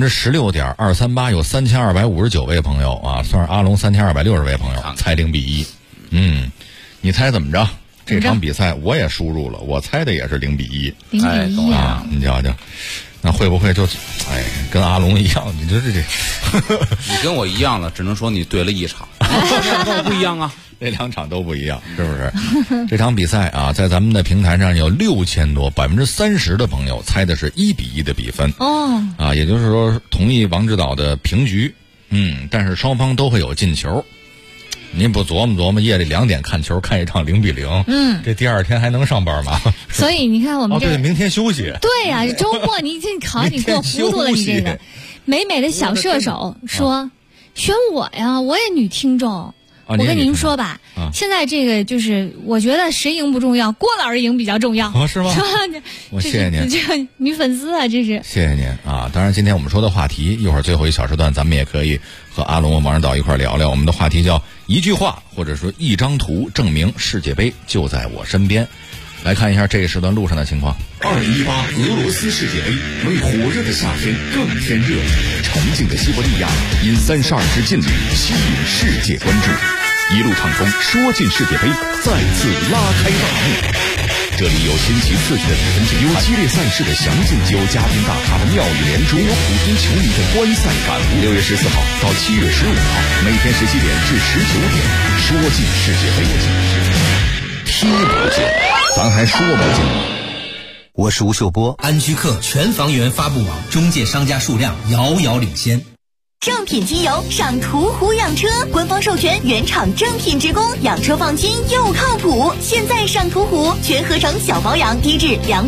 ，16.238%，有3259位朋友啊，算是阿龙3260位朋友猜0-1。你猜怎么着？这场比赛我也输入了，我猜的也是0-1。 0-1啊！ 你瞧瞧，那会不会就跟阿龙一样？你这你跟我一样了，只能说你对了一场，不一样啊， 这2场都不一样，是不是？这场比赛啊，在咱们的平台上有6000多，30%的朋友猜的是1-1的比分啊，也就是说同意王指导的平局，但是双方都会有进球。您不琢磨夜里2点看球，看一场0-0，这第2天还能上班吗？ 所以你看我们对，明天休息。 对呀，周末你这好，你过糊涂了，你这个美美的小射手说选我呀，我也女听众。我跟您说吧，现在这个就是我觉得谁赢不重要，郭老师赢比较重要。 是吗？我谢谢您， 这个女粉丝啊，这是谢谢您啊！当然，今天我们说的话题，一会儿最后1小时段，咱们也可以和阿龙、王指导一块聊聊。我们的话题叫一句话，或者说一张图，证明世界杯就在我身边。来看一下这一时段路上的情况。 2018俄罗斯世界杯为火热的夏天更添热，沉静的西伯利亚因32支劲旅吸引世界关注，一路畅通，说进世界杯再次拉开大幕。这里有新奇刺激的比分竞，有激烈赛事的详尽，有嘉宾大咖的妙语连珠，有普通球迷的观赛感悟。6月14号到7月15号，每天17点至19点，说进世界杯，踢不进，咱还说不进。 我是吴秀波。安居客全房源发布网中介商家数量遥遥领先。 正品机油上途虎养车，官方授权原厂正品直供，养车放心又靠谱。现在上途虎全合成小保养低至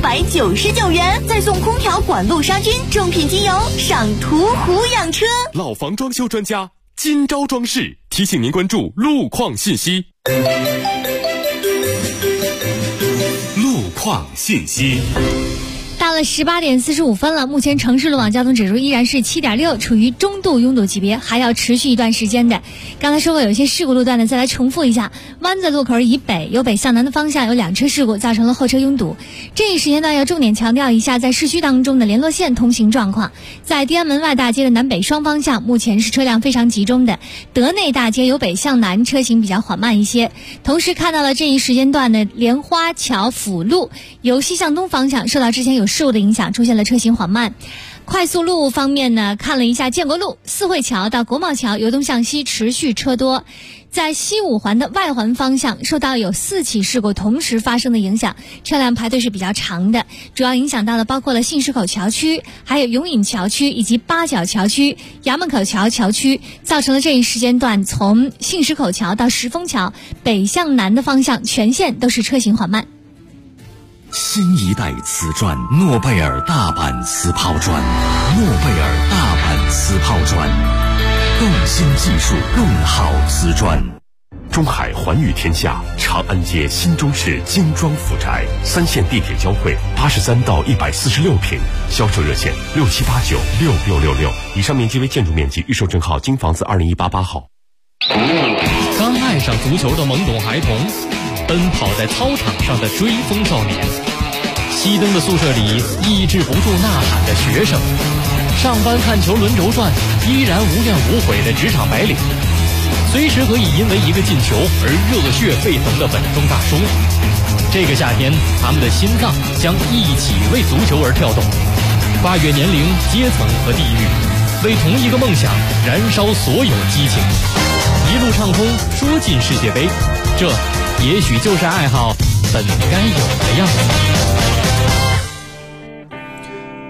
299元，再送空调管路杀菌。正品机油上途虎养车。 老房装修专家金招装饰提醒您关注路况信息。路况信息。 到了18点45分了，目前城市路网交通指数依然是7.6，处于中度拥堵级别，还要持续一段时间的。刚才说过有一些事故路段呢，再来重复一下。湾子路口以北由北向南的方向有2车事故，造成了后车拥堵。这一时间段要重点强调一下在市区当中的联络线通行状况。在天安门外大街的南北双方向，目前是车辆非常集中的。德内大街由北向南车行比较缓慢一些。同时看到了这一时间段的莲花桥辅路由西向东方向受到之前有事故的影响，出现了车行缓慢。快速路方面呢，看了一下建国路四惠桥到国贸桥由东向西持续车多。在西五环的外环方向受到有4起事故同时发生的影响，车辆排队是比较长的，主要影响到的包括了信石口桥区，还有永隐桥区以及八角桥区、衙门口桥桥区，造成了这一时间段从信石口桥到石峰桥北向南的方向全线都是车行缓慢。 新一代瓷砖，诺贝尔大阪瓷泡砖，诺贝尔大阪瓷泡砖，更新技术，更好瓷砖。 中海环宇天下，长安街新中式精装府宅，3线地铁交汇，83到146平，销售热线67896666，以上面积为建筑面积，预售证号京房子2018-8号。 刚爱上足球的懵懂孩童，奔跑在操场上的追风少年，熄灯的宿舍里抑制不住呐喊的学生，上班看球轮轴转依然无怨无悔的职场白领，随时可以因为一个进球而热血沸腾的本中大叔。这个夏天，他们的心脏将一起为足球而跳动，跨越年龄、阶层和地域，为同一个梦想燃烧所有激情，一路畅通，说进世界杯。这也许就是爱好本该有的样子。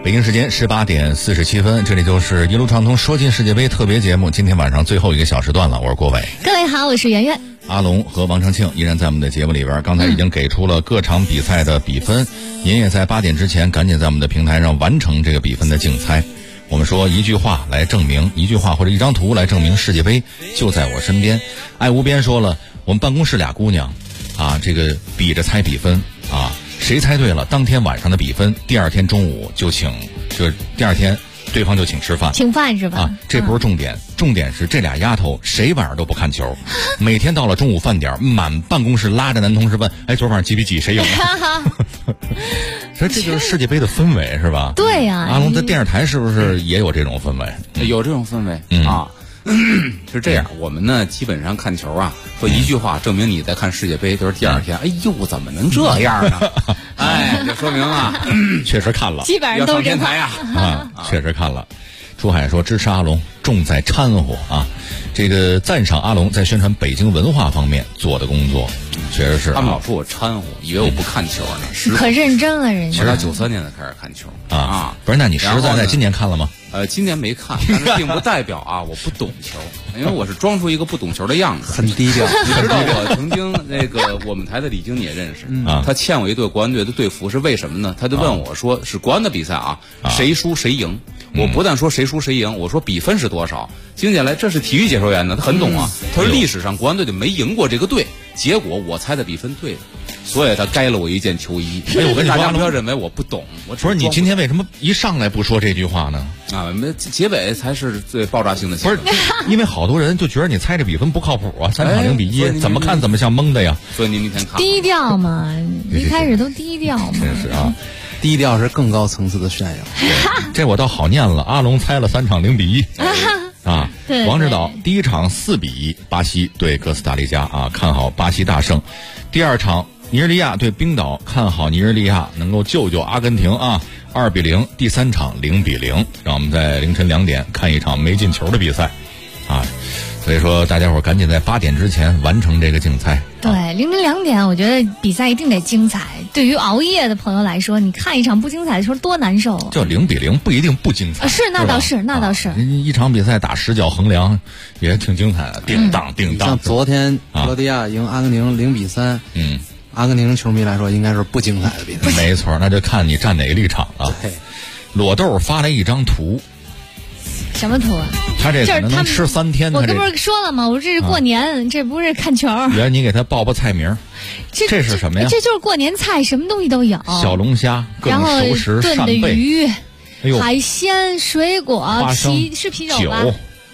北京时间18点47分，这里就是一路畅通说进世界杯特别节目，今天晚上最后一个小时段了，我是郭伟。 各位好，我是圆圆。 阿龙和王长庆依然在我们的节目里边，刚才已经给出了各场比赛的比分，您也在8点之前赶紧在我们的平台上完成这个比分的竞猜。我们说一句话来证明，一句话或者一张图来证明世界杯就在我身边。爱无边说了，我们办公室俩姑娘啊，这个比着猜比分啊，谁猜对了，当天晚上的比分，第二天中午就第二天对方就请吃饭， 请饭是吧？ 啊，这不是重点，重点是这俩丫头谁晚上都不看球，每天到了中午饭点，满办公室拉着男同事问，哎，昨晚上几比几谁赢了？所以这就是世界杯的氛围，是吧？ 对呀。 阿龙在电视台是不是也有这种氛围？ 有这种氛围啊。是这样，我们呢基本上看球啊，说一句话证明你在看世界杯，就是第二天，哎呦，怎么能这样呢？哎，这说明啊， 确实看了， 基本上都是天台啊， 确实看了。朱海说支持阿龙，重在掺和啊，这个赞赏阿龙在宣传北京文化方面做的工作，确实是。 他们老说我掺和，以为我不看球呢， 可认真了人家。 我到93年才开始看球啊， 不是？那你实实在在今年看了吗？ 今年没看，但是并不代表啊我不懂球，因为我是装出一个不懂球的样子， 很低调。 你知道我曾经那个我们台的李经你也认识，他欠我一对国安队的队服，是为什么呢？他就问我说，是国安的比赛啊，谁输谁赢？我不但说谁输谁赢，我说比分是多少。经姐来，这是体育解说员呢，他很懂啊。他说历史上国安队就没赢过这个队，结果我猜的比分对了，所以他该了我一件球衣。 哎，我跟你说， 大家不要认为我不懂，我不是你今天为什么一上来不说这句话呢？ 啊，结尾才是最爆炸性的。 不是，因为好多人就觉得你猜这比分不靠谱啊，3场0比1，怎么看怎么像蒙的呀。 所以您明天看低调嘛，一开始都低调嘛。 真是啊。 低调是更高层次的炫耀。 这我倒好念了，阿龙猜了3场0比1啊。 对， 王指导第一场4比1巴西对哥斯达黎加啊，看好巴西大胜。第二场尼日利亚对冰岛，看好尼日利亚能够救阿根廷啊，2比0。第三场0比0，让我们在凌晨2点看一场没进球的比赛啊。所以说大家伙赶紧在8点之前完成这个竞猜。 对，凌晨2点，我觉得比赛一定得精彩。对于熬夜的朋友来说，你看一场不精彩的球多难受。 就0比0不一定不精彩。 是，那倒是，那倒是。 一场比赛打10脚横梁也挺精彩的，叮当叮当。 像昨天克罗地亚赢阿根廷0比3，阿根廷球迷来说应该是不精彩的比赛。 没错，那就看你站哪个立场了。 对， 裸豆发来一张图。 什么图啊？ 他这可能吃3天。 我这不是说了吗？我这是过年，这不是看球。 原来你给他报菜名，这是什么呀？ 这就是过年菜，什么东西都有。 小龙虾、各种熟食、 炖的鱼、海鲜、水果、啤酒吧？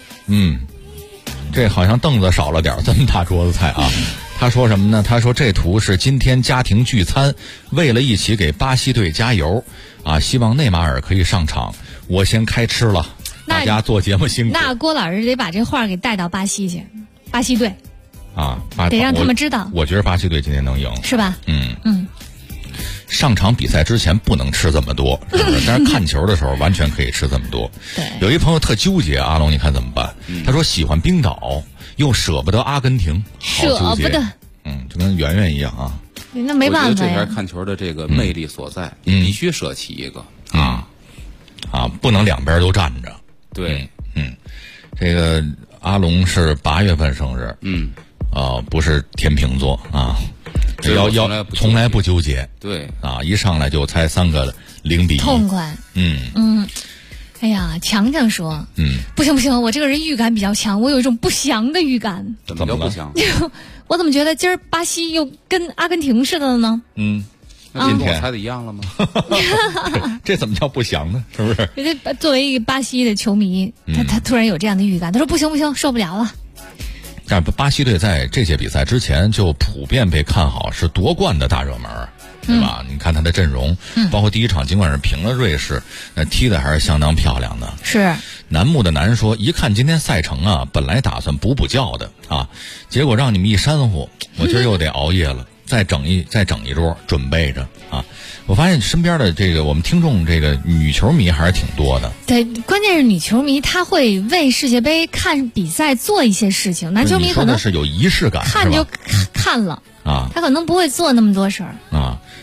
这好像凳子少了点，这么大桌子菜啊！他说什么呢？他说这图是今天家庭聚餐，为了一起给巴西队加油啊！希望内马尔可以上场。我先开吃了，大家做节目辛苦。 那郭老师得把这话给带到巴西去，巴西队啊， 得让他们知道。 我觉得巴西队今天能赢， 是吧？ 上场比赛之前不能吃这么多，是不是？但是看球的时候完全可以吃这么多。 对， 有一朋友特纠结，阿龙你看怎么办？他说喜欢冰岛，又舍不得阿根廷， 舍不得。 就跟圆圆一样啊。 那没办法呀。 我觉得这才是看球的这个魅力所在，必须舍弃一个不能两边都站着。 对， 这个阿龙是8月份生日，不是天秤座啊，从来不纠结， 对啊，一上来就猜3个0比1， 痛快，哎呀，强强说，不行，我这个人预感比较强，我有一种不祥的预感。 怎么叫不祥？ 我怎么觉得今儿巴西又跟阿根廷似的了呢？ 那今天我猜的一样了吗？ 这怎么叫不祥呢？是不是？ 作为一个巴西的球迷，他突然有这样的预感，他说不行，受不了了。 但巴西队在这届比赛之前就普遍被看好是夺冠的大热门，对吧？你看他的阵容，包括第一场尽管是平了瑞士，那踢的还是相当漂亮的。 是楠木的楠说，一看今天赛程啊，本来打算补觉的啊，结果让你们一煽乎，我今儿又得熬夜了。再整一桌准备着啊！我发现身边的这个我们听众这个女球迷还是挺多的。 对，关键是女球迷她会为世界杯看比赛做一些事情，男球迷可能是有仪式感， 看就看了啊， 他可能不会做那么多事儿啊。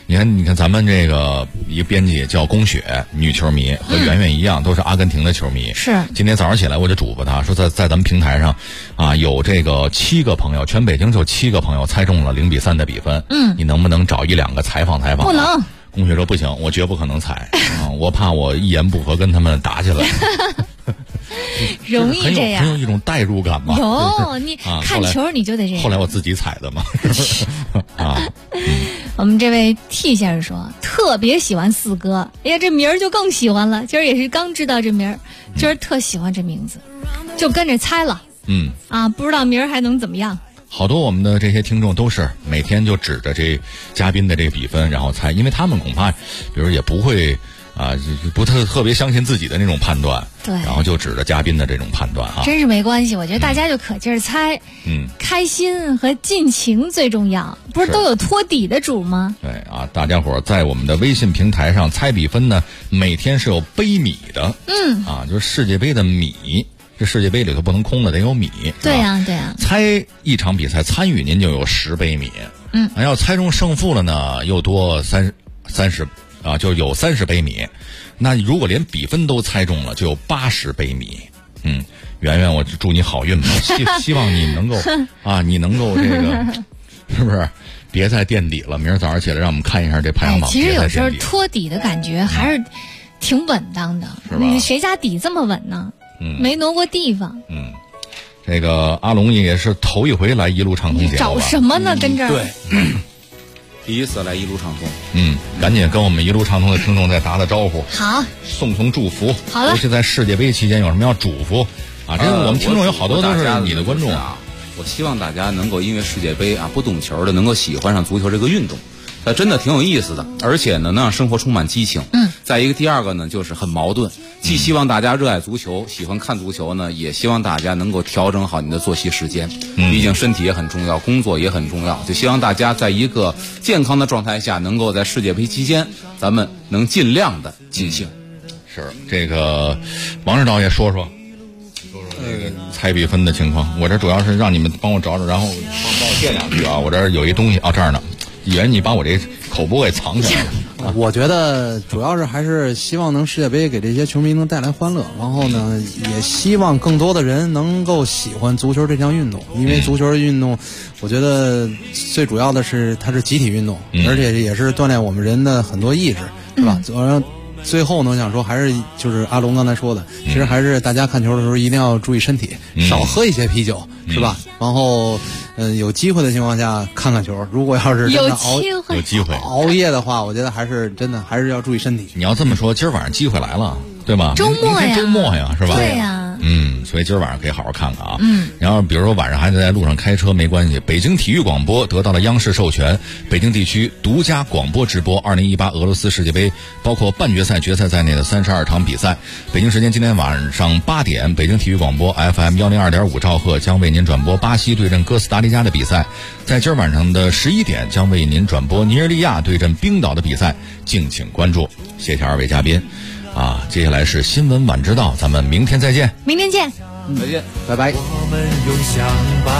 你看咱们这个一个编辑叫龚雪，女球迷，和圆圆一样，都是阿根廷的球迷。 是。 今天早上起来我就嘱咐她说，在咱们平台上啊，有这个7个朋友，全北京就7个朋友猜中了0-3的比分。你能不能找1-2个采访？ 不能。 龚雪说不行，我绝不可能猜啊，我怕我一言不合跟他们打起来。 容易这样， 很有一种代入感嘛。 有，你看球你就得这样。 后来我自己踩的嘛。啊， 我们这位 T 先生说特别喜欢四哥，哎呀，这名儿就更喜欢了。今儿也是刚知道这名儿，今儿特喜欢这名字，就跟着猜了。不知道名儿还能怎么样。 好多我们的这些听众都是每天就指着这嘉宾的这个比分然后猜，因为他们恐怕比如也不会不特别相信自己的那种判断， 对， 然后就指着嘉宾的这种判断啊， 真是没关系，我觉得大家就可劲儿猜，开心和尽情最重要，不是都有托底的主吗？ 对啊，大家伙在我们的微信平台上猜比分呢，每天是有杯米的，就是世界杯的米。这世界杯里头不能空了，得有米。 对呀，对呀。 猜一场比赛参与您就有10杯米，要猜中胜负了呢，又多30啊，就有30杯米。那如果连比分都猜中了，就有80杯米。圆圆，我祝你好运吧，希望你能够你能够这个，是不是？别再垫底了。明儿早上起来让我们看一下这排行榜。 其实有时候托底的感觉还是挺稳当的， 是吧？ 谁家底这么稳呢？没挪过地方。 这个阿龙也是头一回来一路畅通节目， 找什么呢？跟这儿。 对，第一次来一路畅通。 赶紧跟我们一路畅通的听众再打招呼。 好， 送祝福。 好了， 尤其在世界杯期间有什么要嘱咐啊？这个我们听众有好多都是你的观众啊。我希望大家能够因为世界杯不懂球的能够喜欢上足球这个运动。它真的挺有意思的，而且呢能让生活充满激情。再一个第二个呢就是很矛盾，既希望大家热爱足球，喜欢看足球呢，也希望大家能够调整好你的作息时间。毕竟身体也很重要，工作也很重要，就希望大家在一个健康的状态下，能够在世界杯期间咱们能尽量的尽兴。 是这个王指导也说说这个猜比分的情况。我这主要是让你们帮我找找，然后帮我垫两句啊。我这儿有一东西这儿呢，以为你把我这口播给藏起来了。 我觉得主要是还是希望能世界杯给这些球迷能带来欢乐，然后呢也希望更多的人能够喜欢足球这项运动，因为足球运动我觉得最主要的是它是集体运动，而且也是锻炼我们人的很多意志，是吧？最后呢，我想说还是就是阿龙刚才说的，其实还是大家看球的时候一定要注意身体，少喝一些啤酒，是吧？然后有机会的情况下看看球，如果要是真的有机会熬夜的话，我觉得还是真的还是要注意身体。 你要这么说，今儿晚上机会来了，对吧？ 周末呀， 是吧？ 对呀。 所以今儿晚上可以好好看看啊。然后比如说晚上还在路上开车没关系，北京体育广播得到了央视授权，北京地区独家广播直播2018俄罗斯世界杯，包括半决赛、决赛在内的32场比赛。北京时间今天晚上8点，北京体育广播 FM 102.5兆赫将为您转播巴西对阵哥斯达黎加的比赛。在今儿晚上的11点，将为您转播尼日利亚对阵冰岛的比赛，敬请关注。谢谢2位嘉宾。接下来是新闻晚知道，咱们明天再见。 明天见， 再见， 拜拜。 我们永相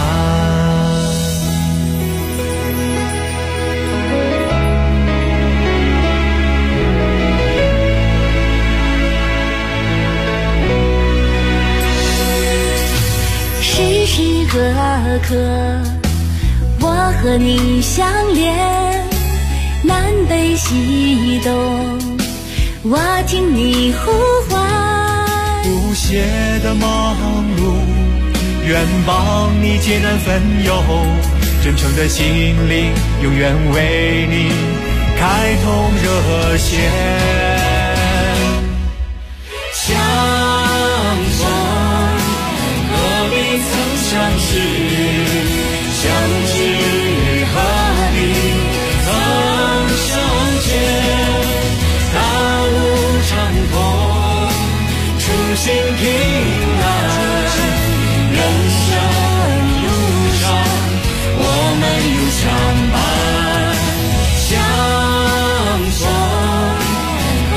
伴。时时刻刻，我和你相连，南北西东。我听你呼唤， 不懈的忙碌，愿帮你解难分忧，真诚的心灵永远为你开通热线。相逢何必曾相识，相知何必曾相见。初心平安，人生路上我们永相伴。相逢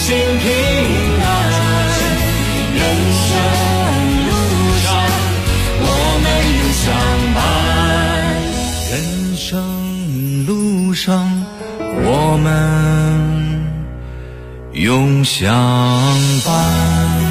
心平安。人生路上我们永相伴，人生路上我们永相伴。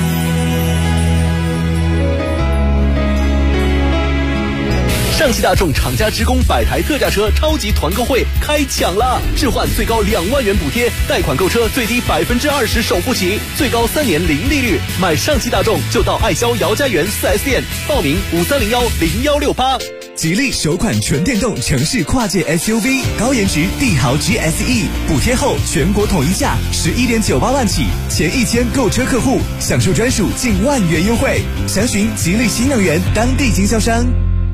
上汽大众厂家职工100台特价车超级团购会开抢了，置换最高2万元补贴，贷款购车最低20%首付起，最高3年零利率。买上汽大众就到爱肖姚家园 4S 店，报名53010168。 吉利首款纯电动城市跨界 SUV 高颜值帝豪 GSE， 补贴后全国统一价11.98万起，前1000购车客户享受专属近万元优惠。详询吉利新能源当地经销商。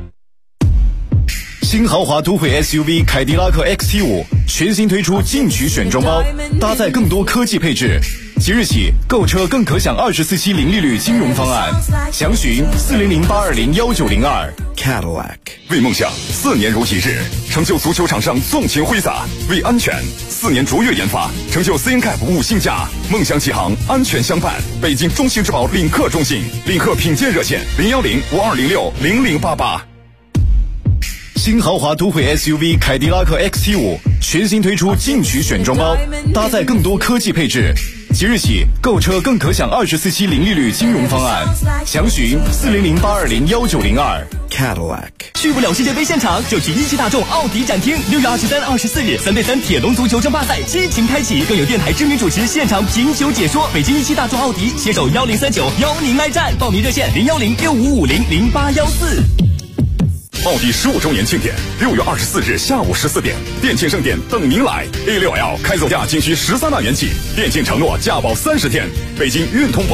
新豪华都会 SUV 凯迪拉克 XT5 全新推出进取选装包，搭载更多科技配置。即日起购车更可享24期零利率金融方案，详询40082019002。 Cadillac 为梦想4年如一日，成就足球场上纵情挥洒；为安全4年卓越研发，成就 CNCAP 5星架。梦想启航，安全相伴。北京中兴质保领克中心，领克品鉴热线01052060088。 新豪华都会 SUV 凯迪拉克 XT5 全新推出进取选装包，搭载更多科技配置。即日起购车更可享24期零利率金融方案，详询40082019002。 Cadillac 去不了世界杯现场，就去一汽大众奥迪展厅。6月23、24日3对3铁笼足球争霸赛激情开启，更有电台知名主持现场评球解说。北京一汽大众奥迪携手1039邀您来战，报名热线01065500814。 奥迪15周年庆典，6月24日下午14点，店庆盛典等您来。A6L 开走价仅需13万元起，店庆承诺价保30天。北京运通